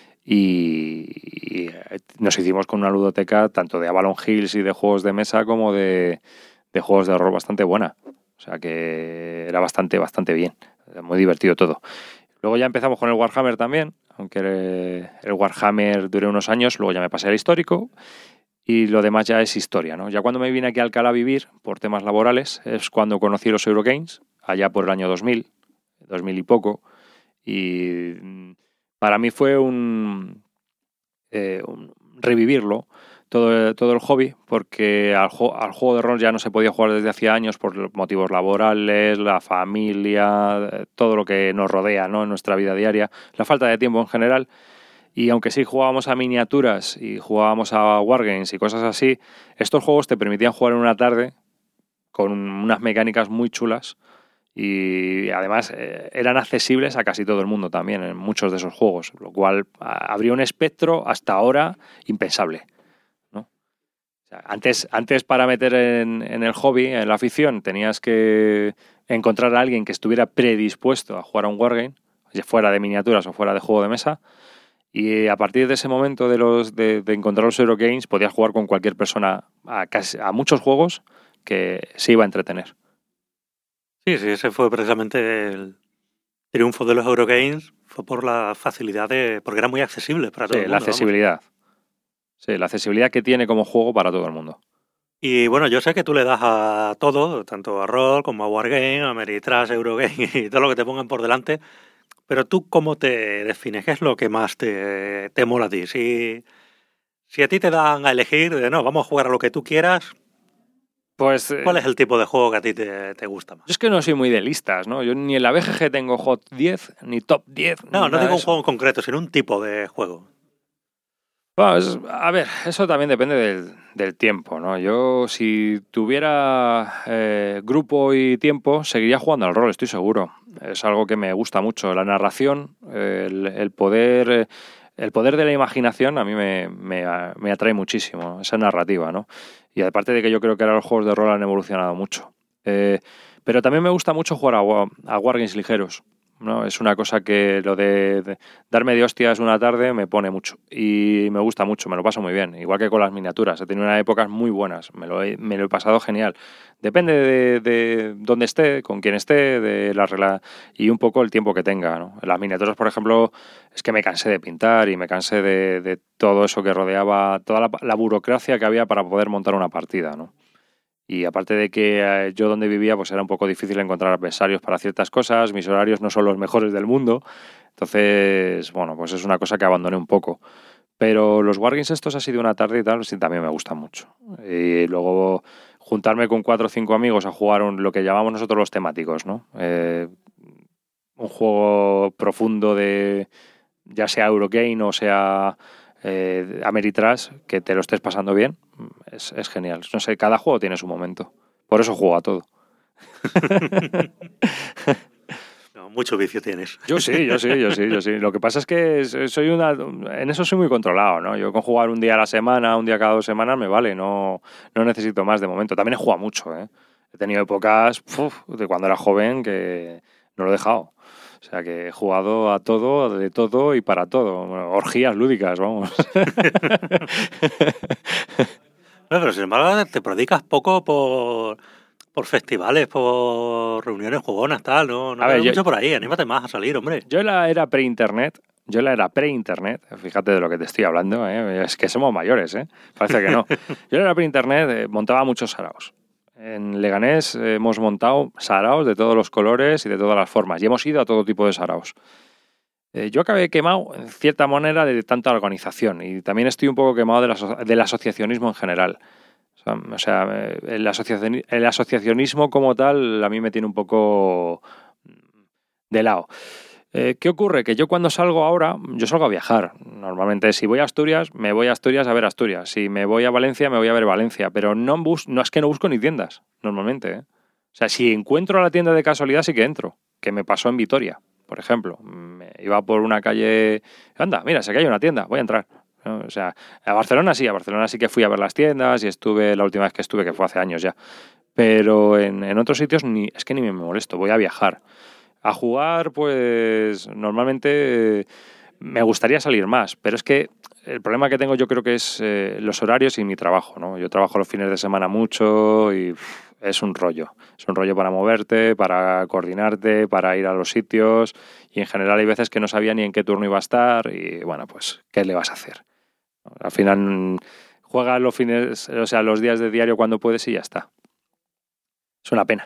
S5: y nos hicimos con una ludoteca tanto de Avalon Hills y de juegos de mesa como de juegos de rol bastante buena. O sea que era bastante bien. Muy divertido todo. Luego ya empezamos con el Warhammer también, aunque el Warhammer duré unos años, luego ya me pasé al histórico y lo demás ya es historia, ¿no? Ya cuando me vine aquí a Alcalá a vivir por temas laborales es cuando conocí los Eurogames, allá por el año 2000 y poco, y para mí fue un revivirlo, todo el hobby, porque al juego de rol ya no se podía jugar desde hacía años por motivos laborales, la familia, todo lo que nos rodea, ¿no?, en nuestra vida diaria, la falta de tiempo en general. Y aunque sí jugábamos a miniaturas y jugábamos a wargames y cosas así, estos juegos te permitían jugar en una tarde con unas mecánicas muy chulas y además eran accesibles a casi todo el mundo también en muchos de esos juegos, lo cual abría un espectro hasta ahora impensable. Antes para meter en el hobby, en la afición, tenías que encontrar a alguien que estuviera predispuesto a jugar a un wargame, fuera de miniaturas o fuera de juego de mesa, y a partir de ese momento de encontrar los Eurogames podías jugar con cualquier persona a muchos juegos que se iba a entretener.
S2: Sí, ese fue precisamente el triunfo de los Eurogames, fue por la facilidad porque era muy accesible para todo el mundo.
S5: La accesibilidad. Vamos. Sí, la accesibilidad que tiene como juego para todo el mundo.
S2: Y bueno, yo sé que tú le das a todo, tanto a rol como a wargame, a Ameritrash, Eurogame y todo lo que te pongan por delante. Pero tú, ¿cómo te defines? ¿Qué es lo que más te mola a ti? Si a ti te dan a elegir de no, vamos a jugar a lo que tú quieras, pues ¿cuál es el tipo de juego que a ti te gusta más?
S5: Yo es que no soy muy de listas, ¿no? Yo ni en la BGG tengo Hot 10, ni Top 10.
S2: No digo un juego en concreto, sino un tipo de juego.
S5: Bueno, a ver, eso también depende del tiempo, ¿no? Yo, si tuviera grupo y tiempo, seguiría jugando al rol, estoy seguro. Es algo que me gusta mucho. La narración, el poder de la imaginación a mí me atrae muchísimo, esa narrativa, ¿no? Y aparte de que yo creo que ahora los juegos de rol han evolucionado mucho. Pero también me gusta mucho jugar a wargames ligeros, ¿no? Es una cosa que lo de darme de hostias una tarde me pone mucho y me gusta mucho, me lo paso muy bien, igual que con las miniaturas. He tenido unas épocas muy buenas, me lo he pasado genial. Depende de dónde esté, con quién esté, de la regla y un poco el tiempo que tenga, ¿no? En las miniaturas, por ejemplo, es que me cansé de pintar y me cansé de todo eso que rodeaba, toda la burocracia que había para poder montar una partida, ¿no? Y aparte de que yo donde vivía pues era un poco difícil encontrar adversarios para ciertas cosas, mis horarios no son los mejores del mundo, entonces, bueno, pues es una cosa que abandoné un poco. Pero los wargames estos así de una tarde y tal, sí, también me gustan mucho. Y luego juntarme con 4 o 5 amigos a jugar lo que llamamos nosotros los temáticos, ¿no? Un juego profundo de ya sea Eurogame o sea Ameritrash, que te lo estés pasando bien, es genial. No sé, cada juego tiene su momento. Por eso juego a todo.
S2: No, mucho vicio tienes.
S5: Yo sí. Lo que pasa es que en eso soy muy controlado, ¿no? Yo con jugar un día a la semana, un día cada 2 semanas me vale, no necesito más de momento. También he jugado mucho, ¿eh? He tenido épocas de cuando era joven que no lo he dejado. O sea, que he jugado a todo, de todo y para todo. Bueno, orgías lúdicas, vamos.
S2: Pero sin embargo te predicas poco por festivales, por reuniones jugonas, tal, no
S5: A ver,
S2: te mucho por ahí, anímate más a salir, hombre.
S5: Yo en la era pre-internet, fíjate de lo que te estoy hablando, es que somos mayores, parece que no. Yo en la era pre-internet montaba muchos saraos. En Leganés hemos montado saraos de todos los colores y de todas las formas, y hemos ido a todo tipo de saraos. Yo acabé quemado, en cierta manera, de tanta organización, y también estoy un poco quemado del asociacionismo en general. O sea, el asociacionismo como tal a mí me tiene un poco de lado. ¿Qué ocurre? Que yo cuando salgo ahora, yo salgo a viajar. Normalmente si voy a Asturias, me voy a Asturias a ver Asturias. Si me voy a Valencia, me voy a ver Valencia. Pero no es que no busco ni tiendas, normalmente. O sea, si encuentro la tienda de casualidad, sí que entro. Que me pasó en Vitoria, por ejemplo. Me iba por una calle... Anda, mira, sé que hay una tienda, voy a entrar. O sea, a Barcelona sí que fui a ver las tiendas y estuve, la última vez que estuve, que fue hace años ya. Pero en otros sitios es que ni me molesto, voy a viajar. A jugar, pues normalmente me gustaría salir más, pero es que el problema que tengo yo creo que es los horarios y mi trabajo, ¿no? Yo trabajo los fines de semana mucho y es un rollo. Es un rollo para moverte, para coordinarte, para ir a los sitios y en general hay veces que no sabía ni en qué turno iba a estar y bueno, pues ¿qué le vas a hacer? Al final juega los fines, o sea, los días de diario cuando puedes y ya está. Es una pena.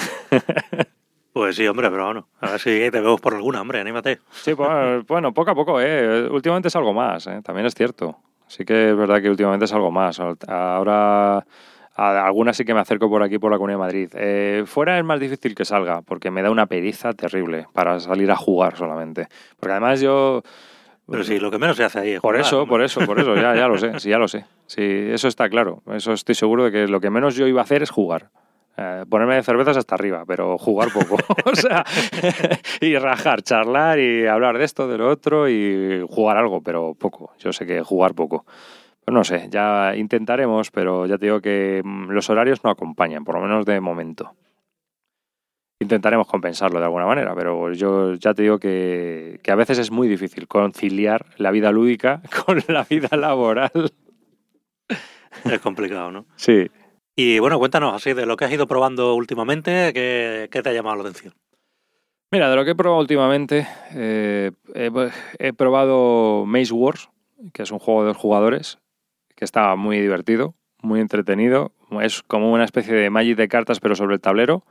S2: Pues sí, hombre, pero bueno, a ver si te vemos por alguna, hombre, anímate.
S5: Sí, pues, bueno, poco a poco, últimamente es algo más, también es cierto. Sí que es verdad que últimamente es algo más. Ahora a algunas sí que me acerco por aquí, por la Comunidad de Madrid. Fuera es más difícil que salga, porque me da una pereza terrible para salir a jugar solamente. Porque además yo...
S2: Pero sí, lo que menos se hace ahí es
S5: por
S2: jugar,
S5: eso, ya lo sé, sí, ya lo sé. Sí, eso está claro. Eso estoy seguro de que lo que menos yo iba a hacer es jugar. Ponerme de cervezas hasta arriba, pero jugar poco. O sea, y rajar, charlar y hablar de esto, de lo otro y jugar algo, pero poco. Yo sé que jugar poco. Pues no sé, ya intentaremos, pero ya te digo que los horarios no acompañan, por lo menos de momento. Intentaremos compensarlo de alguna manera, pero yo ya te digo que a veces es muy difícil conciliar la vida lúdica con la vida laboral.
S2: Es complicado, ¿no?
S5: Sí.
S2: Y bueno, cuéntanos así de lo que has ido probando últimamente, ¿qué te ha llamado la atención?
S5: Mira, de lo que he probado últimamente, he probado Maze Wars, que es un juego de 2 jugadores, que está muy divertido, muy entretenido. Es como una especie de Magic de cartas, pero sobre el tablero.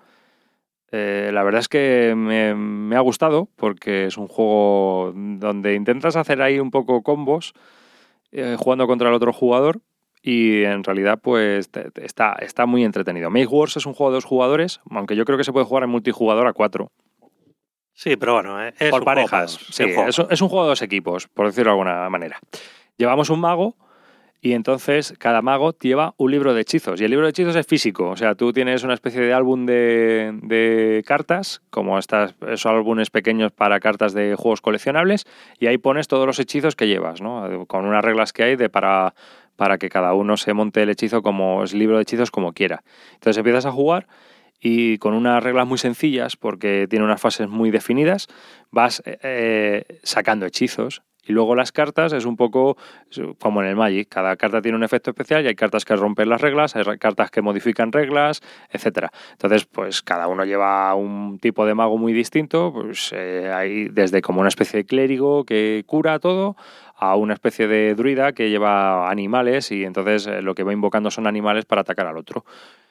S5: La verdad es que me ha gustado, porque es un juego donde intentas hacer ahí un poco combos, jugando contra el otro jugador. Y en realidad pues está muy entretenido. Maze Wars es un juego de 2 jugadores, aunque yo creo que se puede jugar en multijugador a 4.
S2: Sí, pero bueno, es
S5: por
S2: un
S5: parejas.
S2: juego,
S5: Sí, es un juego de 2 equipos, por decirlo de alguna manera. Llevamos un mago y entonces cada mago lleva un libro de hechizos. Y el libro de hechizos es físico. O sea, tú tienes una especie de álbum de cartas, como esos álbumes pequeños para cartas de juegos coleccionables, y ahí pones todos los hechizos que llevas, ¿no? Con unas reglas que hay para que cada uno se monte el hechizo como el libro de hechizos como quiera. Entonces empiezas a jugar y con unas reglas muy sencillas, porque tiene unas fases muy definidas, vas sacando hechizos. Y luego las cartas es un poco como en el Magic. Cada carta tiene un efecto especial y hay cartas que rompen las reglas, hay cartas que modifican reglas, etcétera. Entonces, pues cada uno lleva un tipo de mago muy distinto. Pues hay desde como una especie de clérigo que cura todo, a una especie de druida que lleva animales y entonces lo que va invocando son animales para atacar al otro.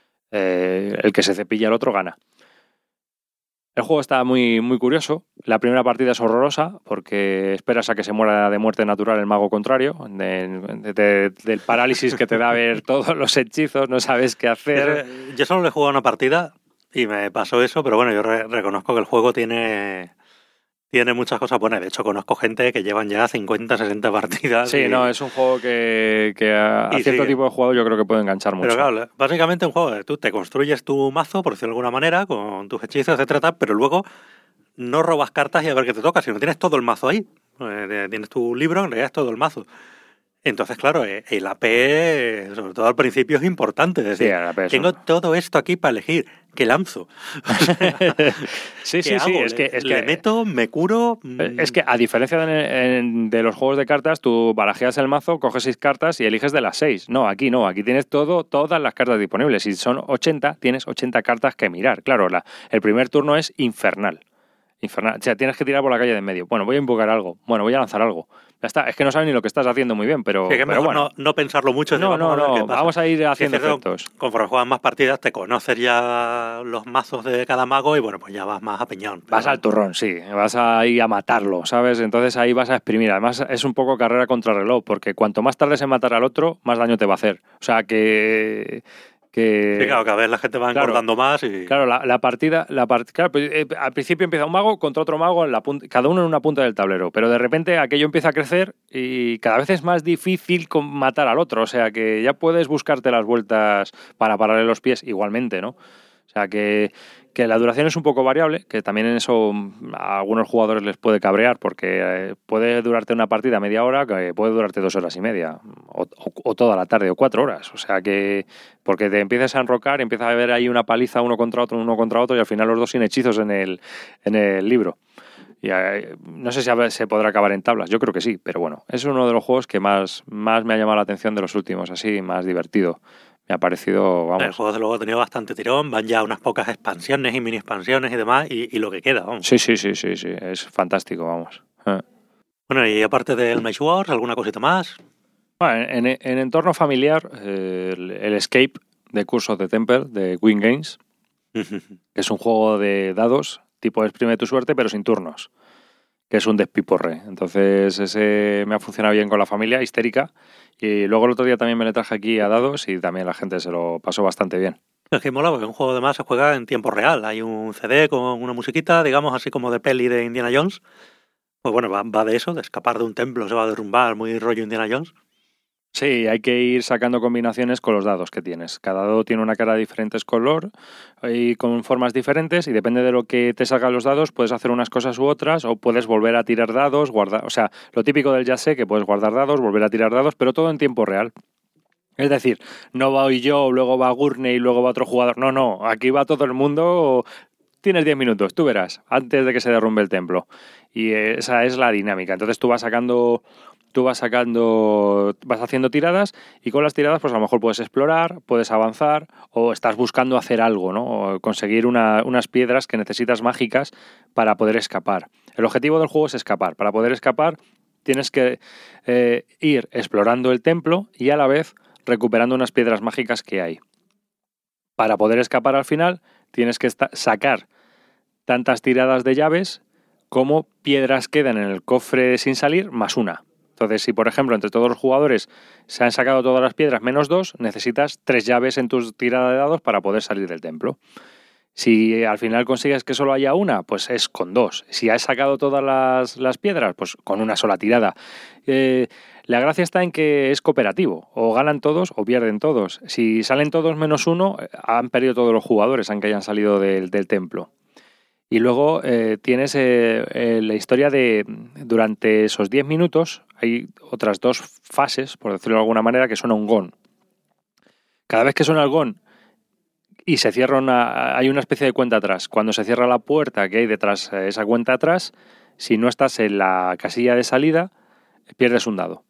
S5: El que se cepilla al otro gana. El juego está muy, muy curioso. La primera partida es horrorosa porque esperas a que se muera de muerte natural el mago contrario, del parálisis que te da ver todos los hechizos, no sabes qué hacer.
S2: Yo solo le he jugado una partida y me pasó eso, pero bueno, yo reconozco que el juego tiene muchas cosas buenas. De hecho, conozco gente que llevan ya 50, 60 partidas.
S5: Sí, no, es un juego que a cierto tipo de juego yo creo que puede enganchar mucho.
S2: Pero claro, básicamente un juego, tú te construyes tu mazo, por decirlo de alguna manera, con tus hechizos, etcétera, pero luego no robas cartas y a ver qué te toca, sino tienes todo el mazo ahí. Tienes tu libro, en realidad es todo el mazo. Entonces, claro, el AP, sobre todo al principio, es importante. Es decir,
S5: Sí, el AP es
S2: tengo todo esto aquí para elegir. ¿Qué lanzo?
S5: Sí,
S2: ¿Qué
S5: sí,
S2: hago?
S5: es que
S2: ¿Le meto? ¿Me curo?
S5: Es que a diferencia de los juegos de cartas, tú barajeas el mazo, coges 6 cartas y eliges de las 6. No, aquí tienes todas las cartas disponibles. Si son 80, tienes 80 cartas que mirar. Claro, el primer turno es infernal. O sea, tienes que tirar por la calle de en medio. Bueno, voy a invocar algo. Bueno, voy a lanzar algo. Ya está. Es que no sabes ni lo que estás haciendo muy bien, pero,
S2: Sí, que es
S5: pero
S2: mejor
S5: bueno.
S2: no pensarlo mucho.
S5: No, vamos a ir haciendo efectos.
S2: Conforme juegas más partidas, te conoces ya los mazos de cada mago y bueno, pues ya vas más a peñón.
S5: Vas al turrón, sí. Vas a ir a matarlo, ¿sabes? Entonces ahí vas a exprimir. Además, es un poco carrera contra reloj, porque cuanto más tardes en matar al otro, más daño te va a hacer. O sea,
S2: Sí, claro, cada vez la gente va engordando más y...
S5: Claro, la partida... Claro, al principio empieza un mago contra otro mago, cada uno en una punta del tablero, pero de repente aquello empieza a crecer y cada vez es más difícil matar al otro, o sea que ya puedes buscarte las vueltas para pararle los pies igualmente, ¿no? O sea que la duración es un poco variable, que también en eso a algunos jugadores les puede cabrear, porque puede durarte una partida media hora, que puede durarte 2 horas y media, o toda la tarde, o 4 horas. O sea que, porque te empiezas a enrocar, empieza a haber ahí una paliza uno contra otro, y al final los dos sin hechizos en el libro. Y no sé si se podrá acabar en tablas, yo creo que sí, pero bueno, es uno de los juegos que más me ha llamado la atención de los últimos, así, más divertido. Me ha parecido, vamos...
S2: El juego, desde luego, ha tenido bastante tirón. Van ya unas pocas expansiones y mini expansiones y demás, y lo que queda, vamos.
S5: Sí, es fantástico, vamos.
S2: Bueno, y aparte del Mage Wars, ¿alguna cosita más?
S5: Bueno, en entorno familiar, el Escape de Curse of the Temple de Wing Games, que es un juego de dados, tipo exprime tu suerte, pero sin turnos, que es un despiporre. Entonces ese me ha funcionado bien con la familia, histérica. Y luego el otro día también me le traje aquí a dados y también la gente se lo pasó bastante bien.
S2: Es que mola porque un juego además se juega en tiempo real. Hay un CD con una musiquita, digamos así como de peli de Indiana Jones. Pues bueno, va de eso, de escapar de un templo, se va a derrumbar, muy rollo Indiana Jones.
S5: Sí, hay que ir sacando combinaciones con los dados que tienes. Cada dado tiene una cara de diferentes color y con formas diferentes, y depende de lo que te salgan los dados, puedes hacer unas cosas u otras, o puedes volver a tirar dados, guardar, o sea, lo típico del Yahtzee, que puedes guardar dados, volver a tirar dados, pero todo en tiempo real. Es decir, no voy yo, luego va Gurney y luego va otro jugador. No, aquí va todo el mundo. Tienes 10 minutos, tú verás, antes de que se derrumbe el templo. Y esa es la dinámica. Entonces tú vas haciendo tiradas, y con las tiradas pues a lo mejor puedes explorar, puedes avanzar, o estás buscando hacer algo, ¿no? O conseguir unas piedras que necesitas mágicas para poder escapar. El objetivo del juego es escapar. Para poder escapar tienes que ir explorando el templo y a la vez recuperando unas piedras mágicas que hay. Para poder escapar al final tienes que sacar tantas tiradas de llaves como piedras quedan en el cofre sin salir, más una. Entonces, si por ejemplo entre todos los jugadores se han sacado todas las piedras menos 2, necesitas 3 llaves en tu tirada de dados para poder salir del templo. Si al final consigues que solo haya una, pues es con 2. Si has sacado todas las piedras, pues con una sola tirada. La gracia está en que es cooperativo. O ganan todos o pierden todos. Si salen todos menos 1, han perdido todos los jugadores, aunque hayan salido del templo. Y luego tienes la historia de, durante esos 10 minutos, hay otras 2 fases, por decirlo de alguna manera, que suena un gong. Cada vez que suena el gong y se cierra hay una especie de cuenta atrás. Cuando se cierra la puerta que hay detrás de esa cuenta atrás, si no estás en la casilla de salida, pierdes un dado.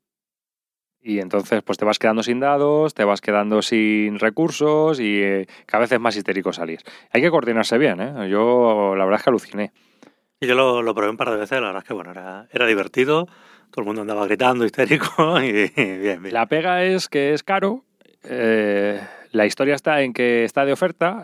S5: Y entonces pues te vas quedando sin dados, te vas quedando sin recursos y cada vez es más histérico salir. Hay que coordinarse bien, ¿eh? Yo la verdad es que aluciné.
S2: Y yo lo probé un par de veces, la verdad es que bueno, era divertido, todo el mundo andaba gritando, histérico y bien.
S5: La pega es que es caro, la historia está en que está de oferta,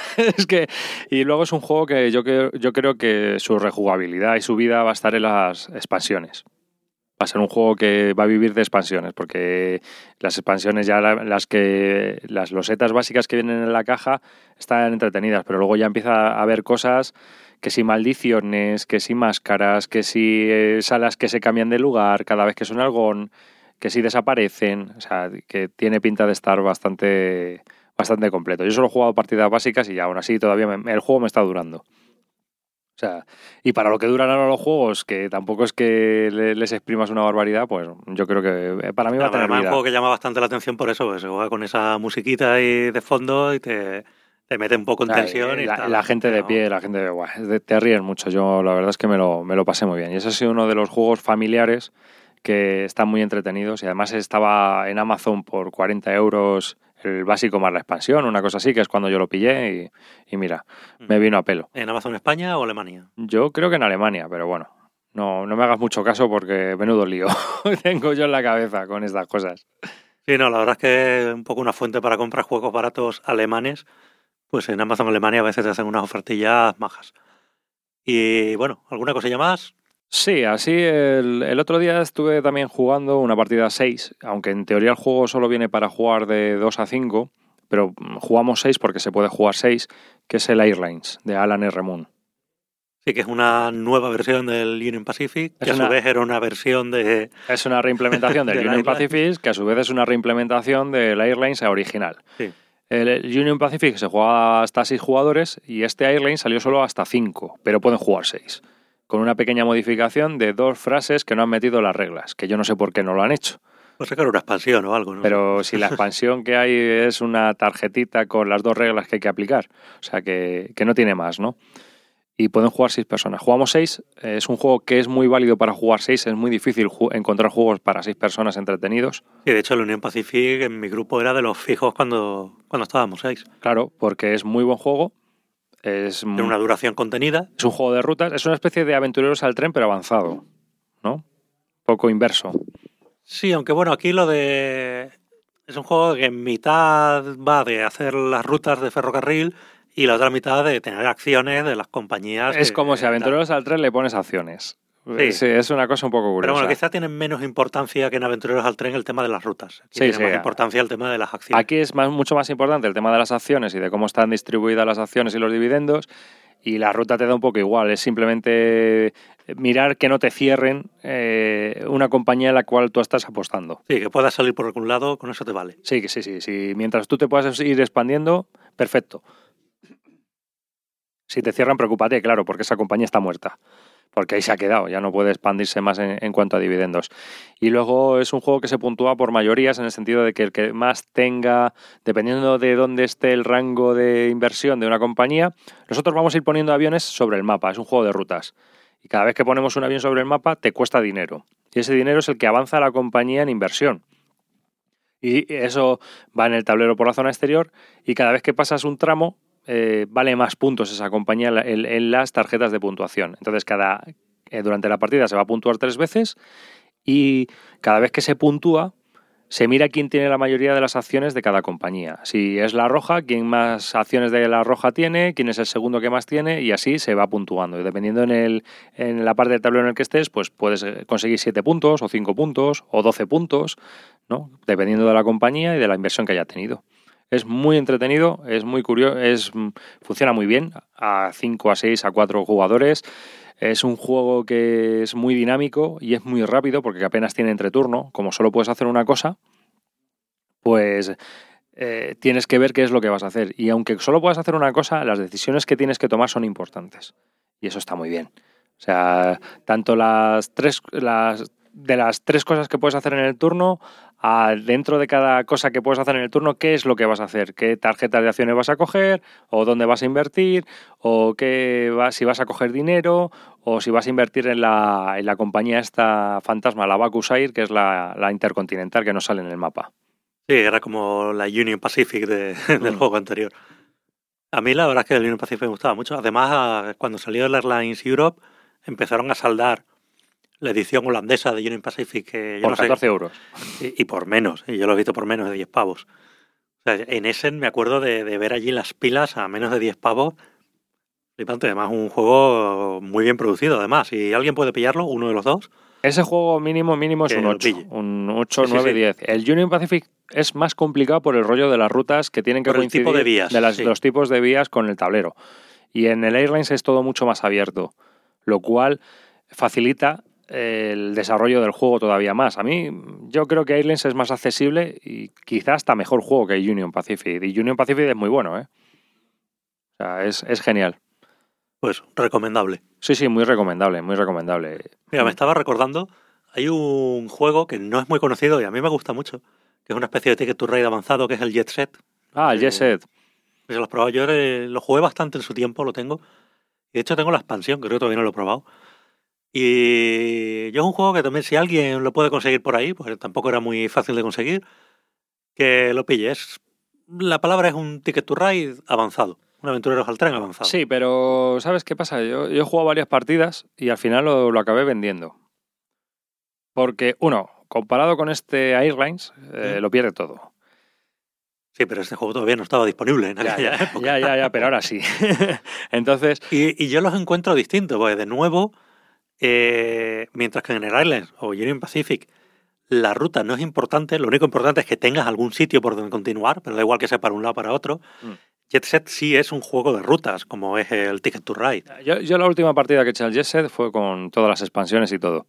S5: y luego es un juego que yo creo que su rejugabilidad y su vida va a estar en las expansiones. Va a ser un juego que va a vivir de expansiones, porque las expansiones ya las losetas básicas que vienen en la caja están entretenidas, pero luego ya empieza a haber cosas, que si maldiciones, que si máscaras, que si salas que se cambian de lugar cada vez que suena el gong, que si desaparecen, o sea, que tiene pinta de estar bastante completo. Yo solo he jugado partidas básicas y aún así todavía el juego me está durando. O sea, y para lo que duran ahora los juegos, que tampoco es que les exprimas una barbaridad, pues yo creo que para mí va a tener
S2: además
S5: vida.
S2: Es un juego que llama bastante la atención por eso, porque se juega con esa musiquita ahí de fondo y te mete un poco en tensión. Y
S5: la gente de pie, la gente te ríes mucho. Yo la verdad es que me lo pasé muy bien. Y ese ha sido uno de los juegos familiares que están muy entretenidos. Y además estaba en Amazon por 40 euros el básico más la expansión, una cosa así, que es cuando yo lo pillé y mira, me vino a pelo.
S2: ¿En Amazon España o Alemania?
S5: Yo creo que en Alemania, pero bueno, no me hagas mucho caso porque menudo lío tengo yo en la cabeza con estas cosas.
S2: Sí, no, la verdad es que es un poco una fuente para comprar juegos baratos alemanes. Pues en Amazon Alemania a veces te hacen unas ofertillas majas. Y bueno, ¿alguna cosilla más?
S5: Sí, así el otro día estuve también jugando una partida 6, aunque en teoría el juego solo viene para jugar de 2 a 5, pero jugamos 6 porque se puede jugar 6, que es el Airlines, de Alan R. Moon.
S2: Sí, que es una nueva versión del Union Pacific, que a su vez era una versión de...
S5: Es una reimplementación del Union Pacific, que a su vez es una reimplementación del Airlines original.
S2: Sí.
S5: El Union Pacific se juega hasta 6 jugadores y este Airlines salió solo hasta 5, pero pueden jugar 6. Con una pequeña modificación de 2 frases que no han metido en las reglas, que yo no sé por qué no lo han hecho.
S2: Pues sacar una expansión o algo, ¿no?
S5: Pero si la expansión que hay es una tarjetita con las 2 reglas que hay que aplicar, o sea que no tiene más, ¿no? Y pueden jugar 6 personas. Jugamos 6, es un juego que es muy válido para jugar 6, es muy difícil encontrar juegos para 6 personas entretenidos.
S2: Y de hecho el Union Pacific en mi grupo era de los fijos cuando estábamos 6.
S5: Claro, porque es muy buen juego.
S2: Tiene una duración contenida.
S5: Es un juego de rutas, es una especie de aventureros al tren, pero avanzado, ¿no? Poco inverso.
S2: Sí, aunque bueno, aquí es un juego que en mitad va de hacer las rutas de ferrocarril y la otra mitad de tener acciones de las compañías.
S5: Es como si aventureros al tren le pones acciones. Sí. Es una cosa un poco curiosa.
S2: Pero bueno, quizá tiene menos importancia que en Aventureros al Tren el tema de las rutas. Aquí tiene más importancia el tema de las acciones.
S5: Aquí es mucho más importante el tema de las acciones y de cómo están distribuidas las acciones y los dividendos. Y la ruta te da un poco igual. Es simplemente mirar que no te cierren una compañía en la cual tú estás apostando.
S2: Sí, que puedas salir por algún lado, con eso te vale.
S5: Sí. Mientras tú te puedas ir expandiendo, perfecto. Si te cierran, preocúpate, claro, porque esa compañía está muerta. Porque ahí se ha quedado, ya no puede expandirse más en cuanto a dividendos. Y luego es un juego que se puntúa por mayorías en el sentido de que el que más tenga, dependiendo de dónde esté el rango de inversión de una compañía, nosotros vamos a ir poniendo aviones sobre el mapa, es un juego de rutas. Y cada vez que ponemos un avión sobre el mapa te cuesta dinero. Y ese dinero es el que avanza a la compañía en inversión. Y eso va en el tablero por la zona exterior y cada vez que pasas un tramo, vale más puntos esa compañía en las tarjetas de puntuación. Entonces durante la partida se va a puntuar 3 veces y cada vez que se puntúa se mira quién tiene la mayoría de las acciones de cada compañía. Si es la roja, quién más acciones de la roja tiene, quién es el segundo que más tiene y así se va puntuando. Y dependiendo en la parte del tablero en el que estés, pues puedes conseguir 7 puntos o 5 puntos o 12 puntos, ¿no? Dependiendo de la compañía y de la inversión que haya tenido. Es muy entretenido, es muy curioso, funciona muy bien, a 5, a 6, a 4 jugadores. Es un juego que es muy dinámico y es muy rápido porque apenas tiene entreturno. Como solo puedes hacer una cosa, pues tienes que ver qué es lo que vas a hacer. Y aunque solo puedas hacer una cosa, las decisiones que tienes que tomar son importantes. Y eso está muy bien. O sea, tanto de las 3 cosas que puedes hacer en el turno, dentro de cada cosa que puedes hacer en el turno, qué es lo que vas a hacer, qué tarjetas de acciones vas a coger, o dónde vas a invertir, o si vas a coger dinero, o si vas a invertir en la compañía esta fantasma, la Bakusair, que es la intercontinental que no sale en el mapa.
S2: Sí, era como la Union Pacific del juego anterior. A mí la verdad es que el Union Pacific me gustaba mucho. Además, cuando salió el Airlines Europe, empezaron a saldar la edición holandesa de Union Pacific. Que yo
S5: por
S2: no
S5: 14
S2: sé,
S5: euros.
S2: Y por menos. Y yo lo he visto por menos de 10 pavos. O sea, en Essen me acuerdo de ver allí las pilas a menos de 10 pavos. Flipante. Además, un juego muy bien producido. Además, si alguien puede pillarlo, uno de los dos.
S5: Ese juego mínimo es un 8. Un 8, 9, 10. El Union Pacific es más complicado por el rollo de las rutas que tienen que
S2: por
S5: coincidir.
S2: El tipo de vías.
S5: Los tipos de vías con el tablero. Y en el Airlines es todo mucho más abierto. Lo cual facilita el desarrollo del juego todavía más. Yo creo que Airlines es más accesible y quizás hasta mejor juego que Union Pacific. Y Union Pacific es muy bueno, ¿eh? O sea, es genial.
S2: Pues recomendable.
S5: Sí, muy recomendable, muy recomendable.
S2: Mira, me estaba recordando, hay un juego que no es muy conocido y a mí me gusta mucho, que es una especie de Ticket to Ride avanzado, que es el Jet Set.
S5: El Jet Set.
S2: Si lo has probado, yo lo jugué bastante en su tiempo, lo tengo. Y de hecho tengo la expansión, creo que todavía no lo he probado. Y yo es un juego que también, si alguien lo puede conseguir por ahí, pues tampoco era muy fácil de conseguir, que lo pille. La palabra es un Ticket to Ride avanzado. Un aventureros al tren avanzado.
S5: Sí, pero ¿sabes qué pasa? Yo he jugado varias partidas y al final lo acabé vendiendo. Porque, uno, comparado con este Airlines, lo pierde todo.
S2: Sí, pero este juego todavía no estaba disponible en aquella época.
S5: Ya, pero ahora sí. Entonces...
S2: Y yo los encuentro distintos, porque de nuevo, mientras que en el Airlines o Union Pacific la ruta no es importante, lo único importante es que tengas algún sitio por donde continuar, pero da igual que sea para un lado o para otro. Jet Set sí es un juego de rutas, como es el Ticket to Ride.
S5: Yo la última partida que eché al Jet Set fue con todas las expansiones y todo.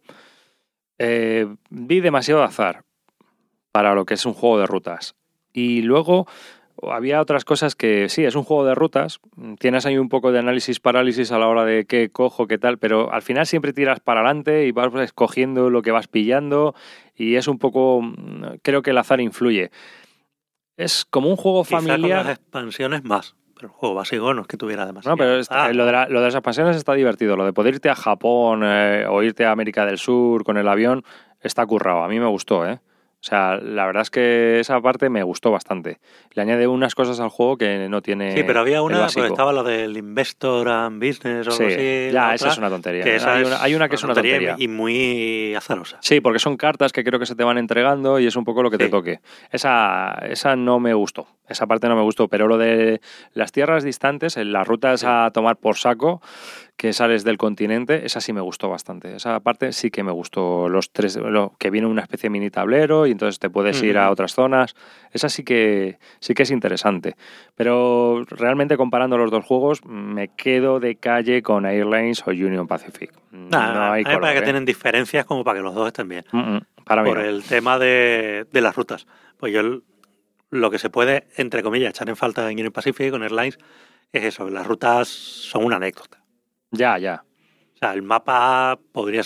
S5: Vi demasiado azar para lo que es un juego de rutas. Y luego había otras cosas que sí, es un juego de rutas. Tienes ahí un poco de análisis-parálisis a la hora de qué cojo, qué tal, pero al final siempre tiras para adelante y vas escogiendo lo que vas pillando y es un poco... Creo que el azar influye. Es como un juego familiar.
S2: Quizá con las expansiones más, pero el juego básico no es que tuviera demasiado.
S5: No, pero lo de las expansiones está divertido. Lo de poder irte a Japón o irte a América del Sur con el avión está currado. A mí me gustó, ¿eh? O sea, la verdad es que esa parte me gustó bastante. Le añade unas cosas al juego que no tiene.
S2: Sí, pero había una, pues estaba la del Investor and Business o algo así.
S5: Ya, esa es una tontería.
S2: Que
S5: hay una que es una tontería.
S2: Y muy azarosa.
S5: Sí, porque son cartas que creo que se te van entregando y es un poco lo que te toque. Esa no me gustó. Esa parte no me gustó. Pero lo de las tierras distantes, en las rutas a tomar por saco, que sales del continente, esa sí me gustó bastante. Esa parte sí que me gustó. Que viene una especie de mini tablero y entonces te puedes ir a otras zonas. Esa sí que es interesante. Pero realmente comparando los dos juegos, me quedo de calle con Airlines o Union Pacific. No hay color,
S2: para que tienen diferencias como para que los dos estén bien.
S5: Para mí
S2: por el tema de las rutas. Pues yo lo que se puede, entre comillas, echar en falta en Union Pacific con Airlines es eso. Las rutas son una anécdota.
S5: Ya.
S2: O sea, el mapa podría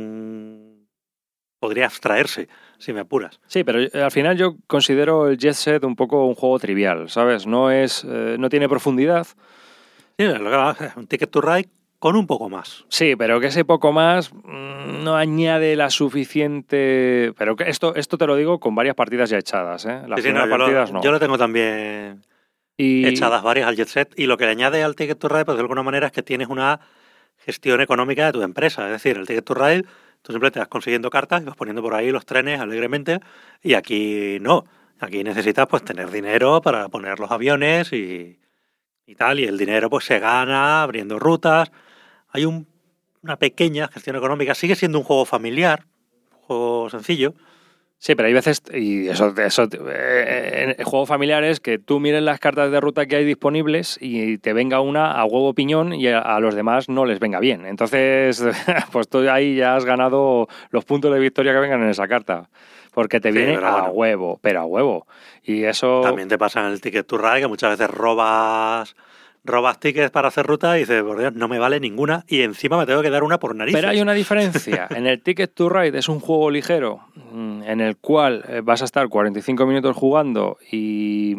S2: abstraerse, si me apuras.
S5: Sí, pero al final yo considero el Jet Set un poco un juego trivial, ¿sabes? No tiene profundidad.
S2: Sí, es un Ticket to Ride con un poco más.
S5: Sí, pero que ese poco más no añade la suficiente... Pero que esto te lo digo con varias partidas ya echadas, ¿eh? Las primeras partidas no.
S2: Yo lo tengo también echadas varias al Jet Set, y lo que le añade al Ticket to Ride, pues de alguna manera, es que tienes una gestión económica de tu empresa. Es decir, el Ticket to Ride, tú simplemente vas consiguiendo cartas y vas poniendo por ahí los trenes alegremente, y aquí no. Aquí necesitas pues tener dinero para poner los aviones y tal, y el dinero pues se gana abriendo rutas. Hay una pequeña gestión económica. Sigue siendo un juego familiar, un juego sencillo.
S5: Sí, pero hay veces, y eso en juegos familiares, que tú mires las cartas de ruta que hay disponibles y te venga una a huevo piñón y a los demás no les venga bien. Entonces, pues tú ahí ya has ganado los puntos de victoria que vengan en esa carta. Porque te viene a huevo, pero a huevo. Y eso...
S2: También te pasa en el Ticket to Ride, que muchas veces robas tickets para hacer ruta y dices, por Dios, no me vale ninguna y encima me tengo que dar una por narices.
S5: Pero hay una diferencia. En el Ticket to Ride es un juego ligero en el cual vas a estar 45 minutos jugando y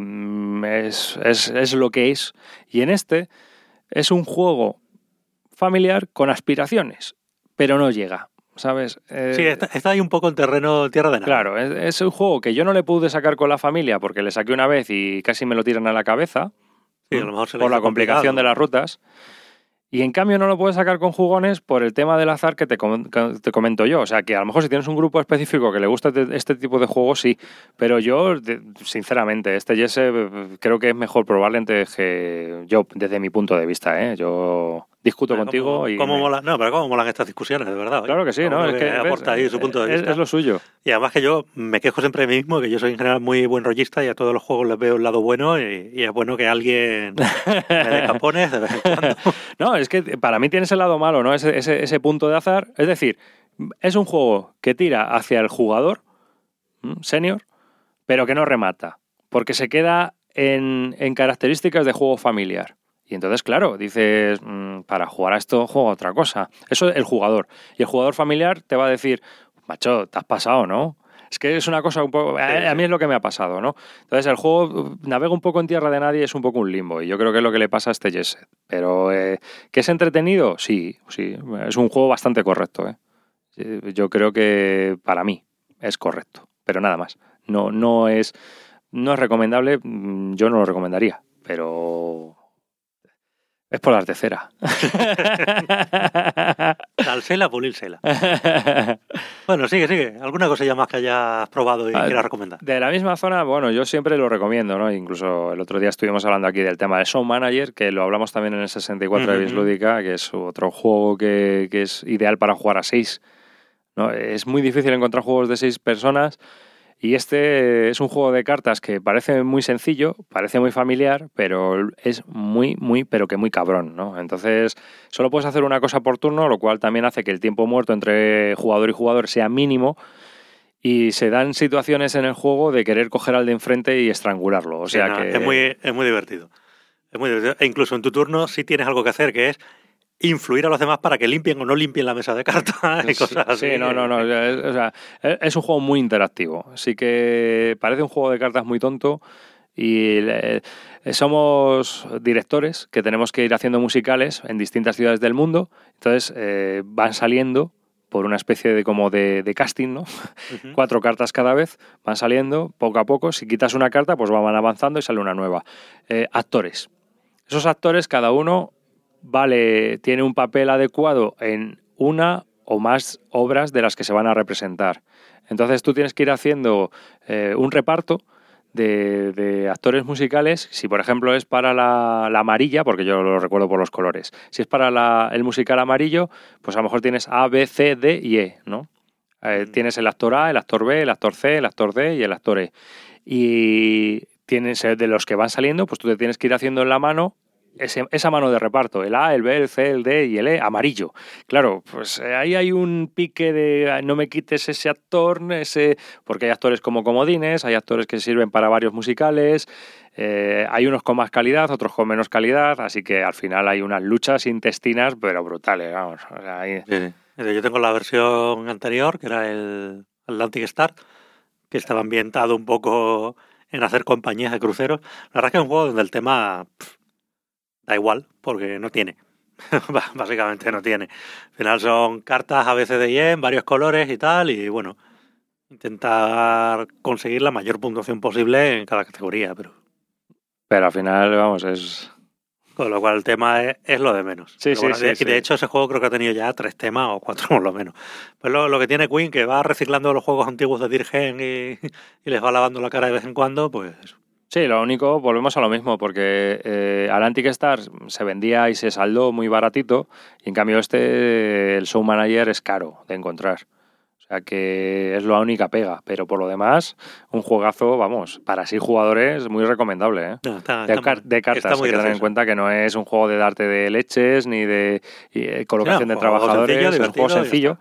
S5: es lo que es. Y en este es un juego familiar con aspiraciones, pero no llega, ¿sabes?
S2: Sí, está ahí un poco en tierra de nada.
S5: Claro, es un juego que yo no le pude sacar con la familia porque le saqué una vez y casi me lo tiran a la cabeza.
S2: Sí, a lo mejor
S5: por la complicación de las rutas. Y en cambio no lo puedes sacar con jugones por el tema del azar que te comento yo. O sea, que a lo mejor si tienes un grupo específico que le gusta este tipo de juegos, sí. Pero yo, sinceramente, este Jesse creo que es mejor probablemente que yo, desde mi punto de vista, ¿eh? Yo discuto contigo y...
S2: ¿Cómo molan estas discusiones, de verdad?
S5: Claro que sí, ¿no?
S2: Es que aporta ahí su punto de vista.
S5: Es lo suyo.
S2: Y además que yo me quejo siempre de mí mismo, que yo soy en general muy buen rollista y a todos los juegos les veo el lado bueno y es bueno que alguien me dé capones de vez en cuando.
S5: No, es que para mí tienes el lado malo, ¿no? Ese punto de azar. Es decir, es un juego que tira hacia el jugador senior, pero que no remata, porque se queda en características de juego familiar. Y entonces, claro, dices, para jugar a esto, juego a otra cosa. Eso es el jugador. Y el jugador familiar te va a decir, macho, te has pasado, ¿no? Es que es una cosa un poco... A mí es lo que me ha pasado, ¿no? Entonces, el juego navega un poco en tierra de nadie, es un poco un limbo. Y yo creo que es lo que le pasa a este Jet Set. Pero, ¿que es entretenido? Sí. Es un juego bastante correcto, ¿eh? Yo creo que, para mí, es correcto. Pero nada más. No es recomendable, yo no lo recomendaría. Pero... es por las de cera.
S2: Dalsela, pulírsela. Bueno, sigue. ¿Alguna cosilla más que hayas probado y quieras recomendar?
S5: De la misma zona, bueno, yo siempre lo recomiendo, ¿no? Incluso el otro día estuvimos hablando aquí del tema de Show Manager, que lo hablamos también en el 64 de Bislúdica, que es otro juego que es ideal para jugar a 6, ¿no? Es muy difícil encontrar juegos de 6 personas. Y este es un juego de cartas que parece muy sencillo, parece muy familiar, pero es muy cabrón, ¿no? Entonces, solo puedes hacer una cosa por turno, lo cual también hace que el tiempo muerto entre jugador y jugador sea mínimo, y se dan situaciones en el juego de querer coger al de enfrente y estrangularlo. O sea que...
S2: Es muy divertido. Es muy divertido. E incluso en tu turno sí tienes algo que hacer, que es influir a los demás para que limpien o no limpien la mesa de cartas y cosas así.
S5: Sí, no. O sea, es un juego muy interactivo. Sí que parece un juego de cartas muy tonto y somos directores que tenemos que ir haciendo musicales en distintas ciudades del mundo. Entonces van saliendo por una especie de casting, ¿no? 4 cartas cada vez, van saliendo poco a poco. Si quitas una carta, pues van avanzando y sale una nueva. Actores. Esos actores, cada uno tiene un papel adecuado en una o más obras de las que se van a representar. Entonces tú tienes que ir haciendo un reparto de actores musicales. Si por ejemplo es para la amarilla, porque yo lo recuerdo por los colores, si es para el musical amarillo, pues a lo mejor tienes A, B, C, D y E, ¿no? Tienes el actor A, el actor B, el actor C, el actor D y el actor E. Y tienes de los que van saliendo, pues tú te tienes que ir haciendo en la mano esa mano de reparto, el A, el B, el C, el D y el E, amarillo. Claro, pues ahí hay un pique de no me quites ese actor, porque hay actores como comodines, hay actores que sirven para varios musicales, hay unos con más calidad, otros con menos calidad, así que al final hay unas luchas intestinas, pero brutales, vamos. O sea,
S2: Sí. Yo tengo la versión anterior, que era el Atlantic Star, que estaba ambientado un poco en hacer compañías de cruceros. La verdad es que es un juego donde el tema... da igual, porque no tiene. Básicamente no tiene. Al final son cartas A, B, C, D y E en varios colores y tal, y bueno, intentar conseguir la mayor puntuación posible en cada categoría, pero
S5: al final, vamos, es...
S2: Con lo cual el tema es lo de menos.
S5: Sí.
S2: Y de hecho ese juego creo que ha tenido ya 3 temas o 4 por lo menos. Pues lo que tiene Queen, que va reciclando los juegos antiguos de Dirgen y les va lavando la cara de vez en cuando, pues eso.
S5: Sí, lo único, volvemos a lo mismo, porque Atlantic Star se vendía y se saldó muy baratito, y en cambio el Show Manager es caro de encontrar. O sea que es la única pega, pero por lo demás, un juegazo, vamos, para 6 jugadores muy recomendable, ¿eh?
S2: No,
S5: de cartas, hay que tener en cuenta que no es un juego de darte de leches ni de colocación de trabajadores, es un juego sencillo.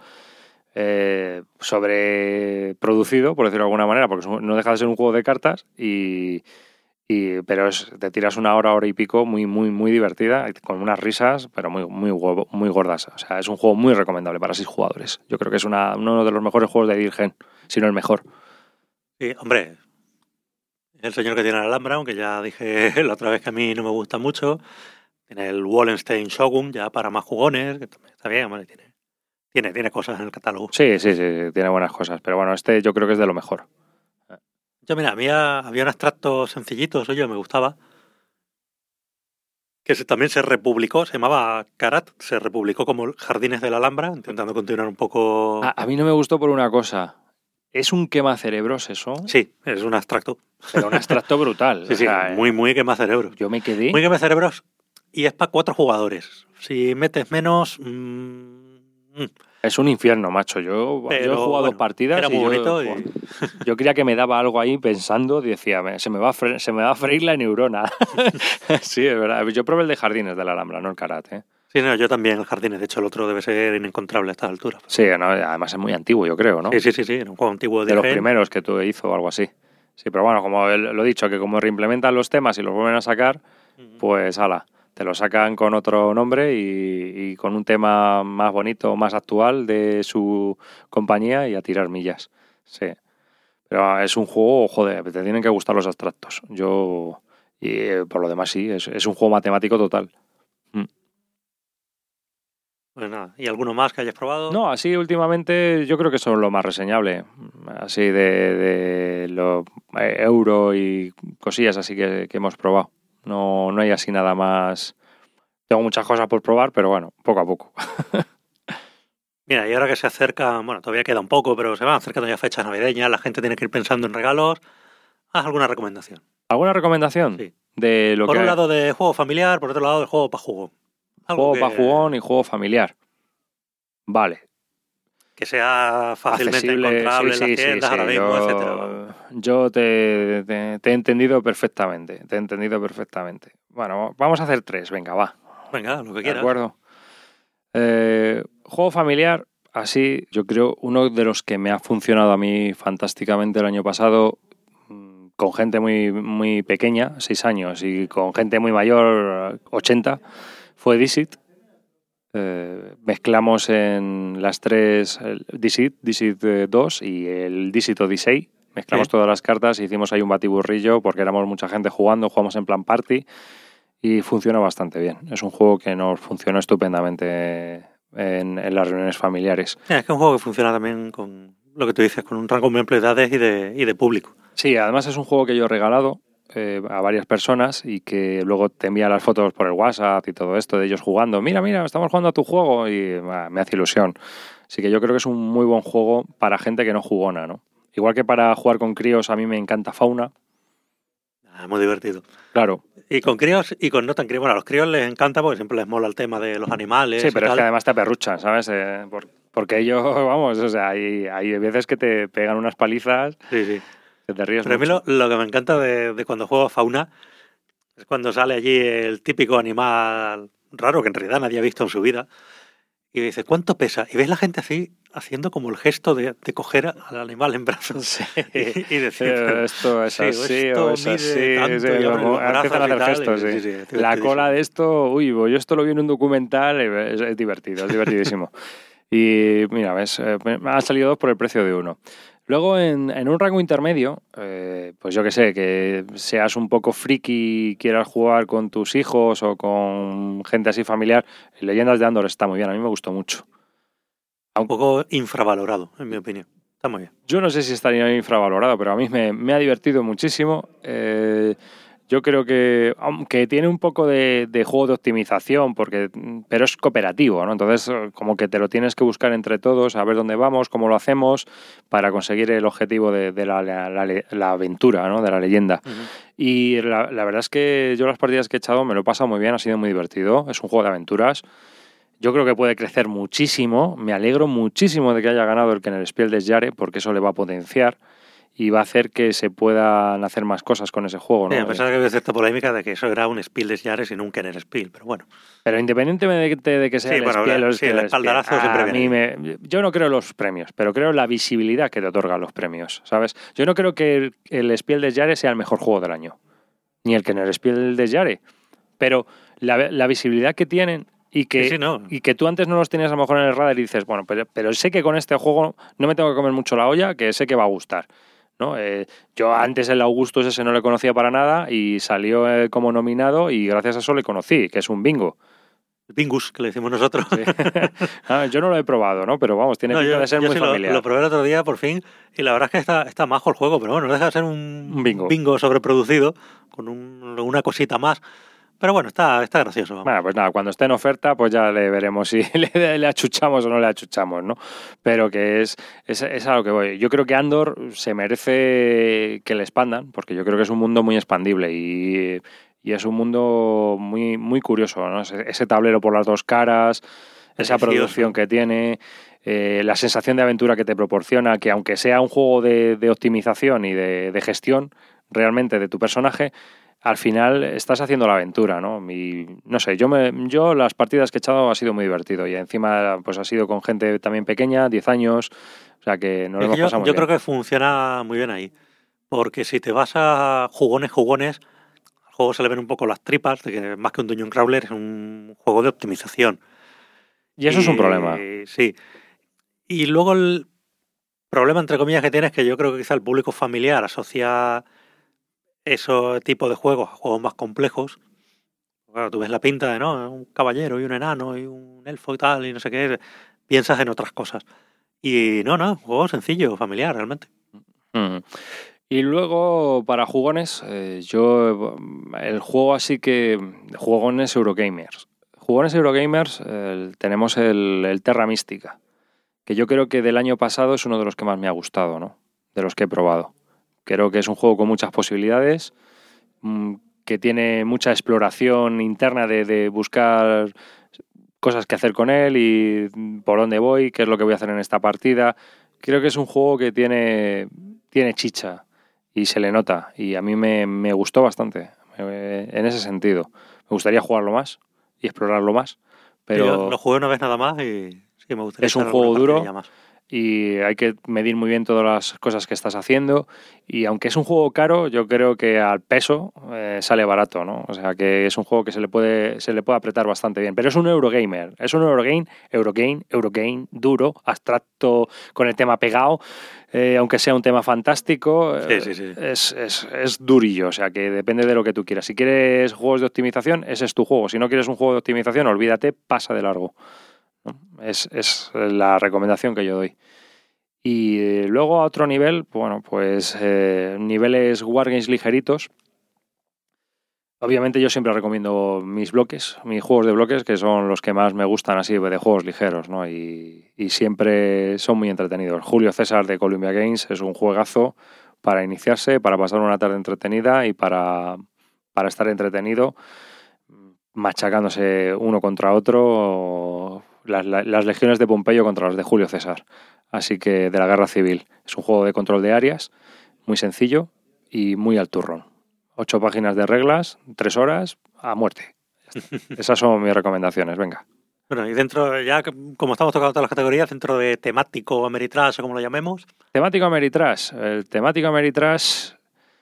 S5: Sobreproducido, por decirlo de alguna manera, porque no deja de ser un juego de cartas, pero te tiras una hora y pico muy divertida, con unas risas, pero muy gordas. O sea, es un juego muy recomendable para 6 jugadores. Yo creo que es uno de los mejores juegos de Dirgen, si no el mejor.
S2: Sí, hombre, el señor que tiene la Alhambra, aunque ya dije la otra vez que a mí no me gusta mucho. Tiene el Wallenstein Shogun, ya para más jugones, que también está bien, hombre, tiene cosas en el catálogo.
S5: Sí, tiene buenas cosas. Pero bueno, este yo creo que es de lo mejor.
S2: Yo, mira, había un extracto sencillito, suyo, me gustaba, que también se republicó, se llamaba Karat, se republicó como Jardines de la Alhambra, intentando continuar un poco...
S5: A mí no me gustó por una cosa. ¿Es un quemacerebros eso?
S2: Sí, es un abstracto.
S5: Pero un abstracto brutal.
S2: Sí, muy quemacerebros.
S5: Yo me quedé...
S2: Muy quemacerebros, y es para 4 jugadores. Si metes menos...
S5: Es un infierno, macho. Yo he jugado partidas
S2: era muy bonito
S5: yo creía que me daba algo ahí pensando, decía, se me va a freír la neurona. Sí, es verdad. Yo probé el de Jardines de la Alhambra, no el Karat, ¿eh?
S2: Sí, no, yo también el Jardines. De hecho, el otro debe ser inencontrable a estas alturas.
S5: Sí, no, además es muy antiguo, yo creo, ¿no?
S2: Sí, era un juego antiguo
S5: de los primeros que tú hizo o algo así. Sí, pero bueno, como lo he dicho, que como reimplementan los temas y los vuelven a sacar, pues ala, Te lo sacan con otro nombre y con un tema más bonito, más actual de su compañía y a tirar millas. Sí. Pero es un juego, joder, te tienen que gustar los abstractos. Por lo demás sí, es un juego matemático total.
S2: Pues nada, ¿y alguno más que hayas probado?
S5: No, así últimamente yo creo que son lo más reseñable. Así de los euro y cosillas así que hemos probado. No hay así nada más. Tengo muchas cosas por probar, pero bueno, poco a poco.
S2: Mira, y ahora que se acerca, bueno, todavía queda un poco, pero se van acercando ya fechas navideñas, la gente tiene que ir pensando en regalos. ¿Haz alguna recomendación?
S5: ¿Alguna recomendación?
S2: Sí.
S5: De lo
S2: por
S5: que
S2: un lado de juego familiar, por otro lado de juego para jugón.
S5: Juego para jugón y juego familiar. Vale.
S2: Que sea fácilmente
S5: accesible,
S2: encontrable en las tiendas, ahora mismo, etcétera.
S5: Yo te he entendido perfectamente. Bueno, vamos a hacer 3, venga, va.
S2: Venga, lo que
S5: ¿De
S2: quieras.
S5: acuerdo? Juego familiar, así, yo creo, uno de los que me ha funcionado a mí fantásticamente el año pasado, con gente muy, muy pequeña, 6 años, y con gente muy mayor, 80, fue Dixit. Mezclamos en las 3 el Dixit 2 y el Dixit Odyssey. Mezclamos todas las cartas y hicimos ahí un batiburrillo porque éramos mucha gente jugamos en plan party y funciona bastante bien. Es un juego que nos funcionó estupendamente en las reuniones familiares.
S2: Es que es un juego que funciona también con lo que tú dices, con un rango muy amplio de edades y de público.
S5: Sí, además es un juego que yo he regalado a varias personas y que luego te envía las fotos por el WhatsApp y todo esto de ellos jugando. Mira, estamos jugando a tu juego y me hace ilusión. Así que yo creo que es un muy buen juego para gente que no jugona, ¿no? Igual que para jugar con críos, a mí me encanta Fauna.
S2: Muy divertido.
S5: Claro.
S2: Y con críos y con no tan críos. Bueno, a los críos les encanta porque siempre les mola el tema de los animales.
S5: Sí, pero
S2: y
S5: es
S2: tal.
S5: que además te aperruchan, ¿sabes? Porque ellos, vamos, o sea, hay veces que te pegan unas palizas.
S2: Sí.
S5: Que te ríes
S2: pero
S5: mucho.
S2: a mí lo que me encanta de cuando juego a Fauna es cuando sale allí el típico animal raro que en realidad nadie ha visto en su vida. Y dices, ¿cuánto pesa? Y ves la gente así, haciendo como el gesto de coger al animal en brazos.
S5: Sí.
S2: y decir,
S5: esto es así, o es así. Empiezan a hacer gestos, sí. La cola de esto, yo esto lo vi en un documental, es divertido, es divertidísimo. Y mira, ves, me han salido 2 por el precio de 1. Luego, en un rango intermedio, pues yo que sé, que seas un poco friki y quieras jugar con tus hijos o con gente así familiar, Leyendas de Andor está muy bien, a mí me gustó mucho.
S2: Un poco infravalorado, en mi opinión. Está muy bien.
S5: Yo no sé si estaría infravalorado, pero a mí me ha divertido muchísimo. Yo creo que, aunque tiene un poco de juego de optimización, pero es cooperativo, ¿no? Entonces, como que te lo tienes que buscar entre todos, a ver dónde vamos, cómo lo hacemos, para conseguir el objetivo de la aventura, ¿no? De la leyenda. Uh-huh. Y la verdad es que yo las partidas que he echado me lo he pasado muy bien, ha sido muy divertido. Es un juego de aventuras. Yo creo que puede crecer muchísimo. Me alegro muchísimo de que haya ganado el Kennerspiel des Jahres, porque eso le va a potenciar y va a hacer que se puedan hacer más cosas con ese juego, ¿no?
S2: Sí, a pesar de que había cierta polémica de que eso era un Spiel des Jahres y no un Kennerspiel, pero bueno.
S5: Pero independientemente de que sea
S2: el espaldarazo siempre viene.
S5: Yo no creo en los premios, pero creo en la visibilidad que te otorgan los premios, ¿sabes? Yo no creo que el Spiel des Jahres sea el mejor juego del año, ni el Kennerspiel des Jahres, pero la visibilidad que tienen y que tú antes no los tenías a lo mejor en el radar y dices, bueno, pero sé que con este juego no me tengo que comer mucho la olla, que sé que va a gustar, ¿no? Yo antes el Augustus ese no le conocía para nada y salió como nominado y gracias a eso le conocí, que es un bingo.
S2: El Bingus, que le decimos nosotros.
S5: Sí. Yo no lo he probado, ¿no? Pero vamos, tiene pinta de ser muy familiar.
S2: Lo probé el otro día por fin y la verdad es que está majo el juego, pero bueno, no deja de ser un bingo sobreproducido con una cosita más. Pero bueno, está gracioso. Vamos.
S5: Bueno, pues nada, cuando esté en oferta, pues ya le veremos si le achuchamos o no le achuchamos, ¿no? Pero que es a lo que voy. Yo creo que Andor se merece que le expandan, porque yo creo que es un mundo muy expandible y es un mundo muy, muy curioso, ¿no? Ese tablero por las 2 caras, esa producción que tiene, la sensación de aventura que te proporciona, que aunque sea un juego de optimización y de gestión realmente de tu personaje, al final estás haciendo la aventura, ¿no? Y no sé, yo las partidas que he echado ha sido muy divertido y encima pues ha sido con gente también pequeña, 10 años, o sea que nos lo hemos pasado muy bien.
S2: Yo creo que funciona muy bien ahí, porque si te vas a jugones, al El juego se le ven un poco las tripas, de que más que un dungeon crawler es un juego de optimización.
S5: Y eso es un problema.
S2: Sí. Y luego el problema, entre comillas, que tiene es que yo creo que quizá el público familiar asocia ese tipo de juegos a juegos más complejos. Claro, tú ves la pinta de, ¿no? Un caballero y un enano y un elfo y tal, y no sé qué. Piensas en otras cosas. Y no, un juego sencillo, familiar, realmente.
S5: Y luego, para jugones, el juego así que... Jugones Eurogamers. Jugones Eurogamers tenemos el Terra Mística, que yo creo que del año pasado es uno de los que más me ha gustado, ¿no? De los que he probado. Creo que es un juego con muchas posibilidades, que tiene mucha exploración interna de buscar cosas que hacer con él y por dónde voy, qué es lo que voy a hacer en esta partida. Creo que es un juego que tiene chicha y se le nota, y a mí me gustó bastante en ese sentido. Me gustaría jugarlo más y explorarlo más, pero
S2: yo lo jugué una vez nada más y sí, me gustaría.
S5: Es un juego duro y hay que medir muy bien todas las cosas que estás haciendo, y aunque es un juego caro, yo creo que al peso sale barato, ¿no? O sea que es un juego que se le puede apretar bastante bien, pero es un Eurogamer, es un Eurogame duro, abstracto, con el tema pegado, aunque sea un tema fantástico.
S2: Sí.
S5: Es durillo, o sea que depende de lo que tú quieras. Si quieres juegos de optimización, ese es tu juego. Si no quieres un juego de optimización, olvídate, pasa de largo, ¿no? Es la recomendación que yo doy. Y luego a otro nivel, bueno, pues niveles wargames ligeritos. Obviamente yo siempre recomiendo mis juegos de bloques, que son los que más me gustan así de juegos ligeros, ¿no? Y siempre son muy entretenidos. Julio César de Columbia Games es un juegazo para iniciarse, para pasar una tarde entretenida y para estar entretenido, machacándose uno contra otro, las legiones de Pompeyo contra las de Julio César. Así que de la Guerra Civil. Es un juego de control de áreas, muy sencillo y muy al turrón. 8 páginas de reglas, 3 horas, a muerte. Esas son mis recomendaciones, venga.
S2: Bueno, y dentro, ya como estamos tocando todas las categorías, dentro de temático Ameritrash o como lo llamemos.
S5: Temático Ameritrash. El temático Ameritrash...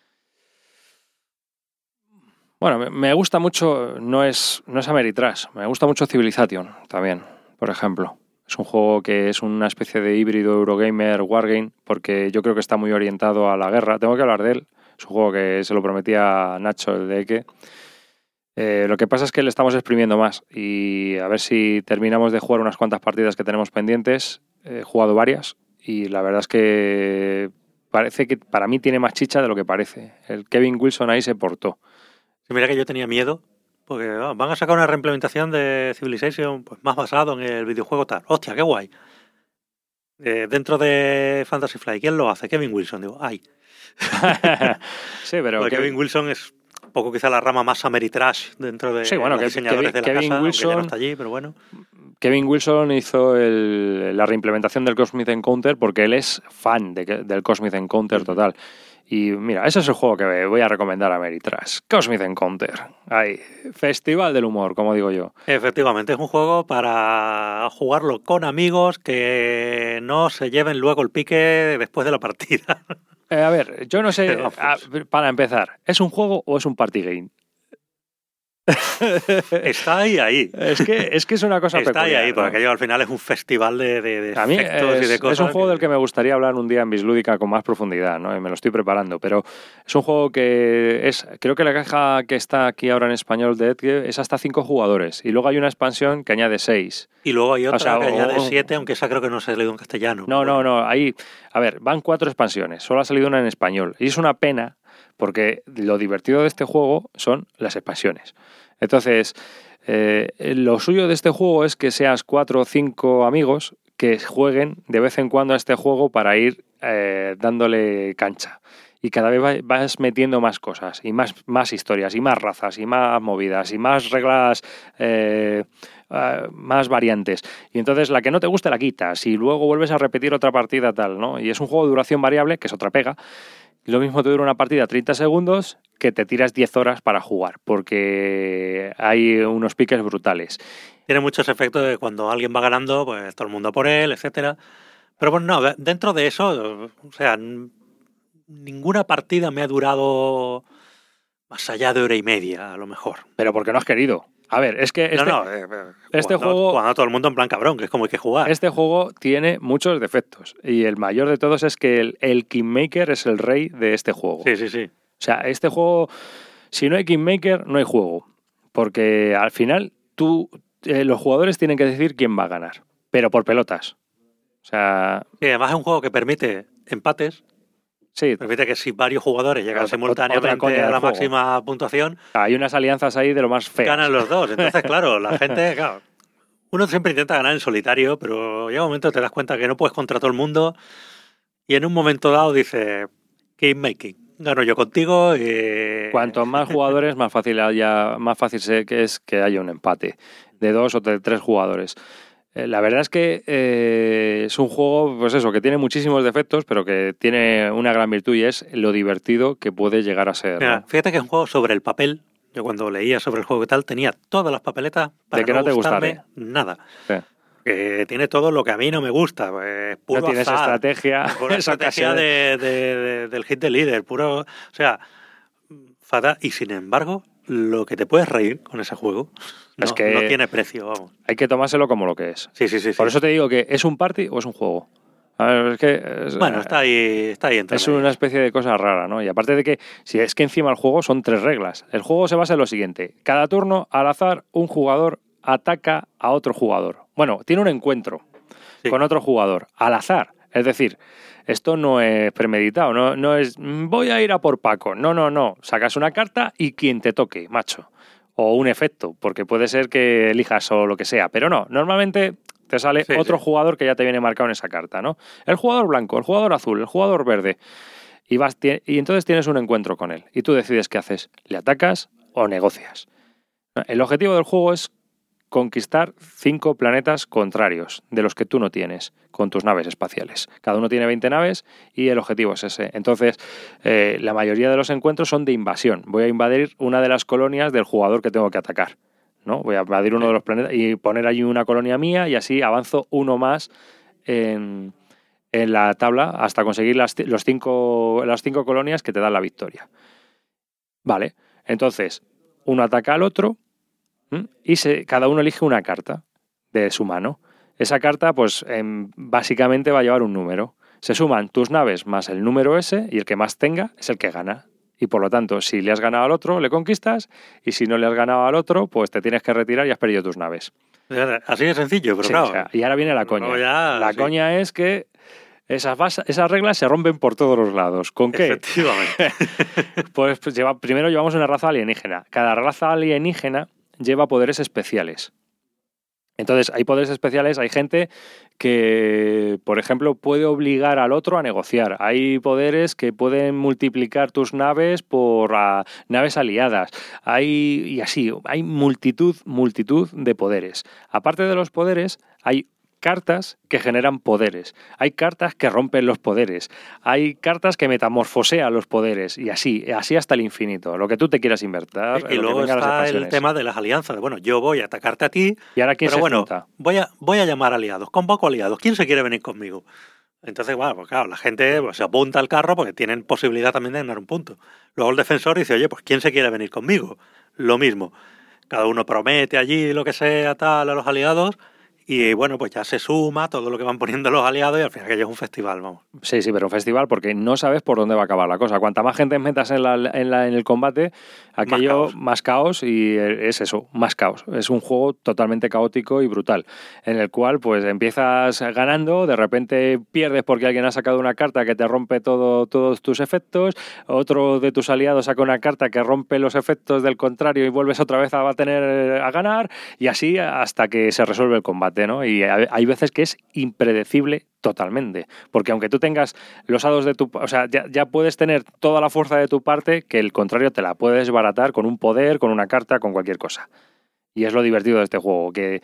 S5: Bueno, me gusta mucho, no es Ameritrash, me gusta mucho Civilization también, por ejemplo. Es un juego que es una especie de híbrido Eurogamer Wargame, porque yo creo que está muy orientado a la guerra. Tengo que hablar de él. Es un juego que se lo prometía Nacho, el de Eke. Lo que pasa es que le estamos exprimiendo más, y a ver si terminamos de jugar unas cuantas partidas que tenemos pendientes. He jugado varias y la verdad es que parece que para mí tiene más chicha de lo que parece. El Kevin Wilson ahí se portó.
S2: Sí, mira que yo tenía miedo, porque van a sacar una reimplementación de Civilization pues, más basado en el videojuego tal. ¡Hostia, qué guay! Dentro de Fantasy Flight, ¿quién lo hace? Kevin Wilson. Digo, ¡ay!
S5: Sí, pero
S2: Kevin Wilson es un poco quizá la rama más Ameritrash dentro de los diseñadores de la
S5: Kevin
S2: casa,
S5: Wilson,
S2: aunque ya no está allí, pero bueno.
S5: Kevin Wilson hizo la reimplementación del Cosmic Encounter porque él es fan del Cosmic Encounter total. Y mira, ese es el juego que voy a recomendar a Ameritrash. Cosmic Encounter. Ahí, festival del humor, como digo yo.
S2: Efectivamente, es un juego para jugarlo con amigos que no se lleven luego el pique después de la partida.
S5: A ver, yo no sé, para empezar, ¿es un juego o es un party game?
S2: Está ahí.
S5: Es que es una cosa
S2: está
S5: peculiar.
S2: Ahí, porque al final es un festival de
S5: a mí
S2: efectos y de cosas.
S5: Es un juego del que me gustaría hablar un día en Bislúdica con más profundidad, ¿no? Y me lo estoy preparando, pero es un juego que creo que la caja que está aquí ahora en español de Edge es hasta 5 jugadores, y luego hay una expansión que añade 6.
S2: Y luego hay otra que añade 7, aunque esa creo que no se ha leído en castellano.
S5: No, ahí, a ver, van 4 expansiones, solo ha salido una en español, y es una pena porque lo divertido de este juego son las expansiones. Entonces, lo suyo de este juego es que seas 4 o 5 amigos que jueguen de vez en cuando a este juego para ir dándole cancha. Y cada vez vas metiendo más cosas, y más historias, y más razas, y más movidas, y más reglas, más variantes. Y entonces la que no te guste la quitas, y luego vuelves a repetir otra partida tal, ¿no? Y es un juego de duración variable, que es otra pega. Lo mismo te dura una partida 30 segundos que te tiras 10 horas para jugar, porque hay unos piques brutales.
S2: Tiene muchos efectos de cuando alguien va ganando, pues todo el mundo por él, etcétera. Pero bueno, no, dentro de eso, o sea, ninguna partida me ha durado Más allá de hora y media, a lo mejor.
S5: Pero porque no has querido. A ver, es que este juego...
S2: Jugando a todo el mundo en plan cabrón, que es como hay que jugar.
S5: Este juego tiene muchos defectos. Y el mayor de todos es que el Kingmaker es el rey de este juego.
S2: Sí, sí, sí.
S5: O sea, este juego, si no hay Kingmaker, no hay juego. Porque al final los jugadores tienen que decidir quién va a ganar. Pero por pelotas. O sea...
S2: Y además es un juego que permite empates.
S5: Sí.
S2: Permite que si varios jugadores llegan
S5: Otra
S2: simultáneamente
S5: coña
S2: a la
S5: del juego.
S2: máxima puntuación,
S5: Hay unas alianzas ahí de lo más feas.
S2: ganan los dos. Entonces, claro, la gente... Claro, uno siempre intenta ganar en solitario, pero llega un momento que te das cuenta que no puedes contra todo el mundo y en un momento dado dices, Kingmaking, gano yo contigo y...
S5: Cuanto más jugadores, más fácil sé que es que haya un empate de 2 o de 3 jugadores. La verdad es que es un juego, pues eso, que tiene muchísimos defectos, pero que tiene una gran virtud y es lo divertido que puede llegar a ser.
S2: Mira,
S5: ¿no?
S2: fíjate que es un juego sobre el papel. Yo cuando leía sobre el juego y tal, tenía todas las papeletas para
S5: de que no te
S2: gustarme
S5: gustare.
S2: nada.
S5: Sí.
S2: Que tiene todo lo que a mí no me gusta. Pues, puro
S5: No tienes
S2: azar,
S5: estrategia.
S2: pura
S5: Eso
S2: estrategia
S5: casi-
S2: del hit de líder, puro... O sea, fatal. Y sin embargo, lo que te puedes reír con ese juego
S5: Es que-
S2: no tiene precio, vamos.
S5: Hay que tomárselo como lo que es.
S2: Sí, sí, sí.
S5: Por
S2: sí.
S5: eso te digo que ¿es un party o es un juego? A ver, es que...
S2: Bueno, está ahí entre
S5: Es
S2: medias.
S5: una especie de cosa rara, ¿no? Y aparte de que, si es que encima el juego son 3 reglas. El juego se basa en lo siguiente. Cada turno, al azar, un jugador ataca a otro jugador. Bueno, tiene un encuentro
S2: Sí.
S5: con otro jugador, al azar. Es decir, esto no es premeditado, no es voy a ir a por Paco. No. Sacas una carta y quien te toque, macho. O un efecto, porque puede ser que elijas o lo que sea. Pero no, normalmente te sale
S2: Sí,
S5: otro
S2: sí.
S5: jugador que ya te viene marcado en esa carta, ¿no? El jugador blanco, el jugador azul, el jugador verde. Y entonces tienes un encuentro con él. Y tú decides qué haces. ¿Le atacas o negocias? El objetivo del juego es conquistar 5 planetas contrarios de los que tú no tienes con tus naves espaciales. Cada uno tiene 20 naves y el objetivo es ese. Entonces, la mayoría de los encuentros son de invasión. Voy a invadir una de las colonias del jugador que tengo que atacar, ¿no? Voy a invadir uno de los planetas y poner allí una colonia mía y así avanzo uno más en la tabla hasta conseguir las 5 colonias que te dan la victoria. Vale, entonces uno ataca al otro y cada uno elige una carta de su mano. Esa carta, pues básicamente va a llevar un número. Se suman tus naves más el número ese y el que más tenga es el que gana. Y por lo tanto, si le has ganado al otro, le conquistas, y si no le has ganado al otro, pues te tienes que retirar y has perdido tus naves.
S2: Así de sencillo, pero
S5: Sí,
S2: claro.
S5: o sea, y ahora viene la coña.
S2: luego ya,
S5: la
S2: sí.
S5: coña es que esas reglas se rompen por todos los lados. ¿Con qué?
S2: Efectivamente.
S5: Pues primero llevamos una raza alienígena. Cada raza alienígena lleva poderes especiales. Entonces, hay poderes especiales, hay gente que, por ejemplo, puede obligar al otro a negociar. Hay poderes que pueden multiplicar tus naves por naves aliadas. Y así, hay multitud de poderes. Aparte de los poderes, hay cartas que generan poderes. Hay cartas que rompen los poderes. Hay cartas que metamorfosean los poderes. Y así hasta el infinito. Lo que tú te quieras inventar.
S2: Y
S5: lo que
S2: luego
S5: venga a las
S2: está el
S5: expansiones.
S2: tema de las alianzas. Bueno, yo voy a atacarte a ti,
S5: Y ahora, ¿quién
S2: pero
S5: se
S2: bueno,
S5: junta?
S2: voy a llamar aliados, convoco aliados. ¿Quién se quiere venir conmigo? Entonces, bueno, pues claro, la gente pues, se apunta al carro porque tienen posibilidad también de ganar un punto. Luego el defensor dice, oye, pues ¿quién se quiere venir conmigo? Lo mismo. Cada uno promete allí lo que sea tal a los aliados. Y bueno, pues ya se suma todo lo que van poniendo los aliados y al final que ya es un festival, vamos.
S5: Sí, pero un festival porque no sabes por dónde va a acabar la cosa. Cuanta más gente metas en el combate, aquello más caos y es eso, más caos. Es un juego totalmente caótico y brutal, en el cual pues empiezas ganando, de repente pierdes porque alguien ha sacado una carta que te rompe todos tus efectos, otro de tus aliados saca una carta que rompe los efectos del contrario y vuelves otra vez a ganar y así hasta que se resuelve el combate, ¿no? Y hay veces que es impredecible totalmente, porque aunque tú tengas los hados de tu... O sea, ya puedes tener toda la fuerza de tu parte que el contrario te la puede desbaratar con un poder, con una carta, con cualquier cosa. Y es lo divertido de este juego, que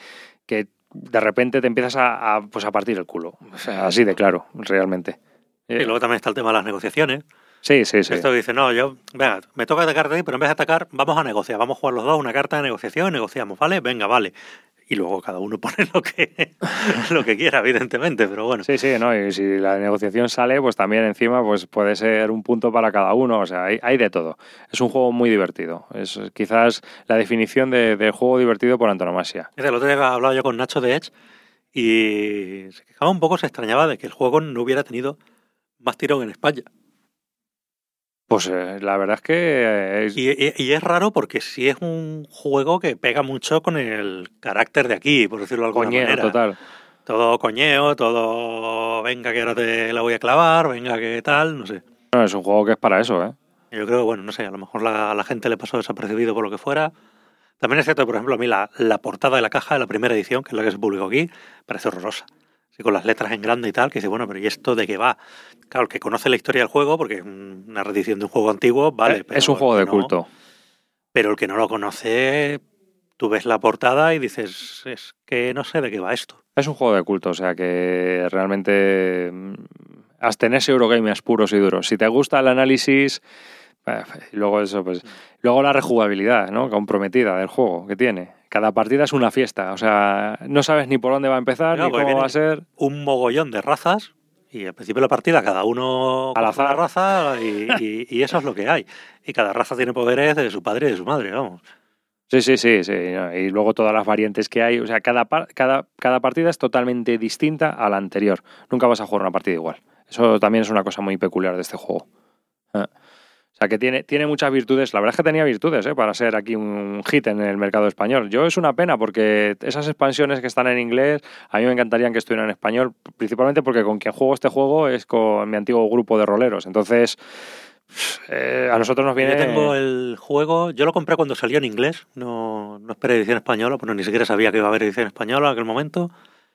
S5: de repente te empiezas a partir el culo. O sea, así de claro, realmente.
S2: Y luego también está el tema de las negociaciones.
S5: Sí.
S2: Esto dice, no, venga, me toca atacarte a ti, pero en vez de atacar, vamos a negociar. Vamos a jugar los dos una carta de negociación, negociamos, ¿vale? Venga, vale. y luego cada uno pone lo que quiera, evidentemente, pero bueno.
S5: Sí, ¿no? Y si la negociación sale, pues también encima pues puede ser un punto para cada uno, o sea, hay de todo. Es un juego muy divertido, es quizás la definición de juego divertido por antonomasia.
S2: El otro día hablaba yo con Nacho de Edge y se quejaba un poco, se extrañaba de que el juego no hubiera tenido más tirón en España.
S5: Pues la verdad es que...
S2: Y es raro porque sí es un juego que pega mucho con el carácter de aquí, por decirlo de alguna manera.
S5: Total.
S2: Todo coñeo, todo venga que ahora te la voy a clavar, venga que tal, no sé.
S5: No, es un juego que es para eso, ¿eh?
S2: Yo creo que, bueno, no sé, a lo mejor a la gente le pasó desapercibido por lo que fuera. También es cierto que, por ejemplo, a mí la portada de la caja de la primera edición, que es la que se publicó aquí, parece horrorosa. Así con las letras en grande y tal, que dice, bueno, pero ¿y esto de qué va? Claro, el que conoce la historia del juego, porque es una reedición de un juego antiguo, vale. Pero
S5: es un juego de culto.
S2: Pero el que no lo conoce, tú ves la portada y dices, es que no sé de qué va esto.
S5: Es un juego de culto, o sea que realmente abstenerse Eurogamers puros y duros. Si te gusta el análisis, luego eso, pues luego la rejugabilidad, ¿no? Comprometida del juego que tiene. Cada partida es una fiesta, o sea, no sabes ni por dónde va a empezar, ni cómo va a ser.
S2: Un mogollón de razas y al principio de la partida cada uno
S5: al azar
S2: la raza y eso es lo que hay. Y cada raza tiene poderes de su padre y de su madre, vamos.
S5: Sí. Y luego todas las variantes que hay. O sea, cada partida es totalmente distinta a la anterior. Nunca vas a jugar una partida igual. Eso también es una cosa muy peculiar de este juego. O sea, que tiene muchas virtudes. La verdad es que tenía virtudes para ser aquí un hit en el mercado español. Yo es una pena porque esas expansiones que están en inglés, a mí me encantarían que estuvieran en español, principalmente porque con quien juego este juego es con mi antiguo grupo de roleros. Entonces, a nosotros nos viene...
S2: Yo tengo el juego, yo lo compré cuando salió en inglés, no esperé edición española, pero ni siquiera sabía que iba a haber edición española en aquel momento.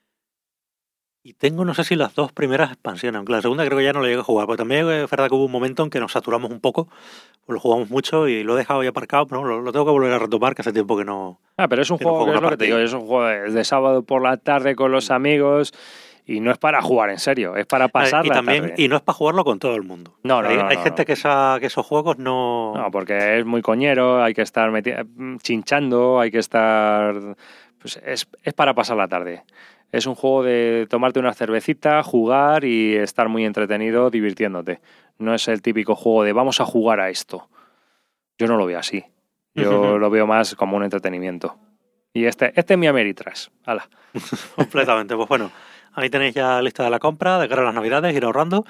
S2: Y tengo, no sé si las dos primeras expansiones, aunque la segunda creo que ya no la llegué a jugar, porque también es verdad que hubo un momento en que nos saturamos un poco, pues lo jugamos mucho y lo he dejado ya aparcado, pero lo tengo que volver a retomar, que hace tiempo que no...
S5: pero es un juego, que es lo que te digo, es un juego de sábado por la tarde con los amigos y no es para jugar en serio, es para pasar la tarde.
S2: Y no es para jugarlo con todo el mundo. Hay gente que esos juegos no...
S5: No, porque es muy coñero, hay que estar chinchando, hay que estar... Pues es para pasar la tarde. Es un juego de tomarte una cervecita, jugar y estar muy entretenido divirtiéndote. No es el típico juego de vamos a jugar a esto. Yo no lo veo así. Yo lo veo más como un entretenimiento. Y este es mi Ameritrash. ¡Hala!
S2: Completamente. Pues bueno, ahí tenéis ya lista de la compra, de cara a las Navidades, ir ahorrando.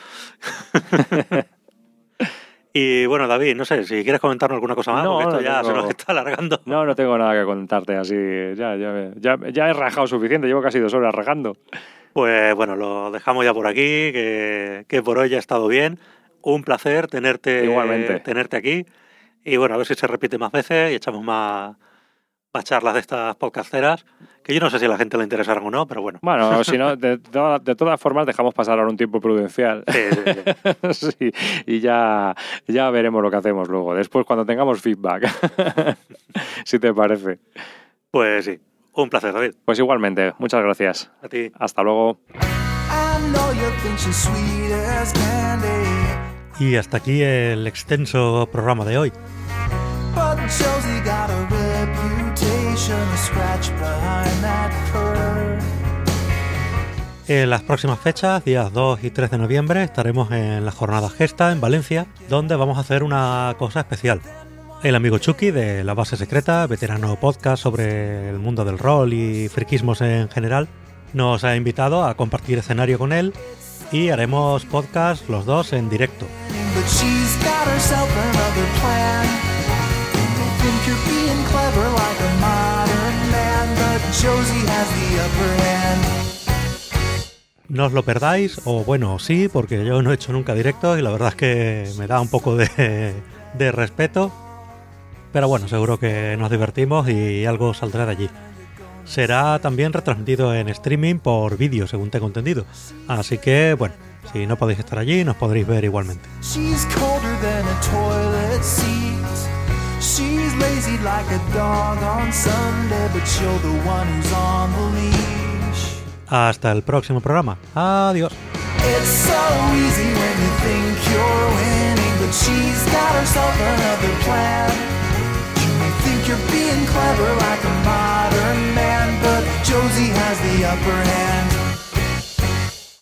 S2: Y bueno, David, no sé, si quieres comentarnos alguna cosa más, porque esto ya se nos está alargando.
S5: No tengo nada que contarte así. Ya he rajado suficiente, llevo casi 2 horas rajando.
S2: Pues bueno, lo dejamos ya por aquí, que por hoy ya ha estado bien. Un placer tenerte aquí. Y bueno, a ver si se repite más veces y echamos más charlas de estas podcasteras, que yo no sé si a la gente le interesarán o no, pero bueno.
S5: Bueno, si no, de todas formas dejamos pasar ahora un tiempo prudencial.
S2: Sí.
S5: Sí, y ya veremos lo que hacemos luego, después cuando tengamos feedback. Si te parece.
S2: Pues sí, un placer, David.
S5: Pues igualmente, muchas gracias.
S2: A ti.
S5: Hasta luego.
S2: Y hasta aquí el extenso programa de hoy. En las próximas fechas, días 2 y 3 de noviembre, estaremos en la jornada Gesta en Valencia, donde vamos a hacer una cosa especial. El amigo Chucky de La Base Secreta, veterano podcast sobre el mundo del rol y friquismos en general, nos ha invitado a compartir escenario con él y haremos podcast los dos en directo. No os lo perdáis, o bueno, sí, porque yo no he hecho nunca directos y la verdad es que me da un poco de respeto. Pero bueno, seguro que nos divertimos y algo saldrá de allí. Será también retransmitido en streaming por vídeo, según tengo entendido. Así que, bueno, si no podéis estar allí, nos podréis ver igualmente. She's lazy like a dog on Sunday, but you're the one who's on the leash. Hasta el próximo programa. Adiós. It's so easy when you think you're winning, but she's got herself another plan. You may think you're being clever like a modern man, but
S7: Josie has the upper hand.